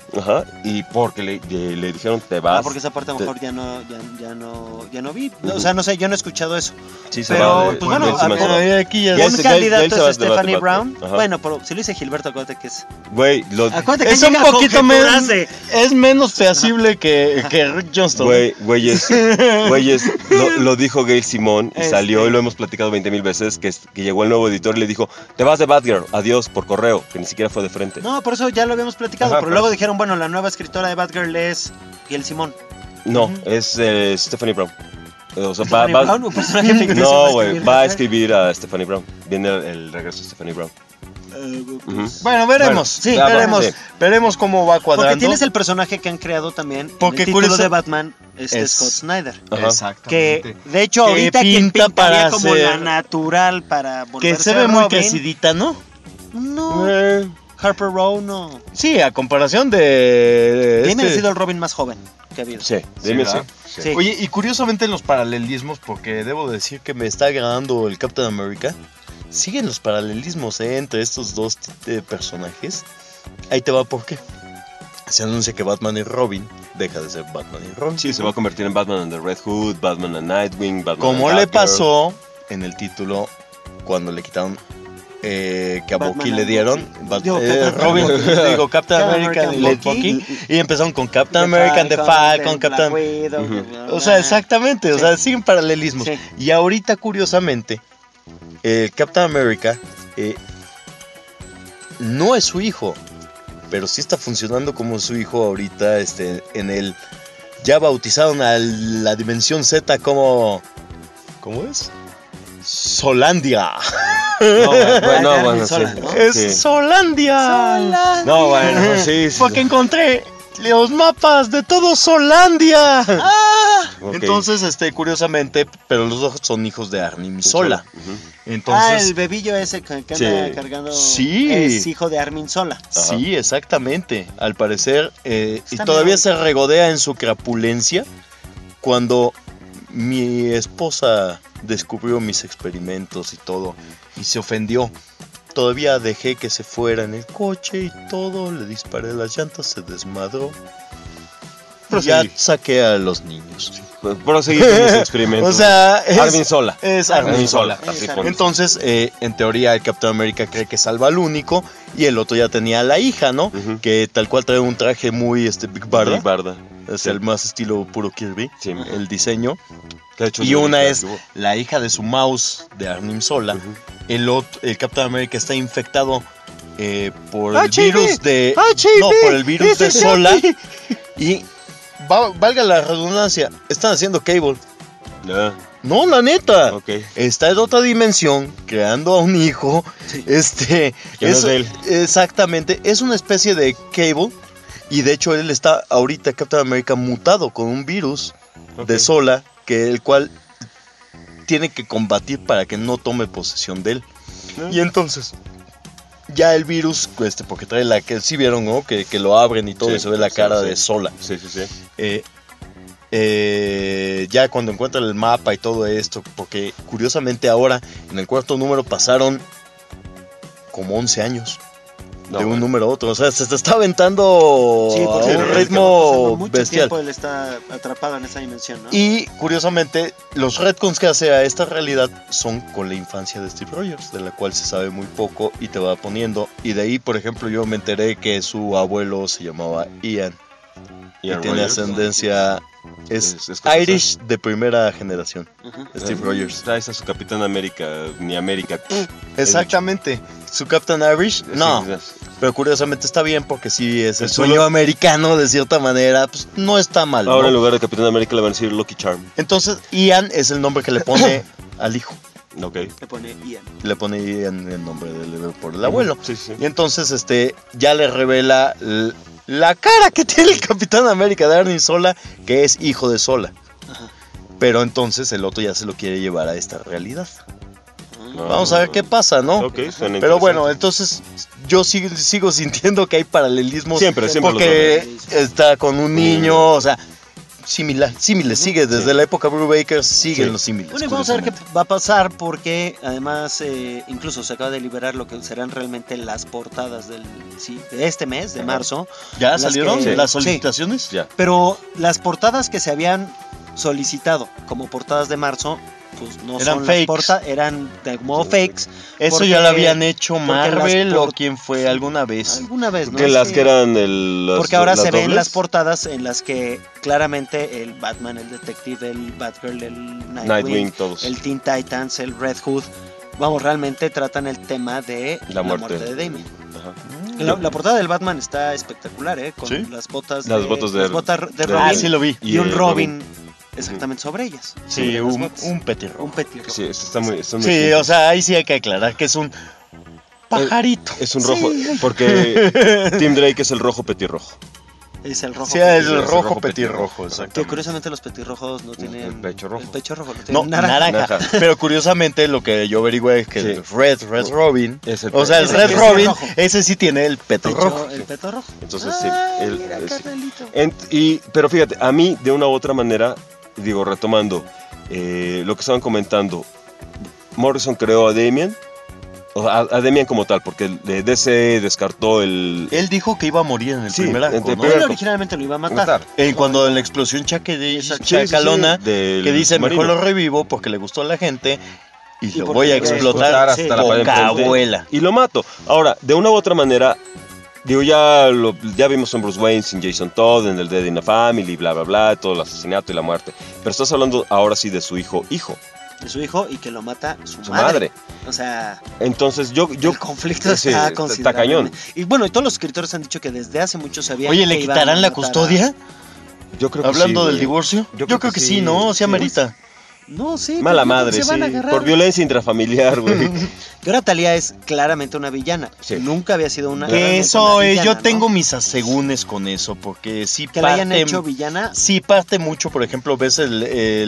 Ajá, y porque le, le, le dijeron te vas. Ah, porque esa parte a lo te- mejor ya no, ya, ya no, ya no vi. No, o sea, no sé, yo no he escuchado eso. Sí, se Pero, va de- pues bueno, Gail a Simone ver, se va. Pero aquí ya Ya Un ese- candidato Gail se va es de Bat- Stephanie Bat- Brown. Ajá. Bueno, pero si lo dice Gilberto, acuérdate que es. Güey, lo, Acuérdate que es un llega a poquito menos, conjeturarse. es menos feasible que, que Rick Johnston. güey, güeyes, güeyes, lo, lo dijo Gail Simone y Este. salió y lo hemos platicado veinte mil veces, que, es- que llegó el nuevo editor y le dijo, te vas de Batgirl, adiós, por correo, que ni siquiera fue de frente. No, por eso ya lo habíamos platicado. Ajá, pero por luego eso. dijeron, bueno, la nueva escritora de Batgirl es Gail Simón. No, es eh, Stephanie Brown. O sea, va, Stephanie va- Brown, un personaje ficticio. no, güey, escribir va a Batgirl. escribir a Stephanie Brown. Viene el, el regreso de Stephanie Brown. Eh, Ujú. Bueno, veremos. Bueno, sí, ya va, veremos. sí. Veremos cómo va cuadrando. Porque tienes el personaje que han creado también. Porque en el título curioso- de Batman, este es- Scott Snyder. Ajá. Exactamente. Que de hecho Que ahorita quien pinta pintaría para como ser- la natural para que volverse se ve muy Robin. crecidita, ¿no? No, Eh, Harper Row no. Sí, a comparación de... de Damien este- ha sido el Robin más joven que ha habido. sí, dime sí. ¿verdad? sí. Sí. Oye, y curiosamente en los paralelismos, porque debo decir que me está agradando el Captain America, siguen los paralelismos eh, entre estos dos eh, personajes. Ahí te va por qué. Se anuncia que Batman y Robin deja de ser Batman y Robin. Sí, se va a convertir en Batman and the Red Hood, Batman and Nightwing, Batman Como and le Batgirl. pasó en el título cuando le quitaron eh, que a Batman Bucky le and dieron Bucky. Bat- Digo, eh, Captain Robin, America. digo Captain Captain America America y and Bucky, Bucky. y empezaron con Captain The America, The Falcon, Falcon, The Captain. Black Widow, Ujú. bla, bla, O sea, bla. exactamente, o Sí. sea, siguen paralelismos. Sí. Y ahorita, curiosamente, el Captain America eh, no es su hijo, pero sí está funcionando como su hijo ahorita, este, en el... Ya bautizaron a la Dimensión Z como... ¿Cómo es? Solandia. No, bueno, no, Ya, bueno, Sola, sí. ¿no? Es Sí. Solandia. No, bueno, sí, sí. Porque encontré los mapas de todo Solandia. Ok. Entonces, este, curiosamente, pero los dos son hijos de Arnim Sola. Ujú. Ah, Entonces, el bebillo ese que, que anda Sí. cargando Sí. es hijo de Armin Sola. sí, exactamente. Al parecer, eh, y Está todavía medio- se regodea en su crapulencia cuando mi esposa descubrió mis experimentos y todo y se ofendió. Todavía dejé que se fuera en el coche y todo, le disparé las llantas, se desmadró. Y ya Proseguí. saqué a los niños. Proseguir con mis experimentos. O sea, es, Armin Sola. es Armin Armin Sola. Sola. Así Es pon- Entonces, eh, en teoría, el Capitán América cree que salva al único y el otro ya tenía a la hija, ¿no? Ujú. Que tal cual trae un traje muy este Big Barda. Big Barda. Es el más estilo puro Kirby, Sí. el diseño. De hecho, Y yo una dije, es "Hubo". la hija de su mouse de Arnim Sola. Ujú. El otro, el Capitán América está infectado eh, por el H I V. virus de H I V. no, por el virus de Dice Sola. Shaggy. Y va- valga la redundancia, están haciendo Cable. Ya, No, la neta. ok. Está en otra dimensión, creando a un hijo. Este. Que no es de él. Exactamente. Es una especie de Cable. Y de hecho, él está ahorita, Captain America, mutado con un virus Ok. de Sola. Que el cual tiene que combatir para que no tome posesión de él. Y entonces. Ya el virus, este, porque trae la que sí vieron, ¿no? Que, que lo abren y todo Sí, y se ve la sí, cara sí. de Sola. Sí, sí, sí. Eh, eh, ya cuando encuentran el mapa y todo esto, porque curiosamente ahora en el cuarto número pasaron como once años No, de un bueno. número a otro, o sea, se te está aventando Sí, a porque un sí, ritmo pasando mucho bestial. tiempo él está atrapado en esa dimensión, ¿no? Y curiosamente, los retcons que hace a esta realidad son con la infancia de Steve Rogers, de la cual se sabe muy poco y te va poniendo. Y de ahí, por ejemplo, yo me enteré que su abuelo se llamaba Ian. Ian y tiene Rogers. ascendencia, es, Es- es escocesa. Irish de primera generación, Ujú. Steve Rogers. Traes a su Capitán América, ni América. Exactamente. Su Captain Irish, no, Sí, sí, pero curiosamente está bien porque sí es el Es sueño solo- americano de cierta manera, pues no está mal, ¿no? Ahora en lugar de Capitán América le van a decir Lucky Charm. Entonces Ian es el nombre que le pone al hijo, Ok. Le pone Ian. le pone Ian el nombre del, por el abuelo. Sí, sí. Y entonces este ya le revela l- la cara que tiene el Capitán América de Arnim Sola, que es hijo de Sola. Ajá. Pero entonces el otro ya se lo quiere llevar a esta realidad. No, Vamos a ver qué pasa, ¿no? Ok, suena Pero bueno, interesante. entonces yo sigo, sigo sintiendo que hay paralelismos. Siempre, siempre Porque los está con un niño, o sea, similar, símiles, sigue desde Sí. la época Brubaker, siguen Sí. los símiles. Bueno, y vamos a ver qué curiosamente. va a pasar porque además eh, incluso se acaba de liberar lo que serán realmente las portadas del sí, de este mes, de Ajá. marzo. ¿Ya las salieron que- las sí. solicitaciones? Ya. Pero las portadas que se habían solicitado como portadas de marzo, pues no Eran son fakes. las portadas, eran de modo fakes. Eso porque- ya lo habían hecho porque Marvel las por- o quién fue alguna vez. Alguna vez, ¿no? Que las Sí. que eran el, las- Porque ahora las se ven dobles. las portadas en las que claramente el Batman, el Detective, el Batgirl, el Nightwing, Nightwing, todos. el Teen Titans, el Red Hood, vamos, realmente tratan el tema de La la, muerte. muerte. de Damien. Ajá. La, la portada del Batman está espectacular, ¿eh? Con ¿Sí? las botas Las de, botas de- las botas de de- Robin Ah, sí lo vi. y, un eh, Robin, exactamente sobre ellas. Sí, sobre las un, botas. un petirro. un petirrojo. Sí, eso está muy, está muy Sí, simple. o sea, ahí sí hay que aclarar que es un pajarito. Es un rojo, porque Tim Drake es el rojo petirrojo. Es el rojo. Sí, es petirrojo. el el rojo rojo petirrojo, Que exacto. curiosamente los petirrojos no tienen el pecho rojo. El pecho rojo, lo No, tienen naranja. naranja. Naranja. Pero curiosamente lo que yo averigüé es que Sí. el Red, Red Robin, Es el o sea, el pecho. Red Ese es Robin, rojo. ese sí tiene el peto Pecho- rojo. El peto rojo. Entonces, sí, Ay, el- mira, el- sí. carnalito. Ent- y, pero fíjate, a mí de una u otra manera, digo, retomando eh, lo que estaban comentando, Morrison creó a Damian, o a, a Damian como tal, porque el de D C descartó el... Él dijo que iba a morir en el Sí, primer arco, entre ¿no? Pero- Él originalmente lo iba a matar. matar. Eh, cuando en la explosión chaque de Exacto. Sí, sí, sí, Chacalona, del que dice, mejor submarino. lo revivo porque le gustó a la gente y, Y lo porque voy a lo voy a explotar explotar hasta hasta la la pared enfrente. abuela. Y lo mato. Ahora, de una u otra manera, digo, ya, lo, ya vimos en Bruce Wayne sin Jason Todd, en el Dead in a Family, bla, bla, bla, todo el asesinato y la muerte. Pero estás hablando ahora sí de su hijo, hijo, De su hijo y que lo mata su, su madre. madre. O sea, Entonces yo... yo el conflicto sí, está está considerable. cañón. Y bueno, y todos los escritores han dicho que desde hace mucho sabían Oye, que ¿le iban quitarán a la matar a- custodia? Yo creo que Hablando sí, del güey. divorcio. Yo creo, que, sí, ¿no? O sea, Sí. amerita. No, sí. Mala pero madre, se sí. van a agarrar. Por violencia intrafamiliar, güey. Que ahora Talía es claramente una villana. Sí. Nunca había sido una. Que realmente eso, una eh, villana, yo ¿no? tengo mis asegúnes con eso, porque sí Que la hayan parte, hecho villana. sí parte mucho, por ejemplo, ves el,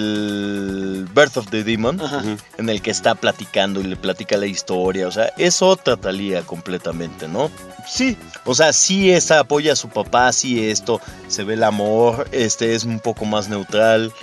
el Birth of the Demon, Ajá. Ujú. en el que está platicando y le platica la historia, o sea, es otra Talía completamente, ¿no? Sí, O sea, sí esa apoya a su papá, sí esto, se ve el amor, este es un poco más neutral.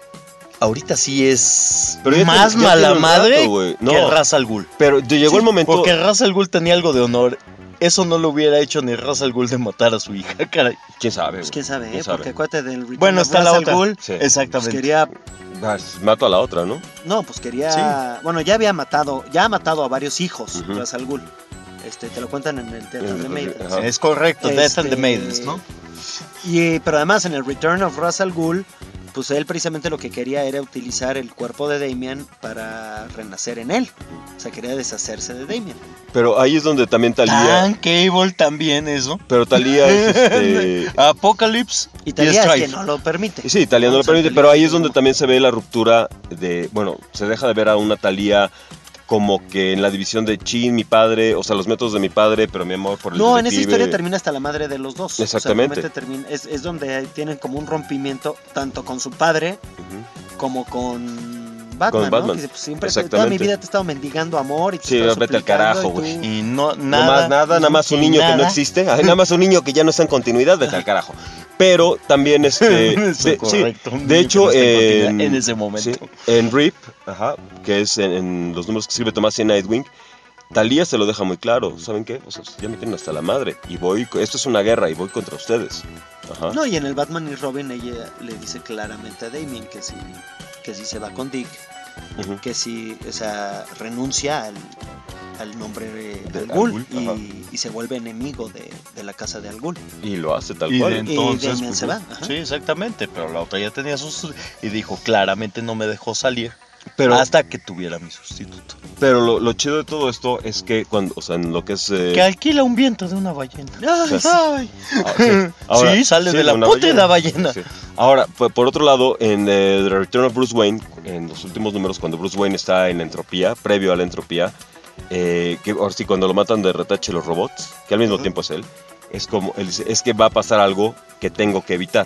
Ahorita sí es Pero ya más tiene- ya mala tiene un madre rato, güey. No. que Ra's al Ghul. pero llegó el momento... Porque Ra's al Ghul tenía algo de honor. Eso no lo hubiera hecho ni Ra's al Ghul de matar a su hija, caray. ¿Quién sabe? Pues güey? quién sabe, ¿eh? ¿Quién sabe? Porque acuérdate del Return Bueno, of está Ra's la al otra. Ghul, Sí. pues Exactamente. quería. Ah, mato a la otra, ¿no? No, pues quería. Bueno, ya había matado. Ya ha matado a varios hijos, Ujú. Ra's al Ghul. Este, te lo cuentan en el Death of the Maidens. Ajá. Es correcto, Death and the Este, Maidens, ¿no? Y, pero además en el Return of Ra's al Ghul, pues él precisamente lo que quería era utilizar el cuerpo de Damian para renacer en él. O sea, quería deshacerse de Damian. Pero ahí es donde también Talía... Tan Cable también eso. Pero Talía es este... Apocalypse Y y Talía es Strife. quien no lo permite. Sí, Talía no lo O sea, permite, Talía pero ahí es no- donde también se ve la ruptura de... Bueno, se deja de ver a una Talía como que en la división de Chin, mi padre, o sea, los métodos de mi padre, pero mi amor por el No, en esa detective. historia termina hasta la madre de los dos. Exactamente. O sea, realmente termina- es, es donde tienen como un rompimiento tanto con su padre Ujú. como con Batman, Con ¿no? Batman. Que dice, pues, siempre Exactamente. toda mi vida te he estado mendigando amor y te Sí, he estado vete al suplicando carajo, y tú- güey. Y no, No nada. más nada, nada más un y niño que no nada. existe. Ay, nada más un niño que ya no está en continuidad, vete al carajo. Pero también este... Eso de, es correcto, sí, un de niño hecho, que no está en en, continuidad en ese momento. sí, en RIP, ajá, que es en, en los números que escribe Tomás y Nightwing, Talía se lo deja muy claro. ¿Saben qué? O sea, ya me tienen hasta la madre. Y voy, esto es una guerra y voy contra ustedes. Ajá. No, y en el Batman y Robin ella le dice claramente a Damien que si, que si se va con Dick, Ujú. que si, o sea, renuncia al, al nombre de De Al Al Ghul Ghul, y, ajá. y se vuelve enemigo de, de la casa de Al Ghul. Y lo hace tal Y cual. de entonces, Damian pues, se va, ajá. sí, exactamente, pero la otra ya tenía sus y dijo claramente no me dejó salir Pero, hasta que tuviera mi sustituto. pero lo, lo chido de todo esto es que cuando, o sea, en lo que es... eh, Que alquila un viento de una ballena. Ay, sí. Ay. ah, sí. Ahora- Sí, sale de la una puta ballena. Sí. Ahora, por, por otro lado, en eh, The Return of Bruce Wayne, en los últimos números, cuando Bruce Wayne está en la entropía, previo a la entropía, eh, que ahora sí, cuando lo matan de retache los robots, que al mismo tiempo es él, es como, él dice, es que va a pasar algo que tengo que evitar.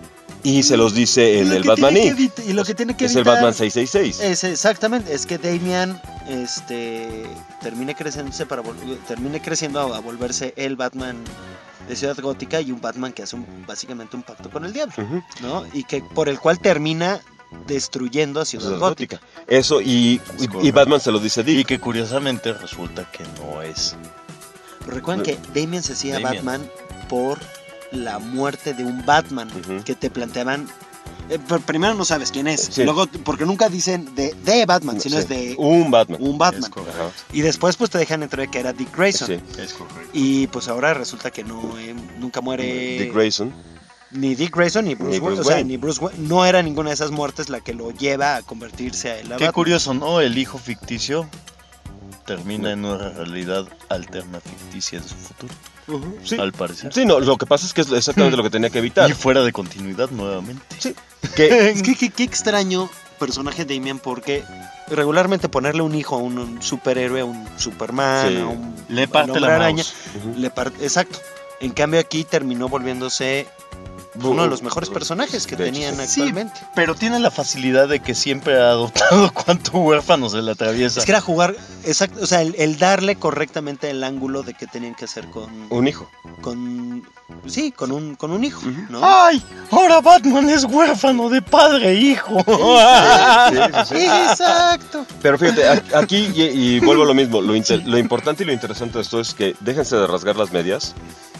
Y se los dice en Y lo el que Batman tiene Inc. que evit- y lo que tiene que Es el evitar Batman seiscientos sesenta y seis. Es exactamente, es que Damian este termine creciéndose para vol- termine creciendo a, a volverse el Batman de Ciudad Gótica y un Batman que hace un, básicamente un pacto con el diablo, Ujú. ¿no? Y que por el cual termina destruyendo a Ciudad Ciudad Gótica. Eso, y, y, y Batman se lo dice a Dick. Y que curiosamente resulta que no es. Pero recuerden que Damian se hacía Damian. Batman por la muerte de un Batman Ujú. que te planteaban. eh, pr- primero no sabes quién es, Sí. luego porque nunca dicen de, de Batman, sino Sí. es de un Batman. un Batman. Es correcto. Ajá. Y después pues te dejan entrever que era Dick Grayson. Sí. Es correcto. Y pues ahora resulta que no eh, nunca muere Dick Grayson. ni Dick Grayson ni Bruce, Ni Bruce Wayne. O sea, Wayne. ni Bruce Wayne. No era ninguna de esas muertes la que lo lleva a convertirse a él. a Qué Batman. curioso, ¿no? El hijo ficticio termina en una realidad alterna ficticia en su futuro, Sí. al parecer. Sí, no, lo que pasa es que es exactamente lo que tenía que evitar. Y fuera de continuidad nuevamente. Sí. Que, Es que qué, qué extraño personaje Damian, porque regularmente ponerle un hijo a un, un superhéroe, a un Superman, Sí. a un Le al parte Hombre la araña, mouse. Ujú. le parte, exacto. En cambio aquí terminó volviéndose uno de los mejores personajes que De hecho, tenían sí. actualmente. Pero tiene la facilidad de que siempre ha adoptado cuánto huérfano se le atraviesa. Es que era jugar, exacto, o sea, el, el darle correctamente el ángulo de que tenían que hacer con, un hijo. con sí, con un, con un hijo, ¿no? ¡Ay! Ahora Batman es huérfano de padre e hijo. Sí, sí, sí. Exacto. Pero fíjate, a- aquí, y, y vuelvo a lo mismo, lo, inter- lo importante y lo interesante de esto es que déjense de rasgar las medias.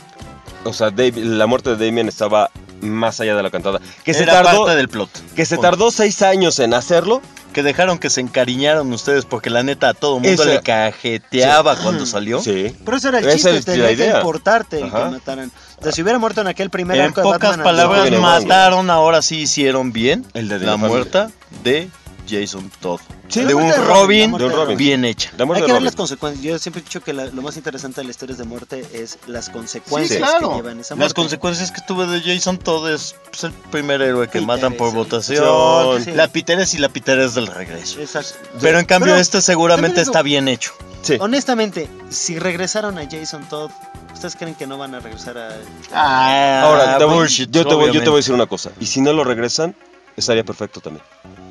O sea, Dave- la muerte de Damian estaba más allá de la cantada. Que se Era tardó, parte del plot. que se tardó seis años en hacerlo. Que dejaron que se encariñaron ustedes porque la neta a todo mundo Esa- le cajeteaba cuando salió. Sí. Pero eso era el Esa chiste, es tenía la que idea. importarte el Ajá. que mataran. O sea, si hubiera muerto en aquel primer En arco de pocas Batman, palabras, Viene mataron, ahora sí hicieron bien El de- de la la familia. muerta de Jason Todd. Sí, de la un muerte de Robin, la Robin, muerte de Robin. bien hecha. La muerte hay de que ver Robin. las consecuencias. Yo siempre he dicho que la- lo más interesante de las historias de muerte es las consecuencias Sí, claro. que llevan esa Las muerte. consecuencias que tuve de Jason Todd es pues, el primer héroe que Píteres, matan por sí. votación. Sí. La Piteres y la Piteres del regreso. Exacto. Pero en cambio Pero este seguramente también digo- está bien hecho. Sí. Honestamente, si regresaron a Jason Todd, ¿ustedes creen que no van a regresar a...? Ah, Ahora, te voy- bullshit, yo, te voy, yo te obviamente. voy a decir una cosa. Y si no lo regresan, estaría perfecto también.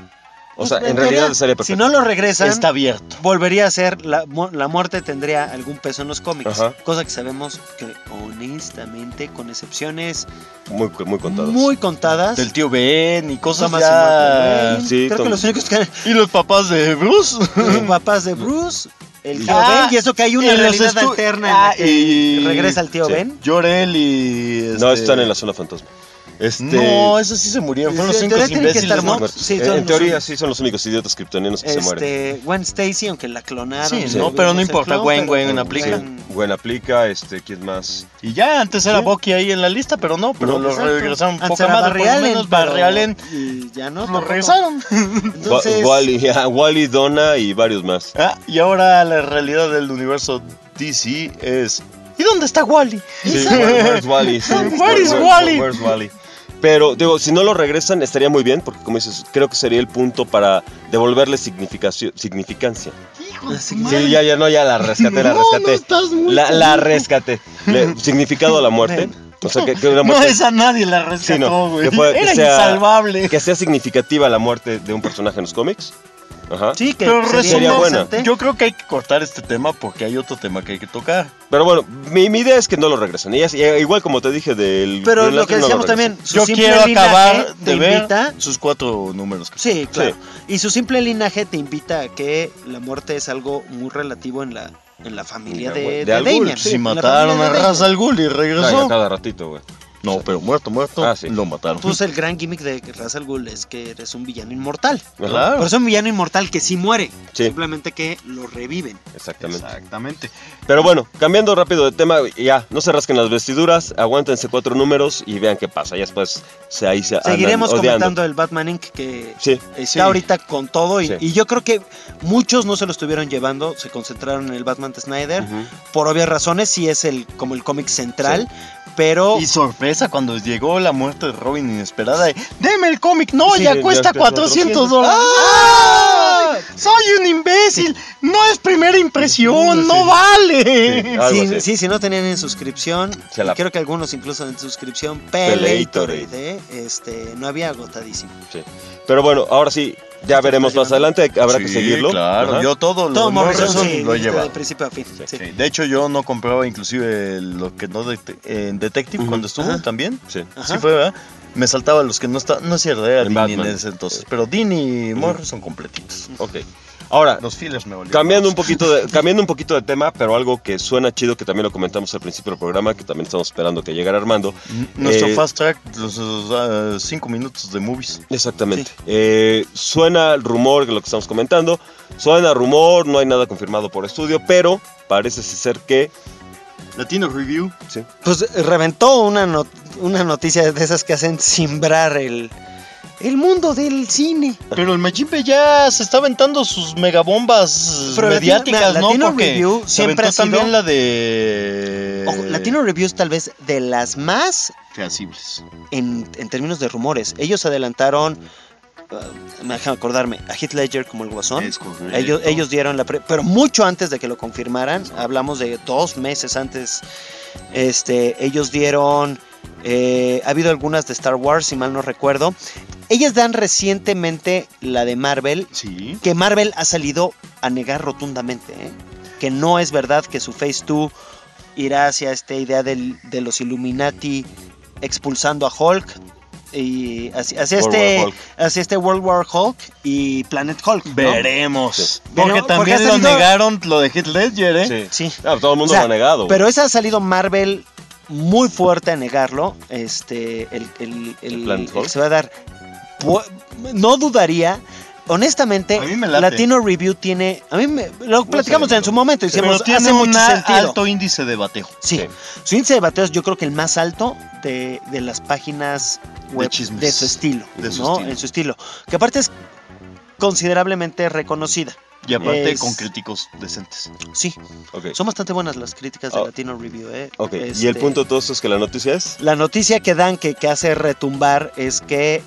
O sea, Pues, en teoría, realidad estaría perfecto. Si no lo regresan, Está abierto. volvería a ser, la, mu- la muerte tendría algún peso en los cómics. Ajá. Cosa que sabemos que honestamente, con excepciones Muy, muy contados. muy contadas, Del tío Ben y cosas Thomas ya... y Martha Wayne, sí, creo con- que los únicos que han Y los papás de Bruce. los papás de Bruce, el tío Ah, Ben, y eso que hay una y los realidad estu- alterna en ah, la que y- regresa el tío sí. Ben. Jorel y... No, este- están en la zona fantasma. Este, No, esos sí se murieron. Fueron los Sí, en cinco teoría tienen que imbéciles, estar ¿no? muertos. Sí, Eh, son- en teoría son- sí son los únicos idiotas kryptonianos que se mueren. Este, Gwen Stacy, aunque la clonaron. Sí, y no, le pero no vimos el importa, clon, Gwen, pero Gwen aplica. Gwen- Buena aplica, este, ¿quién más? Y ya, antes era Sí. Bucky ahí en la lista, pero no, pero No, lo Exacto. regresaron Antes poca era madre, Barry por lo Allen, menos pero- Barry Allen y ya no. lo tampoco. regresaron. Entonces, Wa- Wally, ah, Wally, Donna y varios más. Ah, y ahora la realidad del universo D C es... ¿Y dónde está Wally? Sí, where- where's Wally? Sí, Where is where- Wally? Where's Wally? Pero, digo, si no lo regresan, estaría muy bien, porque como dices, creo que sería el punto para devolverle significación, significancia. así- Sí, ya, ya, no, ya la rescaté, la No, rescaté. no estás muy la, la rescaté. Le- significado a la muerte. O sea, que, que una No, muerte- esa nadie la rescató, Sí, no, güey. que fue- que Era sea- insalvable. que sea significativa la muerte de un personaje en los cómics. Ajá. Sí, que Pero sería, sería buena. interesante. Yo creo que hay que cortar este tema porque hay otro tema que hay que tocar. Pero bueno, mi, mi idea es que no lo regresan. Y es- y igual como te dije del... Pero Green lo que Lantern, no decíamos regresan. también, su Yo simple quiero linaje acabar te de ver invita. sus cuatro números. que- Sí, claro. Y su simple linaje te invita a que la muerte es algo muy relativo en la, en la familia De- de, de de Al Ghul, Damian. sí, Si En la mataron familia a de Damian. Ra's al Ghul y Ay, regresó. a cada ratito, güey. No, pero muerto, muerto, Ah, sí. lo mataron. Pues el gran gimmick de Ra's al Ghul es que eres un villano inmortal. Ajá. Claro. Por eso es un villano inmortal que sí muere. Sí. Simplemente que lo reviven. Exactamente. Exactamente. Pero bueno, cambiando rápido de tema, ya, no se rasquen las vestiduras, aguántense cuatro números y vean qué pasa. Ya después se, ahí se andan Seguiremos odiando. comentando el Batman Incorporated que Sí. está Sí. ahorita con todo. Y, Sí. y yo creo que muchos no se lo estuvieron llevando. Se concentraron en el Batman de Snyder. Ujú. Por obvias razones, sí es el como el cómic central. Pero Y sorpresa cuando llegó la muerte de Robin inesperada. de, Deme el cómic, no, Sí, ya ya cuesta cuesta cuatrocientos cuatrocientos. dólares. ¡Ah! Soy un imbécil. No es primera impresión, no vale. Sí, algo Sí, así. sí, si no tenían en suscripción, Se la- creo que algunos incluso en suscripción, Peleatorade. Peleatorade, ¿eh? este, no había agotadísimo. Sí. Pero bueno, ahora sí, ya veremos más adelante, habrá que Sí, seguirlo. Claro, Ajá. yo todo lo Todo de Morrison, Morrison sí, lo he este, llevado. de principio a fin. Sí. Sí, de hecho, yo no compraba inclusive lo que no de, en Detective Ujú. cuando estuvo Ajá. también. Sí. Ajá. Sí fue, ¿verdad? Me saltaba los que no estaban, no es cierto, era En Dean en Batman. ese entonces, pero Dean y Morrison completitos. Ok. Ahora, Los fillers me volvieron. cambiando un poquito de, cambiando un poquito de tema, pero algo que suena chido, que también lo comentamos al principio del programa, que también estamos esperando que llegara Armando. Nuestro Eh, fast track, los uh, cinco minutos de movies. Exactamente. Eh, suena el rumor, que lo que estamos comentando, suena rumor, no hay nada confirmado por estudio, pero parece ser que... Latino Review. Sí. Pues reventó una, not- una noticia de esas que hacen simbrar el, el mundo del cine. Pero el Majimbe ya se está aventando sus megabombas Pero mediáticas, Latino- ¿no? Latino Porque Review se siempre aventó ha sido- también la de... Ojo, Latino Review es tal vez de las más Feasibles. en, en términos de rumores. Ellos adelantaron, uh, me dejan acordarme, a Heath Ledger como el Guasón. Es correcto. Ellos, ellos dieron la... pre- pero mucho antes de que lo confirmaran, hablamos de dos meses antes, este, ellos dieron... eh, ha habido algunas de Star Wars, si mal no recuerdo. Ellas dan recientemente la de Marvel, Sí. que Marvel ha salido a negar rotundamente, ¿eh? Que no es verdad que su Phase dos irá hacia esta idea del- de los Illuminati expulsando a Hulk y hacia, hacia World este War Hulk. hacia este World War Hulk y Planet Hulk, ¿no? Veremos. Sí. Porque Pero- también porque ha lo salido- negaron lo de Heath Ledger, ¿eh? Sí. Sí. Ah, todo el mundo O sea, lo ha negado. Pero esa ha salido Marvel muy fuerte a negarlo. Este, el, el, el- ¿El Planet el que Hulk? se va a dar. Pu- No dudaría. Honestamente, A mí me late. Latino Review tiene. A mí me, lo platicamos sé, en su momento. Pero Decíamos, tiene hace un mucho sentido. alto índice de bateo. Sí. Sí. Su índice de bateos, yo creo que el más alto de, de las páginas web de, chismes. su estilo. De su ¿no? estilo. En su estilo. Que aparte es considerablemente reconocida. Y aparte Es- con críticos decentes. Sí. Ok. Son bastante buenas las críticas de Oh. Latino Review. ¿eh? Ok. Y el Este, punto de todo esto es que la noticia es... La noticia que dan que, que hace retumbar es que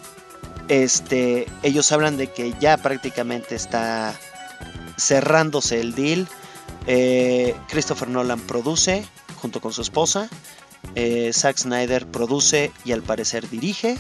este, ellos hablan de que ya prácticamente está cerrándose el deal. Eh, Christopher Nolan produce junto con su esposa. Eh, Zack Snyder produce y al parecer dirige.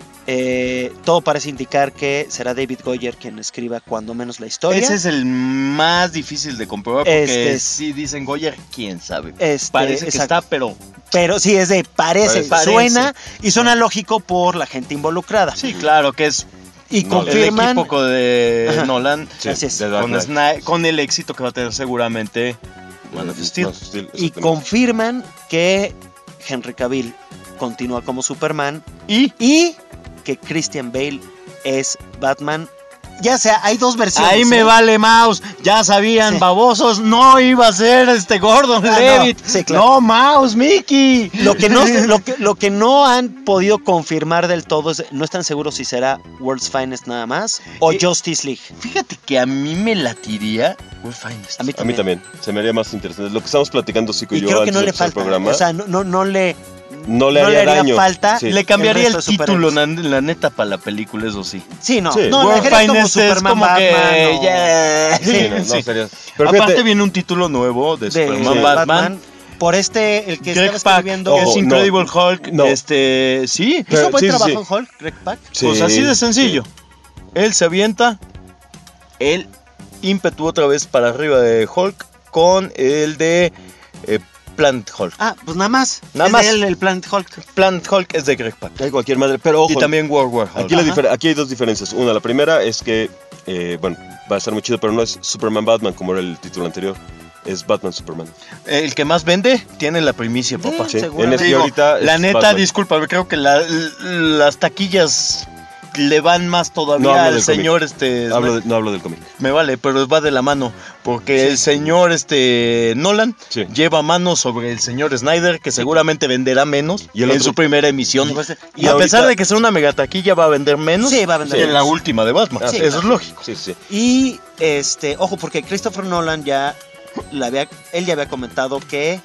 Eh, todo parece indicar que será David Goyer quien escriba cuando menos la historia. Ese es el más difícil de comprobar porque Este es- si dicen Goyer, quién sabe. Este, Parece que exacto. está, pero Pero sí, es de parece, Parece. suena y suena lógico por la gente involucrada. sí, claro que es Y No, el confirman. equipo de Ajá. Nolan Sí, Así es. de Dark con, Knight. Sny- con el éxito que va a tener seguramente Man of Steel. Man of Steel, Y exactamente. confirman que Henry Cavill continúa como Superman Y y que Christian Bale es Batman. Ya sea, hay dos versiones. ahí me ¿eh? vale mouse, ya sabían, Sí. babosos, no iba a ser este Gordon Ah, no. Levitt. Sí, claro. No, mouse, Mickey. Lo que, no, lo, que, lo que no han podido confirmar del todo es, no están seguros si será World's Finest nada más o Eh, Justice League. Fíjate que a mí me latiría World's Finest. A mí A mí también. Se me haría más interesante. Lo que estamos platicando, Zico y, Y yo, creo que antes no de le empezar el falta. programa, O sea, no, no, no le, no le no haría, le haría daño. falta. Sí. Le cambiaría El el, resto de título, superhéroes. la, la neta, para la película, eso sí. Sí, no. Sí. No, la World dejaría como Finest es Superman, como que Batman, o- ya. Sí, no, no Sí. sería- Pero Aparte fíjate, viene un título nuevo de, de Superman, de Batman. Por este, el que Greg estaba Pak, escribiendo. que es Ojo, Incredible no. Hulk. No. Este, sí. ¿Hizo buen Sí, sí, trabajo sí. en Hulk, Greg Pak? sí, Pues así de sencillo. sí. Él se avienta el ímpetu otra vez para arriba de Hulk con el de eh, Planet Hulk. Ah, pues nada más. Nada Es más. de él, el Planet Hulk. Planet Hulk es de Greg Pak. Hay cualquier madre, pero ojo. Y también World War Hulk. Aquí, la Ajá. difer- aquí hay dos diferencias. Una, la primera es que, eh, bueno, va a estar muy chido, pero no es Superman Batman como era el título anterior. Es Batman Superman. El que más vende tiene la primicia, papá. Sí, Sí, seguramente. en este Digo, ahorita la es neta, Batman. disculpa, creo que la- las taquillas le van más No todavía hablo al del señor este Hablo de- no hablo del cómic. me vale, pero va de la mano porque el señor este Nolan Sí. lleva mano sobre el señor Snyder que seguramente venderá menos Y el en otro- su primera emisión. Y- Y, y a ahorita- pesar de que sea una megataquilla va a vender menos Sí, va a vender que en la menos. última de Batman. Ah, sí, Eso claro. es lógico. Sí, sí. Y este, ojo, porque Christopher Nolan ya la había, él ya había comentado que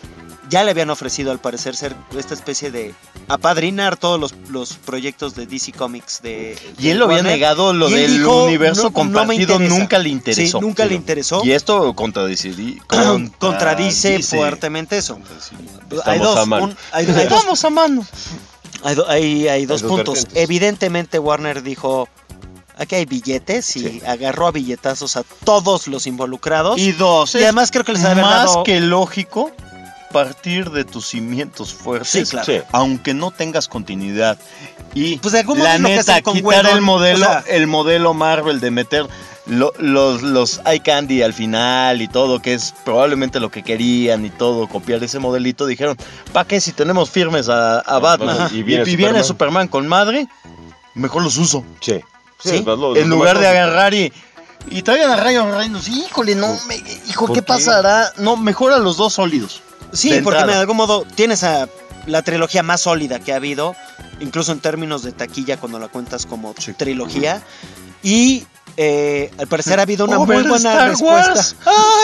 ya le habían ofrecido al parecer ser esta especie de apadrinar todos los, los proyectos de D C Comics de, y él lo había Warner. negado, lo Y él del dijo, universo no, no me compartido interesa. nunca le interesó. Sí, nunca le interesó. Y esto contradice, contradice contradice fuertemente eso. Estamos Hay dos, a mano. un- hay, hay dos, Vamos a mano. hay do- hay- hay dos dos puntos. vertientes. Evidentemente Warner dijo, aquí hay billetes y agarró a billetazos a todos los involucrados. Y dos, Y es además creo que les ha de haber más dado- que lógico partir de tus cimientos fuertes, Sí, claro. Sí. aunque no tengas continuidad. Y Pues de algún modo la es lo que neta, hacen con quitar Whedon, el modelo, o sea- el modelo Marvel de meter lo- los, los eye candy al final y todo, que es probablemente lo que querían y todo, copiar ese modelito, dijeron, ¿para qué si tenemos firmes a, a Batman? Batman. Y, Y viene y viene Superman. Superman con madre, mejor los uso. Sí. Sí. es lo- En lo lugar más de lógico. agarrar y, y traigan a Ryan Reynolds. Híjole, no, me, hijo, ¿Por ¿qué qué? pasará? No, mejor a los dos sólidos. Sí, de porque entrada. de algún modo tienes a la trilogía más sólida que ha habido, incluso en términos de taquilla cuando la cuentas como trilogía. Y eh, al parecer ha habido una Over muy buena Star respuesta.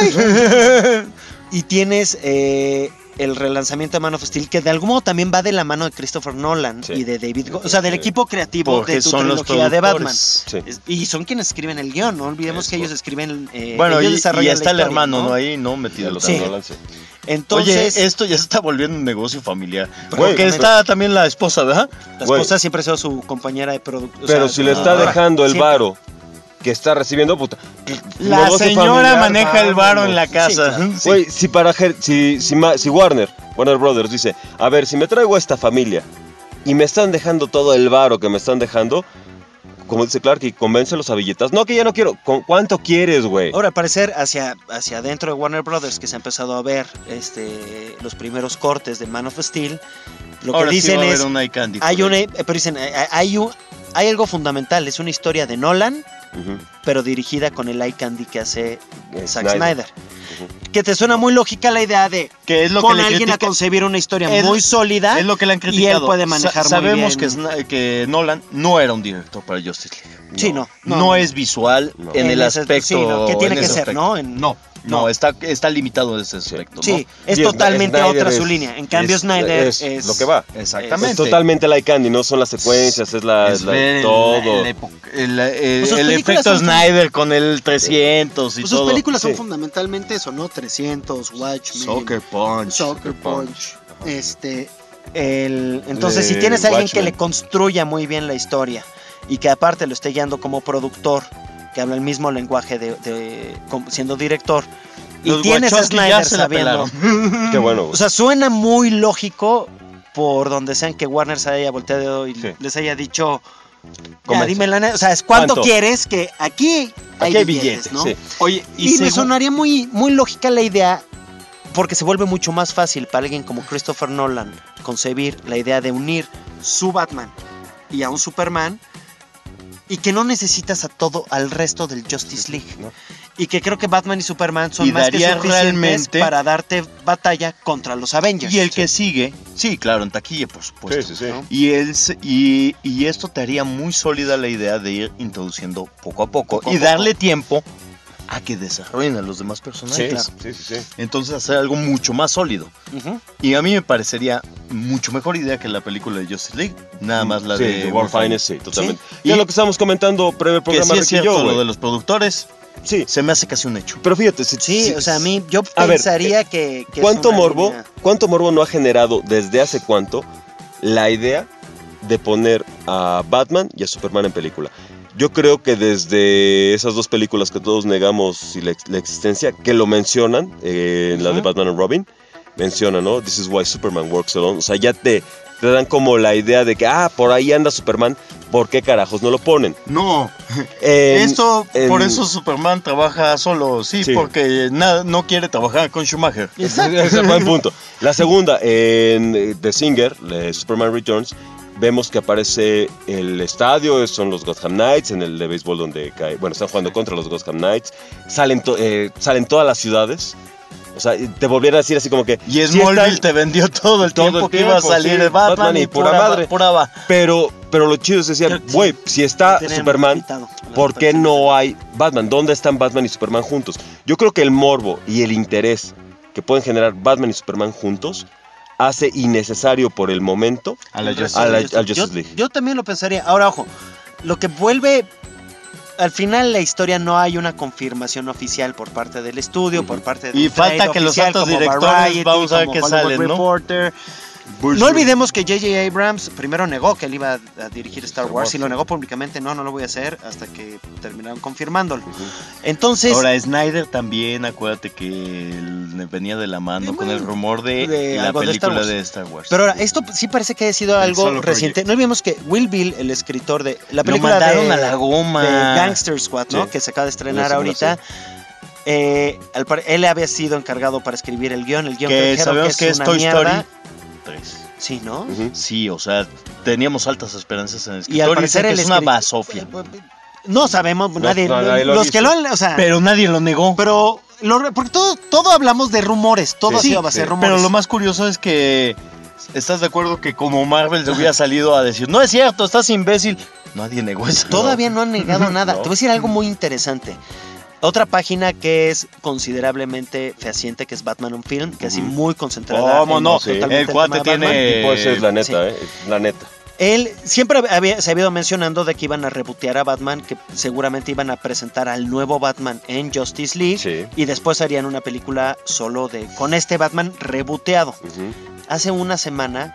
Wars. Y tienes eh, el relanzamiento de Man of Steel, que de algún modo también va de la mano de Christopher Nolan Sí. y de David Go- o sea, del equipo creativo Porque de tu son los trilogía de Batman. productores. Sí. Es- Y son quienes escriben el guión, no olvidemos Es que ellos correcto. escriben. Eh, Bueno, ellos y, y desarrollan está la el historia, hermano, ¿no? Ahí, ¿no? Metido. Los Sí. Nolan, sí. Entonces, Oye, esto ya se está volviendo un negocio familiar. Güey, Porque está también la esposa, ¿verdad? la güey. esposa siempre ha sido su compañera de producto. Pero si le está dejando el varo que está recibiendo, puta. La negocio señora familiar, maneja el varo en la vámonos. casa. claro. Sí. Güey, si para Ger- si, si, ma- si Warner, Warner Brothers dice, a ver, si me traigo a esta familia y me están dejando todo el varo que me están dejando, como dice Clark, y convéncelos a billetas. No, que ya no quiero. ¿Con cuánto quieres, güey? Ahora, al parecer, hacia, hacia adentro de Warner Brothers, que se ha empezado a ver este, los primeros cortes de Man of Steel, lo Ahora que sí dicen va a haber es, un eye candy hay, por una, ahí. eh, pero dicen hay, hay, un- hay algo fundamental, es una historia de Nolan, Ujú. pero dirigida con el eye candy que hace Eh, Zack Snyder. Snyder. Que te suena muy lógica la idea de Que es lo con que le alguien a critica- concebir una historia Es- muy sólida Es lo que le han y criticado. él puede manejar Sa- muy Sabemos bien. que, Sna- que Nolan no era un director para Justice League. Sí, no. No, es visual No. en, En el ese- aspecto. sí, no, ¿qué tiene en que ese ser, aspecto. no? En- no, no, no. Está, está limitado en ese aspecto. Sí, ¿no? es Y totalmente Snyder otra su es- línea. En cambio, es- Snyder es es, lo que va. Exactamente. Es totalmente like Candy, no son las secuencias, es la, Es la- ver todo. el, el, epo- el- el- Pues sus el películas efecto son- Snyder con el trescientos y Pues todo. sus películas son Sí. fundamentalmente eso, ¿no? trescientos, Watchmen, Soccer Punch. Soccer Punch. Este, el, entonces, Eh, si tienes a alguien que Watchmen. le construya muy bien la historia y que aparte lo esté guiando como productor, que habla el mismo lenguaje de, de- como siendo director, y Los tienes a Wachowski ya Snyder se la sabiendo. pelaron. Qué bueno, güey. O sea, suena muy lógico por donde sean que Warner se haya volteado y Sí. les haya dicho. Ya, Convence. dime la neta, o sea, ¿cuánto, ¿Cuánto? quieres que aquí hay, Aquí hay billetes, billetes, ¿no? sí. Oye, Y, me según- sonaría muy, muy lógica la idea, porque se vuelve mucho más fácil para alguien como Christopher Nolan concebir la idea de unir su Batman y a un Superman, y que no necesitas a todo, al resto del Justice League. No. Y que creo que Batman y Superman son Y más que daría suficientes realmente- para darte batalla contra los Avengers. Y el que sigue, sí, claro, en taquilla, por supuesto. Sí, sí, sí. ¿no? Y, él, se- y, y esto te haría muy sólida la idea de ir introduciendo poco a poco Poco a y poco. darle tiempo a que desarrollen a los demás Sí, personajes. claro. sí, sí, sí. Entonces hacer algo mucho más sólido. Ujú. Y a mí me parecería mucho mejor idea que la película de Justice League. Nada más la Sí, de de War War Finest, sí, totalmente. Y es Y- lo que estábamos comentando previo al Que programa sí es Ricky y cierto yo, lo güey. de los productores. Sí, Se me hace casi un hecho. pero fíjate, si, Sí, si- o sea, a mí yo A ver, pensaría que, que es ¿cuánto una morbo, línea- cuánto morbo no ha generado desde hace cuánto la idea de poner a Batman y a Superman en película? Yo creo que desde esas dos películas que todos negamos y la, ex- la existencia, que lo mencionan, eh, en la de Ujú. Batman and Robin, mencionan, ¿no? This is why Superman works alone. O sea, ya te, te dan como la idea de que, ah, por ahí anda Superman, ¿por qué carajos no lo ponen? No, En- esto, en- por eso Superman trabaja solo, sí, Sí. porque nada, no quiere trabajar con Schumacher. Ese es buen punto. La segunda, en eh, The Singer, eh, Superman Returns, vemos que aparece el estadio, son los Gotham Knights, en el de béisbol donde cae, bueno, están jugando contra los Gotham Knights, salen, to- eh, salen todas las ciudades, o sea, te volvieran a decir así como que... Y sí Smallville están- te vendió todo el todo el tiempo que iba a tiempo, salir sí, de Batman, Batman y y pura pura madre. Pura va. Pero, pero lo chido es decir, Creo que güey, si está Tienen Superman, invitado a la ¿por qué persona. no hay Batman? ¿Dónde están Batman y Superman juntos? Yo creo que el morbo y el interés que pueden generar Batman y Superman juntos, hace innecesario por el momento A la Justice a la- League. al Justice yo, League. yo también lo pensaría. Ahora, ojo, lo que vuelve... Al final la historia no hay una confirmación oficial por parte del estudio, por parte de Y un falta trade que los oficial altos como directores, Variety, vamos a ver como qué Hollywood salen, ¿no? Reporter. No olvidemos que J J Abrams primero negó que él iba a dirigir Star Wars y lo negó públicamente, no, no lo voy a hacer, hasta que terminaron confirmándolo. Entonces, Ahora, Snyder también, acuérdate que él venía de la mano Eh, con bueno, el rumor de, de la algo de Star película Wars. de Star Wars. pero ahora, esto sí parece que ha sido El algo Solo reciente. Project. No olvidemos que Will Bill, el escritor de la Lo película mandaron de, a la goma. de Gangster Squad, ¿no? Sí. Que se acaba de estrenar Una ahorita. Eh, al par- él había sido encargado para escribir el guión. El guión que dijeron sabemos que es una Toy mierda. Story tres. Sí, ¿no? Ujú. Sí, o sea, teníamos altas esperanzas en el Y al escritor y parecer dicen que el es una escri- basofia. No sabemos, nadie, no, nadie lo ha los visto. que lo han, o sea, pero, Pero nadie lo negó. lo re- porque todo, todo hablamos de rumores, todo ha Sí, sido a base de sí. rumores. Pero lo más curioso es que ¿estás de acuerdo que como Marvel se hubiera salido a decir, no es cierto, estás imbécil? Nadie negó eso. Todavía no han negado nada. No. Te voy a decir algo muy interesante. Otra página que es considerablemente fehaciente, que es Batman on Film, que así muy concentrada. ¿Cómo en no? totalmente El cuate tema de Batman. tiene- Y pues es la neta, sí. ¿eh? Es la neta. Él siempre había, se había ido mencionando de que iban a rebotear a Batman, que seguramente iban a presentar al nuevo Batman en Justice League Sí. y después harían una película solo de con este Batman reboteado. Ujú. Hace una semana,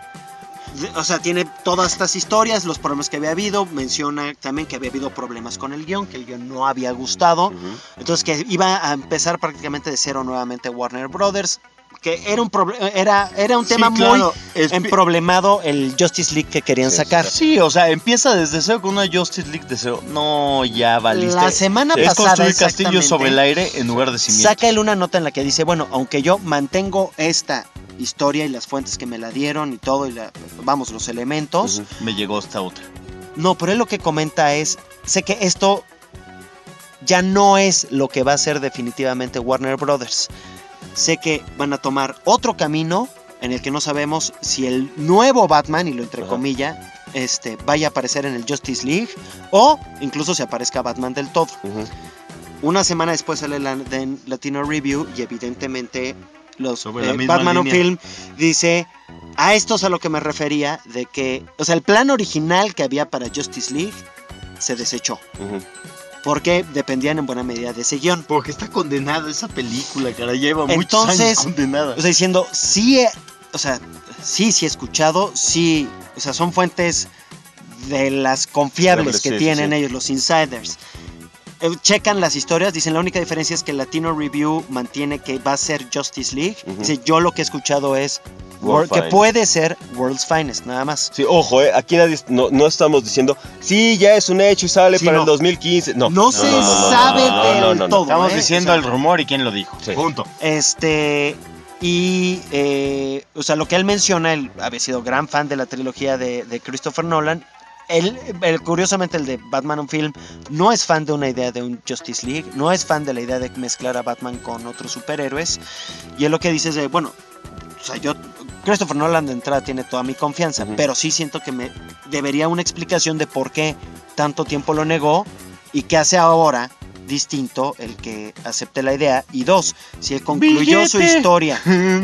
o sea, tiene todas estas historias, los problemas que había habido, menciona también que había habido problemas con el guión, que el guión no había gustado, Ujú. entonces que iba a empezar prácticamente de cero nuevamente Warner Brothers, que era un proble- era era un Sí, tema claro, muy es- emproblemado el Justice League que querían Sí, sacar. Sí, o sea, empieza desde cero con una Justice League de cero. No, ya valiste. La semana es pasada, construir castillos exactamente, sobre el aire en lugar de cimientos. saca él una nota en la que dice, bueno, aunque yo mantengo esta historia y las fuentes que me la dieron y todo, y la, vamos, los elementos, Ujú. Me llegó esta otra. no, pero él lo que comenta es, sé que esto ya no es lo que va a ser definitivamente Warner Brothers. Sé que van a tomar otro camino en el que no sabemos si el nuevo Batman, y lo entre Ajá. comillas, este, vaya a aparecer en el Justice League o incluso se aparezca Batman del todo. Ujú. Una semana después sale la de Latino Review y evidentemente los Sobre la eh, misma Batman on línea. Film dice, a esto es a lo que me refería, de que, o sea, el plan original que había para Justice League se desechó, Ujú. porque dependían en buena medida de ese guión. Porque está condenada esa película, cara. Lleva muchos Entonces, años condenada. O sea, diciendo, sí, he- o sea, sí, sí he escuchado, sí, o sea, son fuentes de las confiables Sí, que sí, tienen sí. ellos, los insiders. Eh, Checan las historias, dicen la única diferencia es que Latino Review mantiene que va a ser Justice League. Ujú. Dice, yo lo que he escuchado es World World- que Finest. puede ser World's Finest, nada más. Sí, ojo, eh, aquí nadie, no, no estamos diciendo, sí, ya es un hecho y sale Sí, para no. el dos mil quince. No, No se sabe del todo. Estamos ¿eh? diciendo O sea, el rumor y quién lo dijo. Sí. Punto. Este. Y, eh, o sea, lo que él menciona, él había sido gran fan de la trilogía de, de Christopher Nolan. Él, él, curiosamente, el de Batman on Film, no es fan de una idea de un Justice League, no es fan de la idea de mezclar a Batman con otros superhéroes. Y él lo que dice es de, bueno, o sea, yo, Christopher Nolan de entrada tiene toda mi confianza, Ujú. pero sí siento que me debería una explicación de por qué tanto tiempo lo negó y qué hace ahora distinto el que acepte la idea. Y dos, si él concluyó su ¡Billete! historia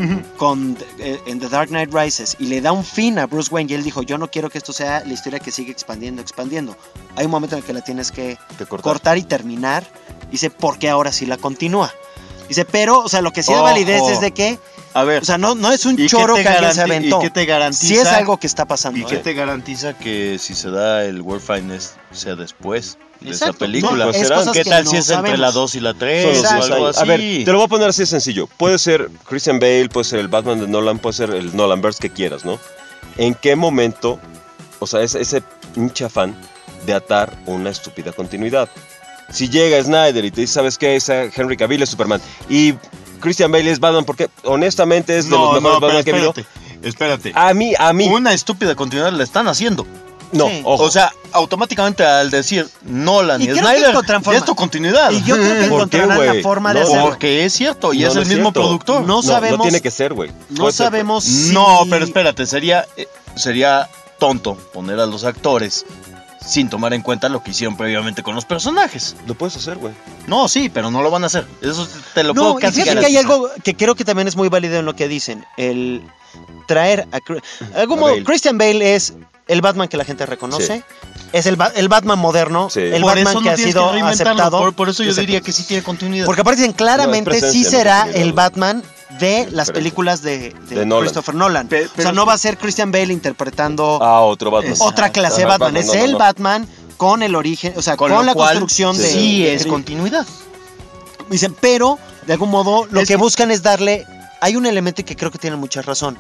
con eh, en The Dark Knight Rises y le da un fin a Bruce Wayne y él dijo, yo no quiero que esto sea la historia que sigue expandiendo, expandiendo. Hay un momento en el que la tienes que Que cortar. cortar y terminar. Dice, porque ahora sí la continúa. Dice, pero, o sea, lo que sí da Ojo. validez es de que, A ver, o sea, no, no es un ¿y qué choro te que alguien se garanti- aventó. ¿y qué te garantiza? Sí es algo que está pasando. ¿y qué ¿eh? te garantiza que si se da el World Finest sea después de Exacto. esa película? No, es serán. cosas ¿Qué que tal no si es entre sabemos. la dos y la Son tres los o Exacto. algo detalles. así? A ver, te lo voy a poner así de sencillo. Puede ser Christian Bale, puede ser el Batman de Nolan, puede ser el Nolanverse que quieras, ¿no? ¿En qué momento, o sea, ese, ese hincha fan de atar una estúpida continuidad? Si llega Snyder y te dice, ¿sabes qué? Esa Henry Cavill es Superman. Y Christian Bale es Batman porque honestamente es de los mejores pero Batman que he habido. espérate, espérate. A mí, a mí. Una estúpida continuidad la están haciendo. No, Sí. ojo. O sea, automáticamente al decir Nolan Y y, creo que Snyder, encontrarán ya forma. es tu continuidad. Y yo creo que ¿Por qué, encontrarán la güey? forma de No, hacerlo. Porque es cierto, y No, es no el mismo cierto. productor. No sabemos- No tiene que ser, güey. No Puede ser, sabemos si... No, pero espérate, sería, eh, sería tonto poner a los actores sin tomar en cuenta lo que hicieron previamente con los personajes. Lo puedes hacer, güey. No, sí, pero no lo van a hacer. Eso te lo No, puedo y casi fíjate que hay garantizar. algo que creo que también es muy válido en lo que dicen. El traer a... Cri- de algún A modo, Bale. Christian Bale es el Batman que la gente reconoce. Sí. Es el, Ba- el Batman moderno. Sí. El Por Batman eso no que ha tienes sido que reinventarlo. aceptado. Por, por eso yo Exacto. diría que sí tiene continuidad. Porque aparte dicen claramente No, es presencia, sí será no continuidad. el Batman de las Diferente. películas de, de De Nolan. Christopher Nolan. Pe- o sea, pero- no va a ser Christian Bale interpretando Ah, otro Batman. Es- otra clase de Ajá, Batman. Es no, no, el no. Batman con el origen, o sea, con, con, lo la cual, construcción de... sí de- es continuidad. Dicen, pero de algún modo lo Es que que- buscan es darle. Hay un elemento que creo que tiene mucha razón.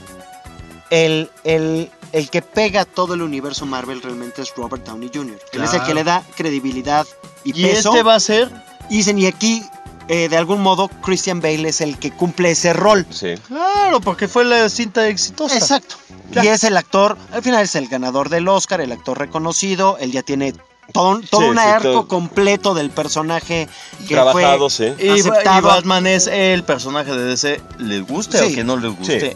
El, el, el que pega todo el universo Marvel realmente es Robert Downey junior Él es el Claro. que le da credibilidad y, Y peso. este va a ser... Y dicen, y aquí, eh, de algún modo, Christian Bale es el que cumple ese rol. Sí. Claro, porque fue la cinta exitosa. Exacto. Y es el actor, al final es el ganador del Oscar, el actor reconocido. Él ya tiene todo, un- todo Sí, un sí, arco todo. completo del personaje que Trabajado, fue sí. Y, y aceptado. Batman es el personaje de D C, les guste Sí. o que no les guste.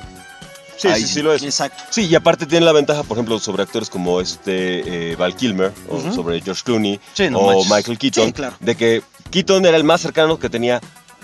Sí, Ahí sí, sí. sí lo es. Exacto. Sí, y aparte tiene la ventaja, por ejemplo, sobre actores como este eh, Val Kilmer, o Ujú. sobre George Clooney, Sí, no o manches. Michael Keaton, Sí, claro. de que Keaton era el más cercano, que tenía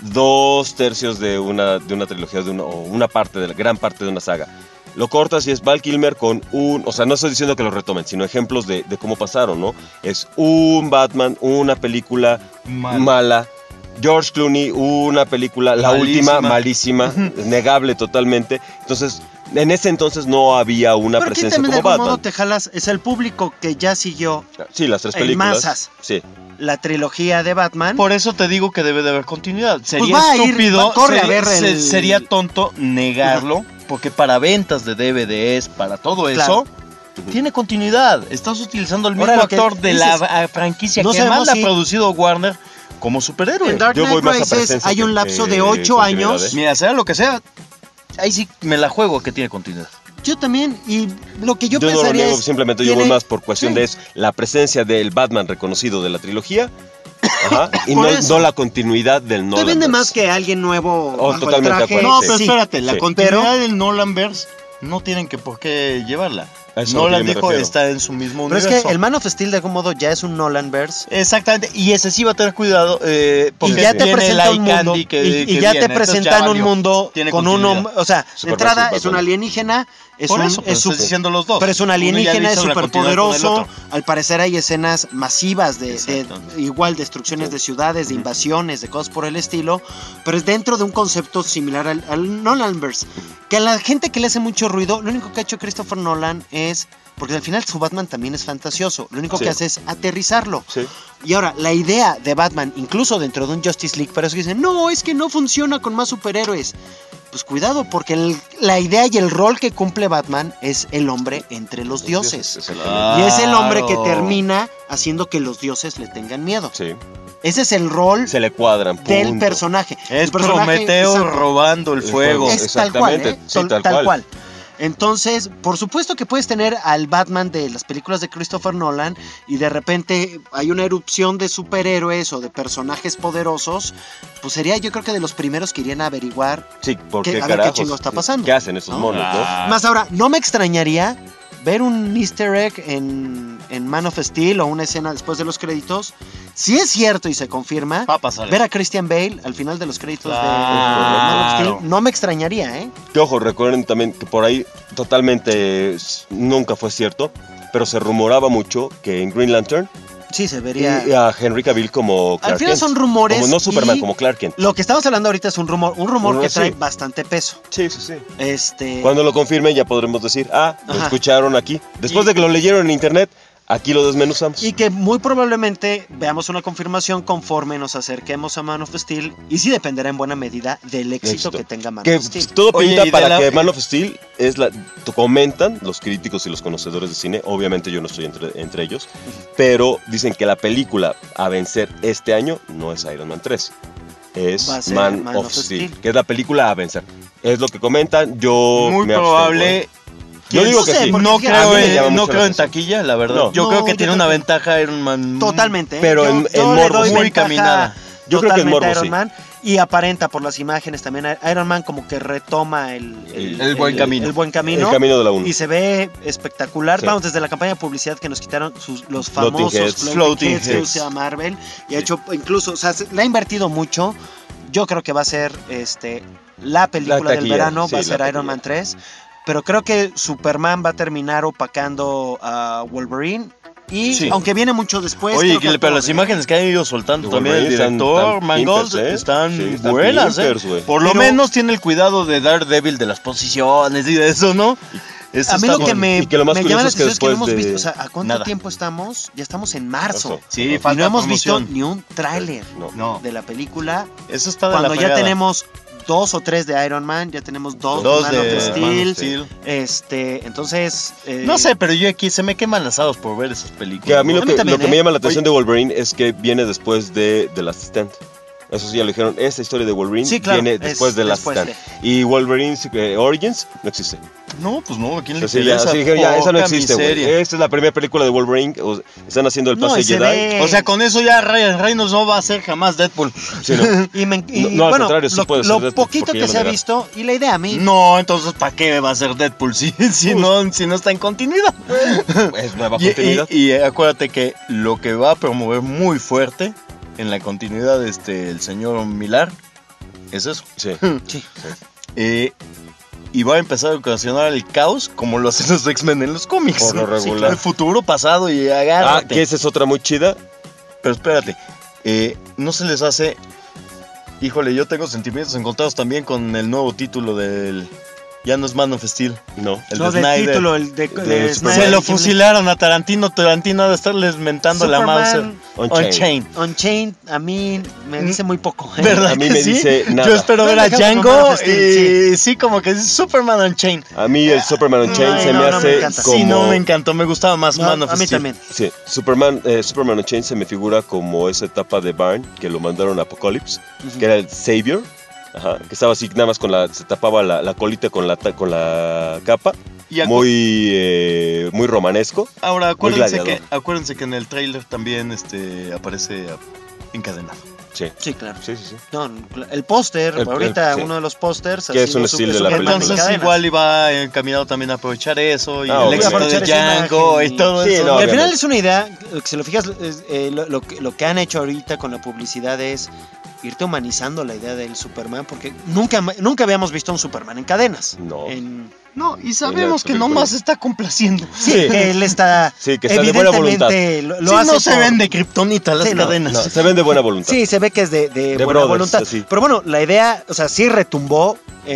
dos tercios de una, de una trilogía, de una, o una parte, de la gran parte de una saga. Lo cortas y es Val Kilmer con un... O sea, no estoy diciendo que lo retomen, sino ejemplos de, de cómo pasaron, ¿no? Es un Batman, una película Mal. mala. George Clooney, una película, la Malísima. última, malísima, negable totalmente. Entonces, en ese entonces no había una Pero aquí presencia también de como algún modo Batman. te jalas, es el público que ya siguió Sí, las tres en películas. masas. Sí. la trilogía de Batman. Por eso te digo que debe de haber continuidad. Sería va a ir, estúpido, va- corre a sería, ver se- el- sería tonto negarlo, porque para ventas de D V Ds, para todo Claro. eso, tiene continuidad. Estás utilizando el Ahora, mismo lo que actor de dices, la ah, franquicia no que sabemos más la si- ha producido Warner como superhéroe. En Dark Yo voy Knight más a Rises presencia hay un que- lapso que de ocho continuidad, años. ¿eh? Mira, sea lo que sea, ahí sí me la juego que tiene continuidad. Yo también, y lo que yo, Yo, no lo pensaría niego, es... simplemente yo tiene- voy más por cuestión sí. de es la presencia del Batman reconocido de la trilogía. Ajá, y Por no, eso. no la continuidad del Te Nolan. vende más que alguien nuevo Oh, bajo el totalmente de traje. acuerdo, No, sí. pero Sí. espérate, la Sí. continuidad del Nolanverse no tienen que por qué llevarla. A eso es a lo que Nolan yo me dijo refiero. está en su mismo Pero es universo. que el Man of Steel de algún modo ya es un Nolanverse. Exactamente, y ese sí va a tener cuidado eh, porque Y ya te tiene el presenta eye un mundo. candy que- y, y que ya viene, te entonces presentan ya un valió. mundo Tiene con un continuidad. hom- o sea, de Superman, entrada sí, es un Batman. alienígena, es Por un, eso, pero es estoy su- diciendo los dos. pero es un Uno ya alienígena, le es hizo la súper continuidad con el poderoso. otro. Al parecer hay escenas masivas de, de- Exacto. igual destrucciones de ciudades, de invasiones, de cosas por el estilo, pero es dentro de un concepto similar al, al Nolanverse. Que a la gente que le hace mucho ruido, lo único que ha hecho Christopher Nolan es, porque al final su Batman también es fantasioso, lo único Sí. que hace es aterrizarlo. Sí. Y ahora, la idea de Batman, incluso dentro de un Justice League, pero es que dicen, no, es que no funciona con más superhéroes. Pues cuidado, porque el- la idea y el rol que cumple Batman es el hombre entre los dioses. Exactamente. Y es el hombre que Claro. termina haciendo que los dioses le tengan miedo. Sí. Ese es el rol Se le cuadran. del punto. personaje. Es El personaje, Prometeo exacto, robando el El fuego. fuego. es tal cual, Exactamente, ¿eh? sí, Tol- tal tal cual. cual. Entonces, por supuesto que puedes tener al Batman de las películas de Christopher Nolan y de repente hay una erupción de superhéroes o de personajes poderosos, pues sería yo creo que de los primeros que irían a averiguar. Sí, ¿por ¿Qué- qué a ver qué carajos? chingo está pasando? ¿Qué hacen esos ¿No? monos, no? Ah. Más ahora, no me extrañaría ver un easter egg en, en Man of Steel o una escena después de los créditos. Si es cierto y se confirma, Va a pasar. ver a Christian Bale al final de los créditos de Claro. Man of Steel no me extrañaría, ¿eh? Que ojo, recuerden también que por ahí totalmente eh, nunca fue cierto, pero se rumoraba mucho que en Green Lantern Sí, se y vería. a Henry Cavill como Clark Al final Kent. son rumores. Como no Superman, y como Clark Kent. Lo que estamos hablando ahorita es un rumor, un rumor Rumor, que trae sí. bastante peso. Sí, sí, sí. Este. Cuando lo confirmen ya podremos decir, ah, lo Ajá. escucharon aquí. Después Y- de que lo leyeron en internet, aquí lo desmenuzamos. Y que muy probablemente veamos una confirmación conforme nos acerquemos a Man of Steel. Y sí dependerá en buena medida del éxito, Éxito. que tenga Man Que of Steel. todo Oye, pinta y de para la- que Man of Steel es la comentan los críticos y los conocedores de cine, obviamente yo no estoy entre, entre ellos, pero dicen que la película a vencer este año no es Iron Man tres, es Va a ser Man, Man of, of Steel, Steel. que es la película a vencer. Es lo que comentan, yo Muy me abstengo, probable. ¿eh? Yo digo que no sé, sí. porque No es que creo, a mí me en- llama no mucho creo la en atención. taquilla, la verdad. No. Yo No, creo que yo tiene una tampoco. ventaja Iron Man. Totalmente. ¿eh? Pero Yo- en- yo en le morbo, doy muy ventaja caminada. Yo creo que en totalmente morbo, a Iron sí. Man. Y aparenta por las imágenes también Iron Man como que retoma el, el, El buen camino. el buen camino. El camino de la uno. Y se ve espectacular. Sí. Vamos, desde la campaña de publicidad que nos quitaron sus, los Floating famosos heads. floating, Floating heads que heads. usa Marvel. Y ha hecho incluso, o sea, se- le ha invertido mucho. Yo creo que va a ser este la película La del taquilla, verano, sí, va a la ser Iron taquilla. Man tres. Pero creo que Superman va a terminar opacando a Wolverine. Y Sí. aunque viene mucho después. Oye, creo que, que pero las todo- imágenes que han ido soltando De también el Wolverine están director, tan Mangold, pimpers, ¿eh? están Sí, están buenas, pimpers, ¿eh? güey. Por lo Pero- menos tiene el cuidado de dar débil de las posiciones y de eso, ¿no? Eso A mí está lo que bueno. me, Y que lo más me curioso llama la es que atención es que no hemos después de- visto, o sea, ¿a cuánto Nada. tiempo estamos? Ya estamos en marzo. Marzo. Sí, Y falta no hemos promoción. visto ni un tráiler No. No, de la película. eso está de Cuando la ya fregada. tenemos dos o tres de Iron Man, ya tenemos dos, Dos de Man de of Man Steel. of Steel. Este, entonces. eh, No sé, pero yo aquí se me queman las hados por ver esas películas. Que a mí lo A mí que, también, lo que ¿eh? me llama la atención de Wolverine es que viene después de The Last Stand. Eso sí, ya lo dijeron. Esta historia de Wolverine Sí, claro, viene es después de Last después Stand. Y Wolverine eh, Origins no existe. No, pues no, ¿a quién le Así, ya, interesa? así dijeron, ya, esa no Poca existe, güey. miseria. Esta es la primera película de Wolverine. o- están haciendo el No, pase y se Jedi. ve- O sea, con eso ya Ryan Reynolds no va a ser jamás Deadpool. Sí, ¿no? Y, me- y, No, no, al bueno, contrario, sí lo, puede ser lo Deadpool, poquito porque que ya se lo ha verá. visto, y la idea a mí. No, entonces ¿para qué va a ser Deadpool si, si, no, si no está en continuidad? Es nueva Y, continuidad. y- y acuérdate que lo que va a promover muy fuerte en la continuidad de este, el señor Millar es eso. Sí. Sí. Eh, y va a empezar a ocasionar el caos como lo hacen los X-Men en los cómics. Por lo Sí, regular. claro, el futuro, pasado y Ah, agárrate. que esa es otra muy chida. Pero espérate, eh, ¿no se les hace... Híjole, yo tengo sentimientos encontrados también con el nuevo título del... Ya no es Man of Steel. No. El No, de del Snyder. título, el de, De de Superman. Snyder, Se lo y Jim Lee. fusilaron a Tarantino. Tarantino ha de estarles mentando la Mauser. Superman Unchained. Unchained. Unchained a mí me dice muy poco. ¿eh? ¿Verdad A mí que me sí? dice nada. Yo espero ver a Déjame con Man Django of Steel, y sí, como que es Superman Unchained. A mí el Superman Unchained Ay, se no, me no me hace encanta. como... Sí, no me encantó, me gustaba más No, Man of a mí Steel. también. Sí, Superman, eh, Superman Unchained se me figura como esa etapa de Byrne que lo mandaron a Apocalypse, que era el Savior, ajá, que estaba así nada más con la, se tapaba la, la colita con la, ta- con la capa, Y acu- muy, eh, muy romanesco. Ahora, acuérdense que, gladiador. acuérdense que en el tráiler también este, aparece encadenado. Sí, Sí, claro. sí, sí. sí. No, el póster, El- ahorita el- sí. uno de los pósters. Que ha es sido un su- estilo de su la Superman película. en Entonces cadenas. igual iba encaminado también a aprovechar eso y Ah, el ok. éxito de Aprovechar esa Django imagen y y- todo Sí, eso. no, Y al final obviamente. es una idea, eh, si lo fijas, es, eh, lo, lo que- lo que han hecho ahorita con la publicidad es irte humanizando la idea del Superman, porque nunca, nunca habíamos visto un Superman en cadenas. No. En- No, y sabemos que película. nomás está complaciendo. sí, que él está. Sí, que está de buena voluntad. evidentemente, Lo, lo Si hace no se por- ven de kriptonita las Sí, no, cadenas. No, se ven de buena voluntad. Sí, se ve que es de, de De buena brothers, voluntad. así. Pero bueno, la idea, o sea, sí retumbó.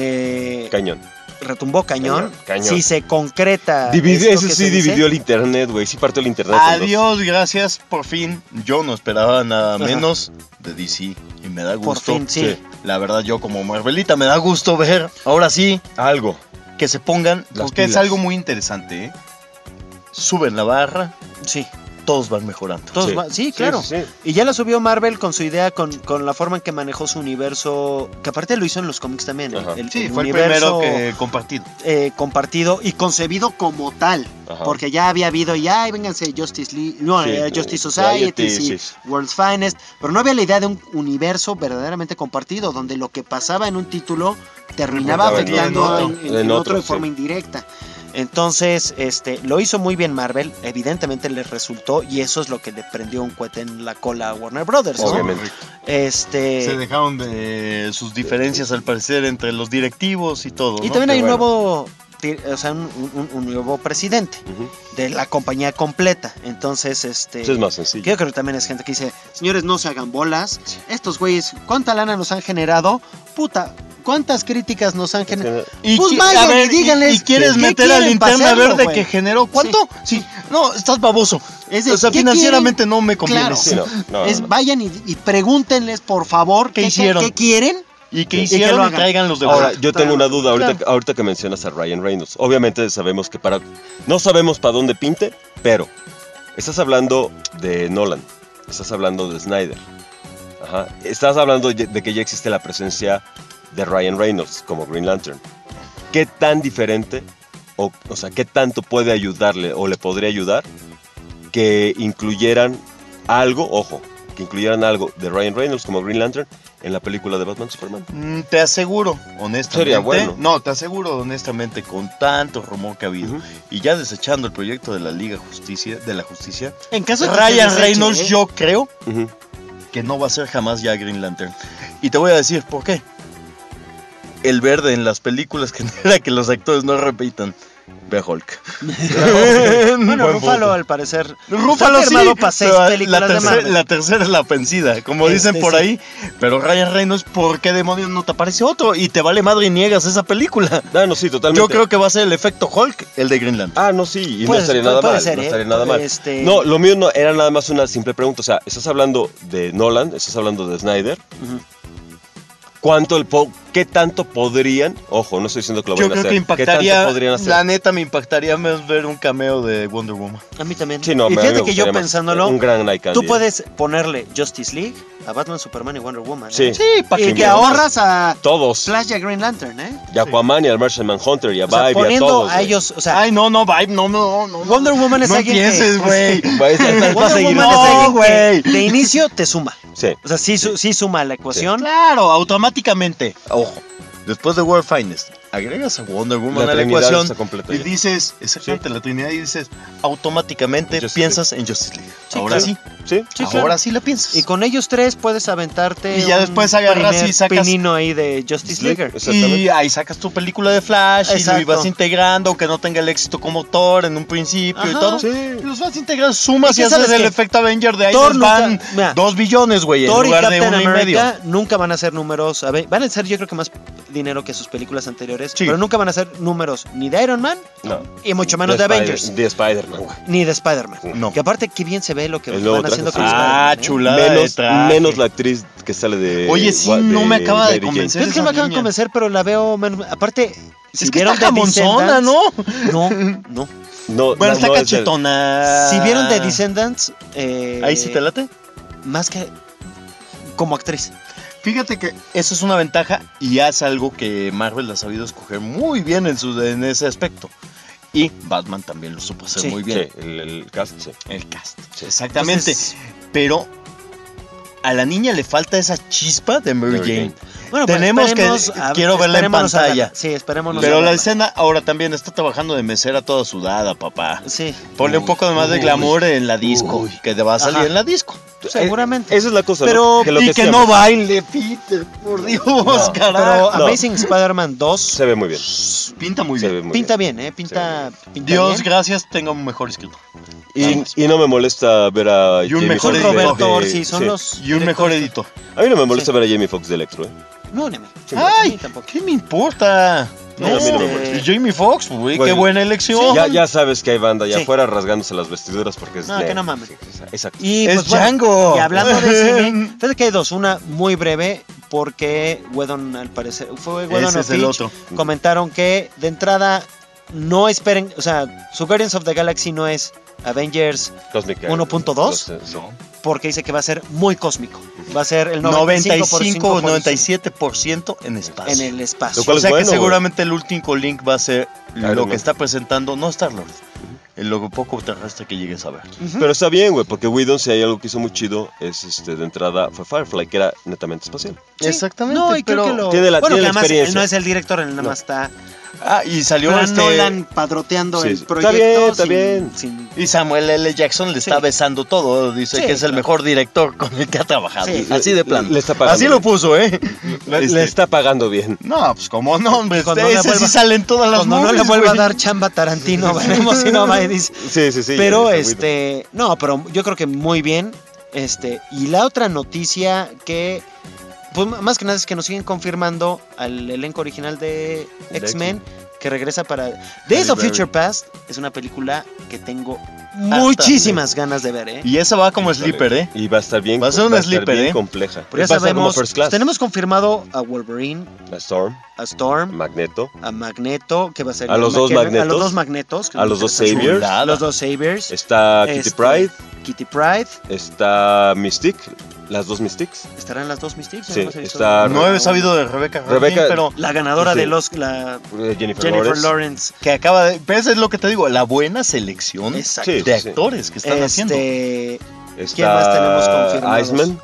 eh, Cañón. retumbó cañón. Cañón, cañón. Sí se concreta. Dividió, esto eso que sí se dice. dividió el internet, güey. Sí partió el internet. en dos. Adiós, gracias, por fin. Yo no esperaba nada menos de D C y me da Por gusto. fin, sí. La verdad, yo como Marvelita me da gusto ver, ahora sí, Algo. que se pongan, Las porque es pilas. algo muy interesante, ¿eh? Suben la barra, Sí. todos van mejorando. Todos Sí. va- sí, claro. Sí, sí, sí. Y ya la subió Marvel con su idea, con, con la forma en que manejó su universo, que aparte lo hizo en los cómics también. el- Ajá. El, Sí, el fue el universo, primero que compartido. eh, compartido y concebido como tal. Ajá. Porque ya había habido, ya, ay, vénganse, Justice League, no, Sí, eh, eh, Justice Society, Society, sí, sí. World's Finest, pero no había la idea de un universo verdaderamente compartido, donde lo que pasaba en un título terminaba Reportaba en afectando otro. en, en- En en otro, otro de sí. forma indirecta. Entonces, este, lo hizo muy bien Marvel, evidentemente le resultó y eso es lo que le prendió un cohete en la cola a Warner Brothers, ¿no? Obviamente. Este, Se dejaron de sus diferencias al parecer entre los directivos y todo. y ¿no? también hay Qué un bueno. nuevo, di- o sea, un, un- un nuevo presidente Ujú. de la compañía completa. Entonces, este, Eso es más sencillo. yo creo que también es gente que dice, señores, no se hagan bolas. Estos güeyes, ¿cuánta lana nos han generado? Puta, ¿cuántas críticas nos han generado? Y, Pues qui- vayan a ver, y díganles y, y quieres qué meter a quieren Linterna pa' hacerlo, Verde güey. que generó ¿cuánto? Sí. No, estás baboso. Es de, o sea, ¿qué financieramente quieren? no me conviene. Claro. Sí, no, no, Es, no. vayan y, y pregúntenles, por favor, ¿Qué hicieron? ¿Qué quieren? Y que Y que hicieron lo y hagan. traigan los de Ahora, vuelta. yo tengo una duda ahorita, Claro. ahorita que mencionas a Ryan Reynolds. Obviamente sabemos que para... No sabemos para dónde pinte, pero estás hablando de Nolan, estás hablando de Snyder. Ajá. Estás hablando de de que ya existe la presencia de Ryan Reynolds como Green Lantern. ¿Qué tan diferente, o, o sea, qué tanto puede ayudarle o le podría ayudar que incluyeran algo, ojo, que incluyeran algo de Ryan Reynolds como Green Lantern en la película de Batman Superman. Mm, te aseguro, honestamente. Sería bueno. No, te aseguro, honestamente, con tanto rumor que ha habido, Ujú. y ya desechando el proyecto de la Liga Justicia, de la Justicia, En caso de que Ryan se deseche, Reynolds, ¿eh? yo creo Ujú. que no va a ser jamás ya Green Lantern. Y te voy a decir por qué. El verde en las películas genera que los actores no repitan. Ve a Hulk. Bueno, Buen Ruffalo punto. al parecer Rúfalo está sí, firmado para seis pero la, películas de tercera, Marvel. la tercera es la vencida, como Este, dicen por sí. ahí. Pero Ryan Reynolds, ¿por qué demonios no te aparece otro? Y te vale madre y niegas esa película. Ah, no, sí, totalmente. Yo creo que va a ser el efecto Hulk, el de Green Lantern. Ah, no, sí, y Puede- no estaría puede- nada puede mal. ser, no ¿eh? estaría nada mal. Este- No, lo mío no era nada más una simple pregunta. O sea, estás hablando de Nolan, estás hablando de Snyder. Ujú. ¿Cuánto el po- ¿Qué tanto podrían? Ojo, no estoy diciendo que lo Yo vayan a creo hacer. que ¿Qué impactaría, tanto podrían hacer? la neta me impactaría más ver un cameo de Wonder Woman. A mí también. Sí, no, y me- a mí fíjate me que yo gustaría más. pensándolo, Un gran eye candy, tú ¿eh? puedes ponerle Justice League a Batman, Superman y Wonder Woman. ¿eh? Sí. Sí, para Y que te veas. ahorras a Todos. Flash y a Green Lantern, ¿eh? Y a Aquaman y al Martian Manhunter y a O sea, Vibe y a poniendo todos. a güey. ellos, o sea, Ay, no, no, Vibe, no, no, no. Wonder Woman es no alguien que- empieces, güey. Güey, vas a Wonder seguir- Woman es No, alguien güey. que de inicio te suma. Sí. O sea, sí, su- sí suma a la ecuación. Claro, automáticamente. Ojo, después de World Finest, agregas a Wonder Woman La a la Trinidad ecuación está completa y ya. dices, exactamente, la Trinidad, y dices, automáticamente Justice piensas en Justice League. Sí, Ahora claro. sí, Sí. Sí, ahora claro. sí la piensas. Y con ellos tres puedes aventarte Y ya un después agarras primer y sacas- pinino ahí de Justice League. Exactamente. Y ahí sacas tu película de Flash Exacto. y lo vas integrando, aunque no tenga el éxito como Thor en un principio y Ajá. todo. Sí. Y los vas a integrar, sumas Es que y haces sabes el que efecto Avenger de ahí Thor les nunca- van mira, dos billones, güey, en Thor y lugar de Captain uno y medio. America nunca van a ser números, a ver, van a ser yo creo que más dinero que sus películas anteriores, Sí. pero nunca van a ser números ni de Iron Man No. y mucho menos de, Spider- Avengers, De Spider-Man, güey. ni de Spider-Man. No. Que aparte qué bien se ve lo que El nuevo van haciendo traje, con sí. Spider-Man. Ah, ¿eh? chulada de Menos, traje. menos la actriz que sale de. Oye, sí, de no me acaba de Mary Jane. convencer. Es que me esa acaban de niña. convencer, pero la veo menos. Aparte, si Es que vieron está The jamonzona, Descendants- ¿no? No, no. No, Bueno, no, está no es del- cachetona. Si vieron The Descendants, eh, Ahí sí te late. más que como actriz. Fíjate que eso es una ventaja y es algo que Marvel ha sabido escoger muy bien en, su, en ese aspecto. Y Batman también lo supo hacer Sí. muy bien. Sí, el, el cast, sí. El cast. Exactamente. Entonces- Pero a la niña le falta esa chispa de Mary, Mary Jane. Jane. Bueno, pues Tenemos que- esperemos a- quiero verla en esperémonos a pantalla. verla. Sí, esperémonos. Pero a la verla. escena ahora también está trabajando de mesera toda sudada, papá. Sí. Ponle un poco más de uy, glamour en la disco. uy. Que te va a salir Ajá. en la disco. Seguramente. Esa es la cosa. Pero- ¿no? Que lo y que, sea, no baile, Peter. Por Dios, No, carajo. Pero No. Amazing Spider-Man dos Se ve muy bien. Pinta muy Se bien. ve muy pinta bien, ¿eh? Pinta, pinta Dios, bien. gracias, tenga un mejor escritor. Y, y no me molesta ver a Y un Jamie mejor Foxx Con de- Roberto de- Orsi, son sí. los... Y un mejor editor. A mí no me molesta Sí. ver a Jamie Foxx de Electro, ¿eh? No, ni a mí. Sí, A Ay, mí tampoco. ¿qué me importa? No, a mí no me Este, molesta. Y Jamie Foxx, güey, Güey, qué buena elección. Ya, ya sabes que hay banda allá Sí. afuera rasgándose las vestiduras porque es. No, de- que no mames. Exacto. Y Es pues bueno, Django. y hablando de cine, fíjate que hay dos, una muy breve porque Whedon al parecer fue Whedon Ese o es el Fitch, otro. comentaron que de entrada no esperen, o sea, su Guardians of the Galaxy no es Avengers Cosmic Eye. uno punto dos, Sí, sí. porque dice que va a ser muy cósmico. Va a ser el noventa y noventa y cinco cinco, por ciento noventa y siete por ciento en espacio. en el espacio. Lo cual O es sea bueno, que seguramente el último link va a ser Iron lo Man. que está presentando, no Star-Lord, el logo poco terrestre que llegues a ver. Pero está bien, güey, porque Whedon, si hay algo que hizo muy chido, es este, de entrada fue Firefly, que era netamente espacial. Sí. Exactamente, No, y creo pero- que lo... Tiene la- bueno, tiene que la además él experiencia. no es el director, él nada No. más está Ah, y salió Fran este... Nolan padroteando Sí, el está proyecto. bien, está sin- bien. sin- Y Samuel L. Jackson le está Sí. besando todo, dice Sí, que es el claro. mejor director con el que ha trabajado. Sí. Así de plano. Le está pagando Así lo bien. puso, ¿eh? Le, Este, le está pagando bien. No, pues como no, hombre, Cuando ese no le sí vuelva- salen todas las Cuando no le movies, vuelva a güey. dar chamba a Tarantino, veremos si no va y dice. Sí, sí, sí. Pero ya está este, no, pero yo creo que muy bien. Este, y la otra noticia que, pues más que nada es que nos siguen confirmando al elenco original de De X-Men que regresa para Days of Berry. Future Past. Es una película que tengo muchísimas ganas de ver, ¿eh? Y esa va como Híjole. sleeper, ¿eh? Y va a estar bien, Va a ser un estar sleeper, bien ¿eh? compleja. Pero ya va a estar como sabemos, First Class. tenemos confirmado a Wolverine, A Storm, a Storm, Magneto, a Magneto, que va a ser A los dos que- a Magnetos. los dos Magnetos, que a los dos interesante. Saviors. A los dos Saviors. Está Kitty Este, Pryde, Kitty Pryde. está Mystique, las dos Mystiques. ¿Estarán las dos Mystics? Sí, No hemos visto está- No he sabido de Rebecca Harding, Rebeca- pero La ganadora Sí. de los. La eh, Jennifer, Jennifer Lawrence. Lawrence. que acaba de... Pero eso es lo que te digo, la buena selección Exacto. Sí, de sí. actores que están haciendo. Este. Está ¿Quién más tenemos confirmados? Iceman.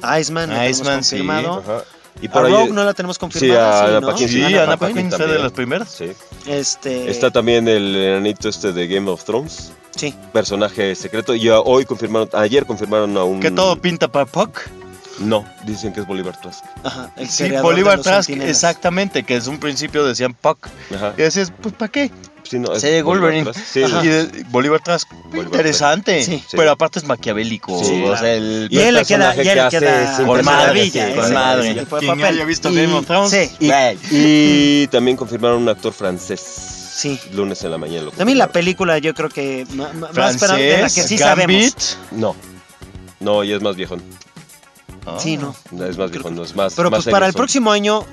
Iceman, la tenemos Iceman, sí. confirmado. Ajá. Y A por ahí. Rogue no la tenemos confirmada, Sí, a sí, Anna ¿no? Paquin, Sí, Anna Anna Paquin Paquin fue de también. las primeras. Sí. Este, Está también el enanito este de Game of Thrones, sí. personaje secreto. Y hoy confirmaron, ayer confirmaron a un. Que todo pinta para Puck. No, dicen que es Bolívar Trask. Ajá, el Sí, creador Bolívar de los Trask, Centinelas. exactamente, que desde un principio decían Puck. Ajá. Y decías, pues ¿para qué? Sí, no, es Sí, Wolverine. Trask. Sí, Ajá. Y de- Bolívar Trask, Bolívar interesante. Trask. Sí. Pero aparte es maquiavélico. Sí, o claro. sea, el Y él le queda, personaje y él que le hace queda es de con madre, maravilla. sí, ese- con madre. ese fue Quien papel. haya visto Y- Game of Thrones, Sí, Y, güey. y también confirmaron un actor francés. sí. Lunes en la mañana. Lo También la confirmaron. película yo creo que ma- ma- más esperada de la que Francés, sí Gambit. sabemos. No. No, ya es más viejón. Ah. Sí, no. No, es más viejón, no es más. Pero más pues para el seriezón. próximo año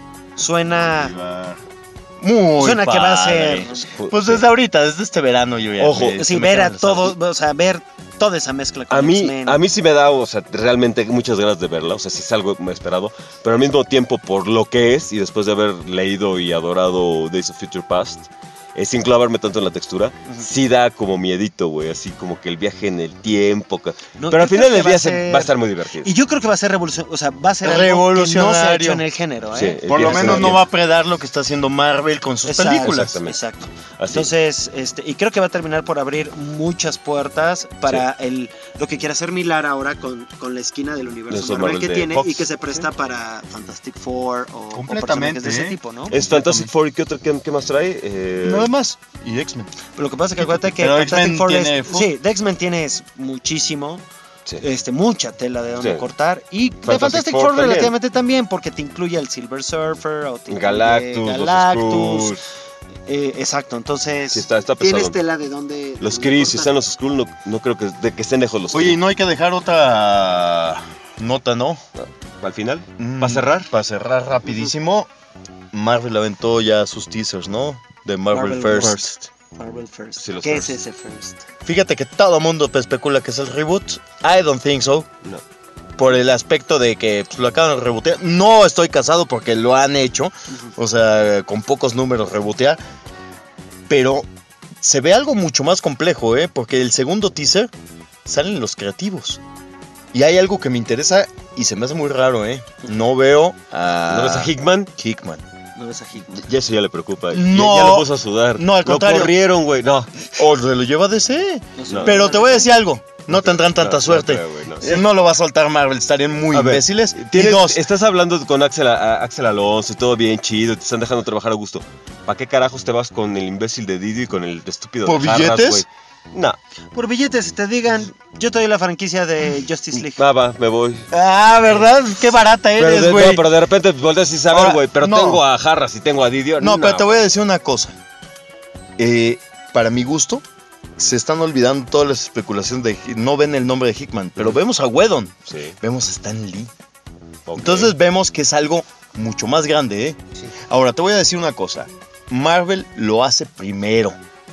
suena Muy suena que va a padre. ser- Pues desde ahorita, desde este verano yo ya. Ojo, me- sí, se me ver a quedan las todo, o sea, ver toda esa mezcla con A mí, X-Men. a mí sí me da, o sea, realmente muchas ganas de verla, o sea, sí es algo esperado, pero al mismo tiempo por lo que es, y después de haber leído y adorado Days of Future Past, eh, sin clavarme tanto en la textura, sí da como miedito, güey, así como que el viaje en el tiempo, ca- No, pero al yo final creo del que va día a se- ser- va a estar muy divertido. Y yo creo que va a ser revolución, o sea, va a ser algo que no se ha Revolucionario. hecho en el género, Sí, ¿eh? el Por lo viaje menos en no el va a tiempo. predar lo que está haciendo Marvel con sus Exacto, películas. Exactamente. Exacto. Así. Entonces, este, y creo que va a terminar por abrir muchas puertas para el lo que quiere hacer Millar ahora con, con la esquina del universo Esos Marvel Marvel que de tiene Fox. y que se presta para Fantastic Four o, o Completamente, personajes de ese ¿eh? tipo, ¿no? Es Fantastic Four, ¿y qué, otra, qué, qué más trae? Eh, Nada más. Y X-Men. Pero lo que pasa es que acuérdate que Pero Fantastic X-Men Four tiene es, fu- sí, de X-Men tienes muchísimo, sí. este, mucha tela de donde Sí. cortar y de Fantastic Fantastic Four Four también. relativamente también porque te incluye el Silver Surfer o te incluye Galactus, Galactus, los Skrulls. eh, exacto, entonces Sí, está- está tienes pesado. tela de donde Los donde Kree, si cortar. están los Skrull, no, no creo que, de que estén lejos los Oye, y Kree. no hay que dejar otra nota, ¿no? ¿Al final? Mm, ¿Para cerrar? Para cerrar rapidísimo. Marvel aventó ya sus teasers, ¿no? De Marvel, Marvel First. First. Marvel First. Sí, los ¿Qué First. es ese First? Fíjate que todo el mundo especula que es el reboot. I don't think so. No. Por el aspecto de que pues, lo acaban de rebotear. No estoy casado porque lo han hecho. O sea, con pocos números rebotear. Pero se ve algo mucho más complejo, ¿eh? Porque el segundo teaser salen los creativos. Y hay algo que me interesa y se me hace muy raro, ¿eh? No veo a... ¿No ves a Hickman? Hickman. No ves a Hickman. Ya eso ya le preocupa. Ya- No. Ya, lo puso a sudar. No, al contrario. Lo corrieron, güey. No. O se lo lleva D C. No. Pero te voy a decir algo. No tendrán tanta No, suerte. no creo, güey, no. Eh, No lo va a soltar Marvel. Estarían muy A ver, imbéciles. Y Tienes- dos, Estás hablando con Axel, a- Axel Alonso y todo bien chido. Te están dejando trabajar a gusto. ¿Para qué carajos te vas con el imbécil de Didio y con el estúpido ¿Por de Jarras, billetes? güey? No. Por billetes, si te digan, yo te doy la franquicia de Justice League. Va, va, me voy. Ah, ¿verdad? Qué barata Pero eres, de, güey. no, pero de repente pues, volteas y sabes, Ahora, güey. Pero no. tengo a Jarras y tengo a Didio. No, pero te voy a decir una cosa. Eh, para mi gusto, se están olvidando todas las especulaciones de... No ven el nombre de Hickman, pero vemos a Whedon. Sí. Vemos a Stan Lee. Ok. Entonces vemos que es algo mucho más grande, ¿eh? Ahora, te voy a decir una cosa. Marvel lo hace primero.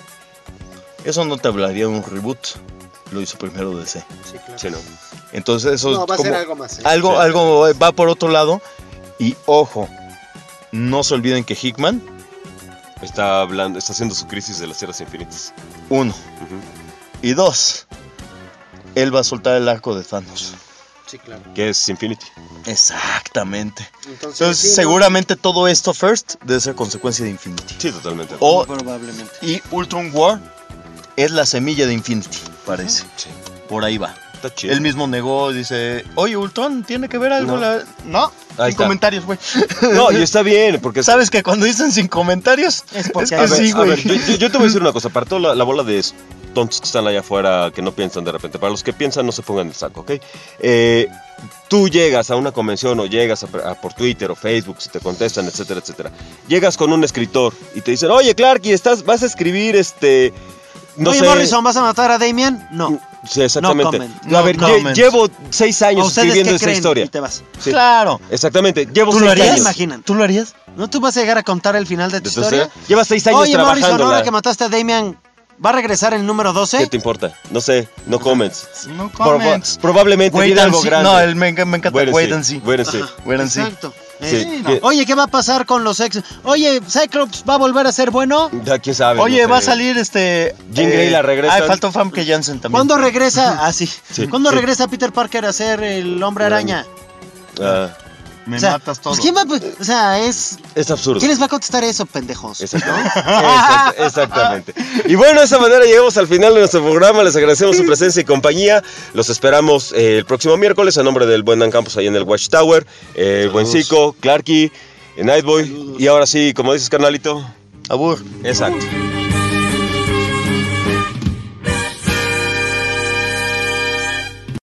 Eso no te hablaría de un reboot. Lo hizo primero D C. Sí, claro. Sí, no. Entonces eso No, va a como- ser algo más. ¿eh? algo, Sí. algo va por otro lado. Y ojo, no se olviden que Hickman, Está hablando, está haciendo su crisis de las tierras infinitas. uno. Ujú. Y dos, él va a soltar el arco de Thanos. Sí, claro. Que es Infinity. Exactamente. Entonces, Entonces, sí, no, seguramente todo esto first debe ser consecuencia de Infinity. Sí, totalmente. O, probablemente. y Ultron War es la semilla de Infinity, parece. Sí. Por ahí va. Está chido. Él mismo negó, dice, oye, Ultron, ¿tiene que ver algo? No. La... No, Ahí sin está. comentarios, güey. No, y está bien, porque... ¿Sabes que cuando dicen sin comentarios? Es porque que hay- A ver, sí, a güey. ver, yo, yo- yo te voy a decir una cosa, para toda la, la bola de tontos que están allá afuera, que no piensan de repente, para los que piensan no se pongan el saco, ¿ok? Eh, tú llegas a una convención o llegas a, a por Twitter o Facebook, si te contestan, etcétera, etcétera. Llegas con un escritor y te dicen, oye, Clarky, estás, vas a escribir este... No Oye, sé... Morrison, ¿vas a matar a Damian? No. Sí, exactamente. No comment. No, a ver, No lle- comment. llevo seis ¿A años ustedes escribiendo qué esa creen? historia. Y te vas. Sí, Claro. exactamente. Llevo ¿Tú seis lo harías? años. Imaginan. ¿Tú lo harías? ¿No tú vas a llegar a contar el final de tu Entonces, historia? llevas seis años Oye, Morrison, trabajando. ahora que mataste a Damian, ¿va a regresar en el número ¿Qué doce? te importa? No sé, no comments. No Proba- probablemente Wait viene and algo see. grande. No, él me, enca- me encanta. Wait and Wait see, and see. wait and see. Wait and see. Exacto. Sí, Eh, que- Oye, ¿qué va a pasar con los ex? Oye, ¿Cyclops va a volver a ser bueno? Ya quién sabe. Oye, no sé. va a salir este... Jean Grey la regresa. Ah, falta Fam que Jansen también. ¿Cuándo regresa? Ah, sí. Sí, ¿Cuándo sí. regresa Peter Parker a ser el hombre araña? Ah, Me O sea, matas todo. pues, ¿quién va a- o sea, es... es absurdo. ¿Quién les va a contestar eso, pendejos? Exactamente. Exact- exactamente. Y bueno, de esa manera llegamos al final de nuestro programa. Les agradecemos su presencia y compañía. Los esperamos eh, el próximo miércoles a nombre del Buen Dan Campos ahí en el Watchtower. Eh, Buen Cico, Clarky, Nightboy. Y ahora sí, como dices, carnalito. Abur. Exacto.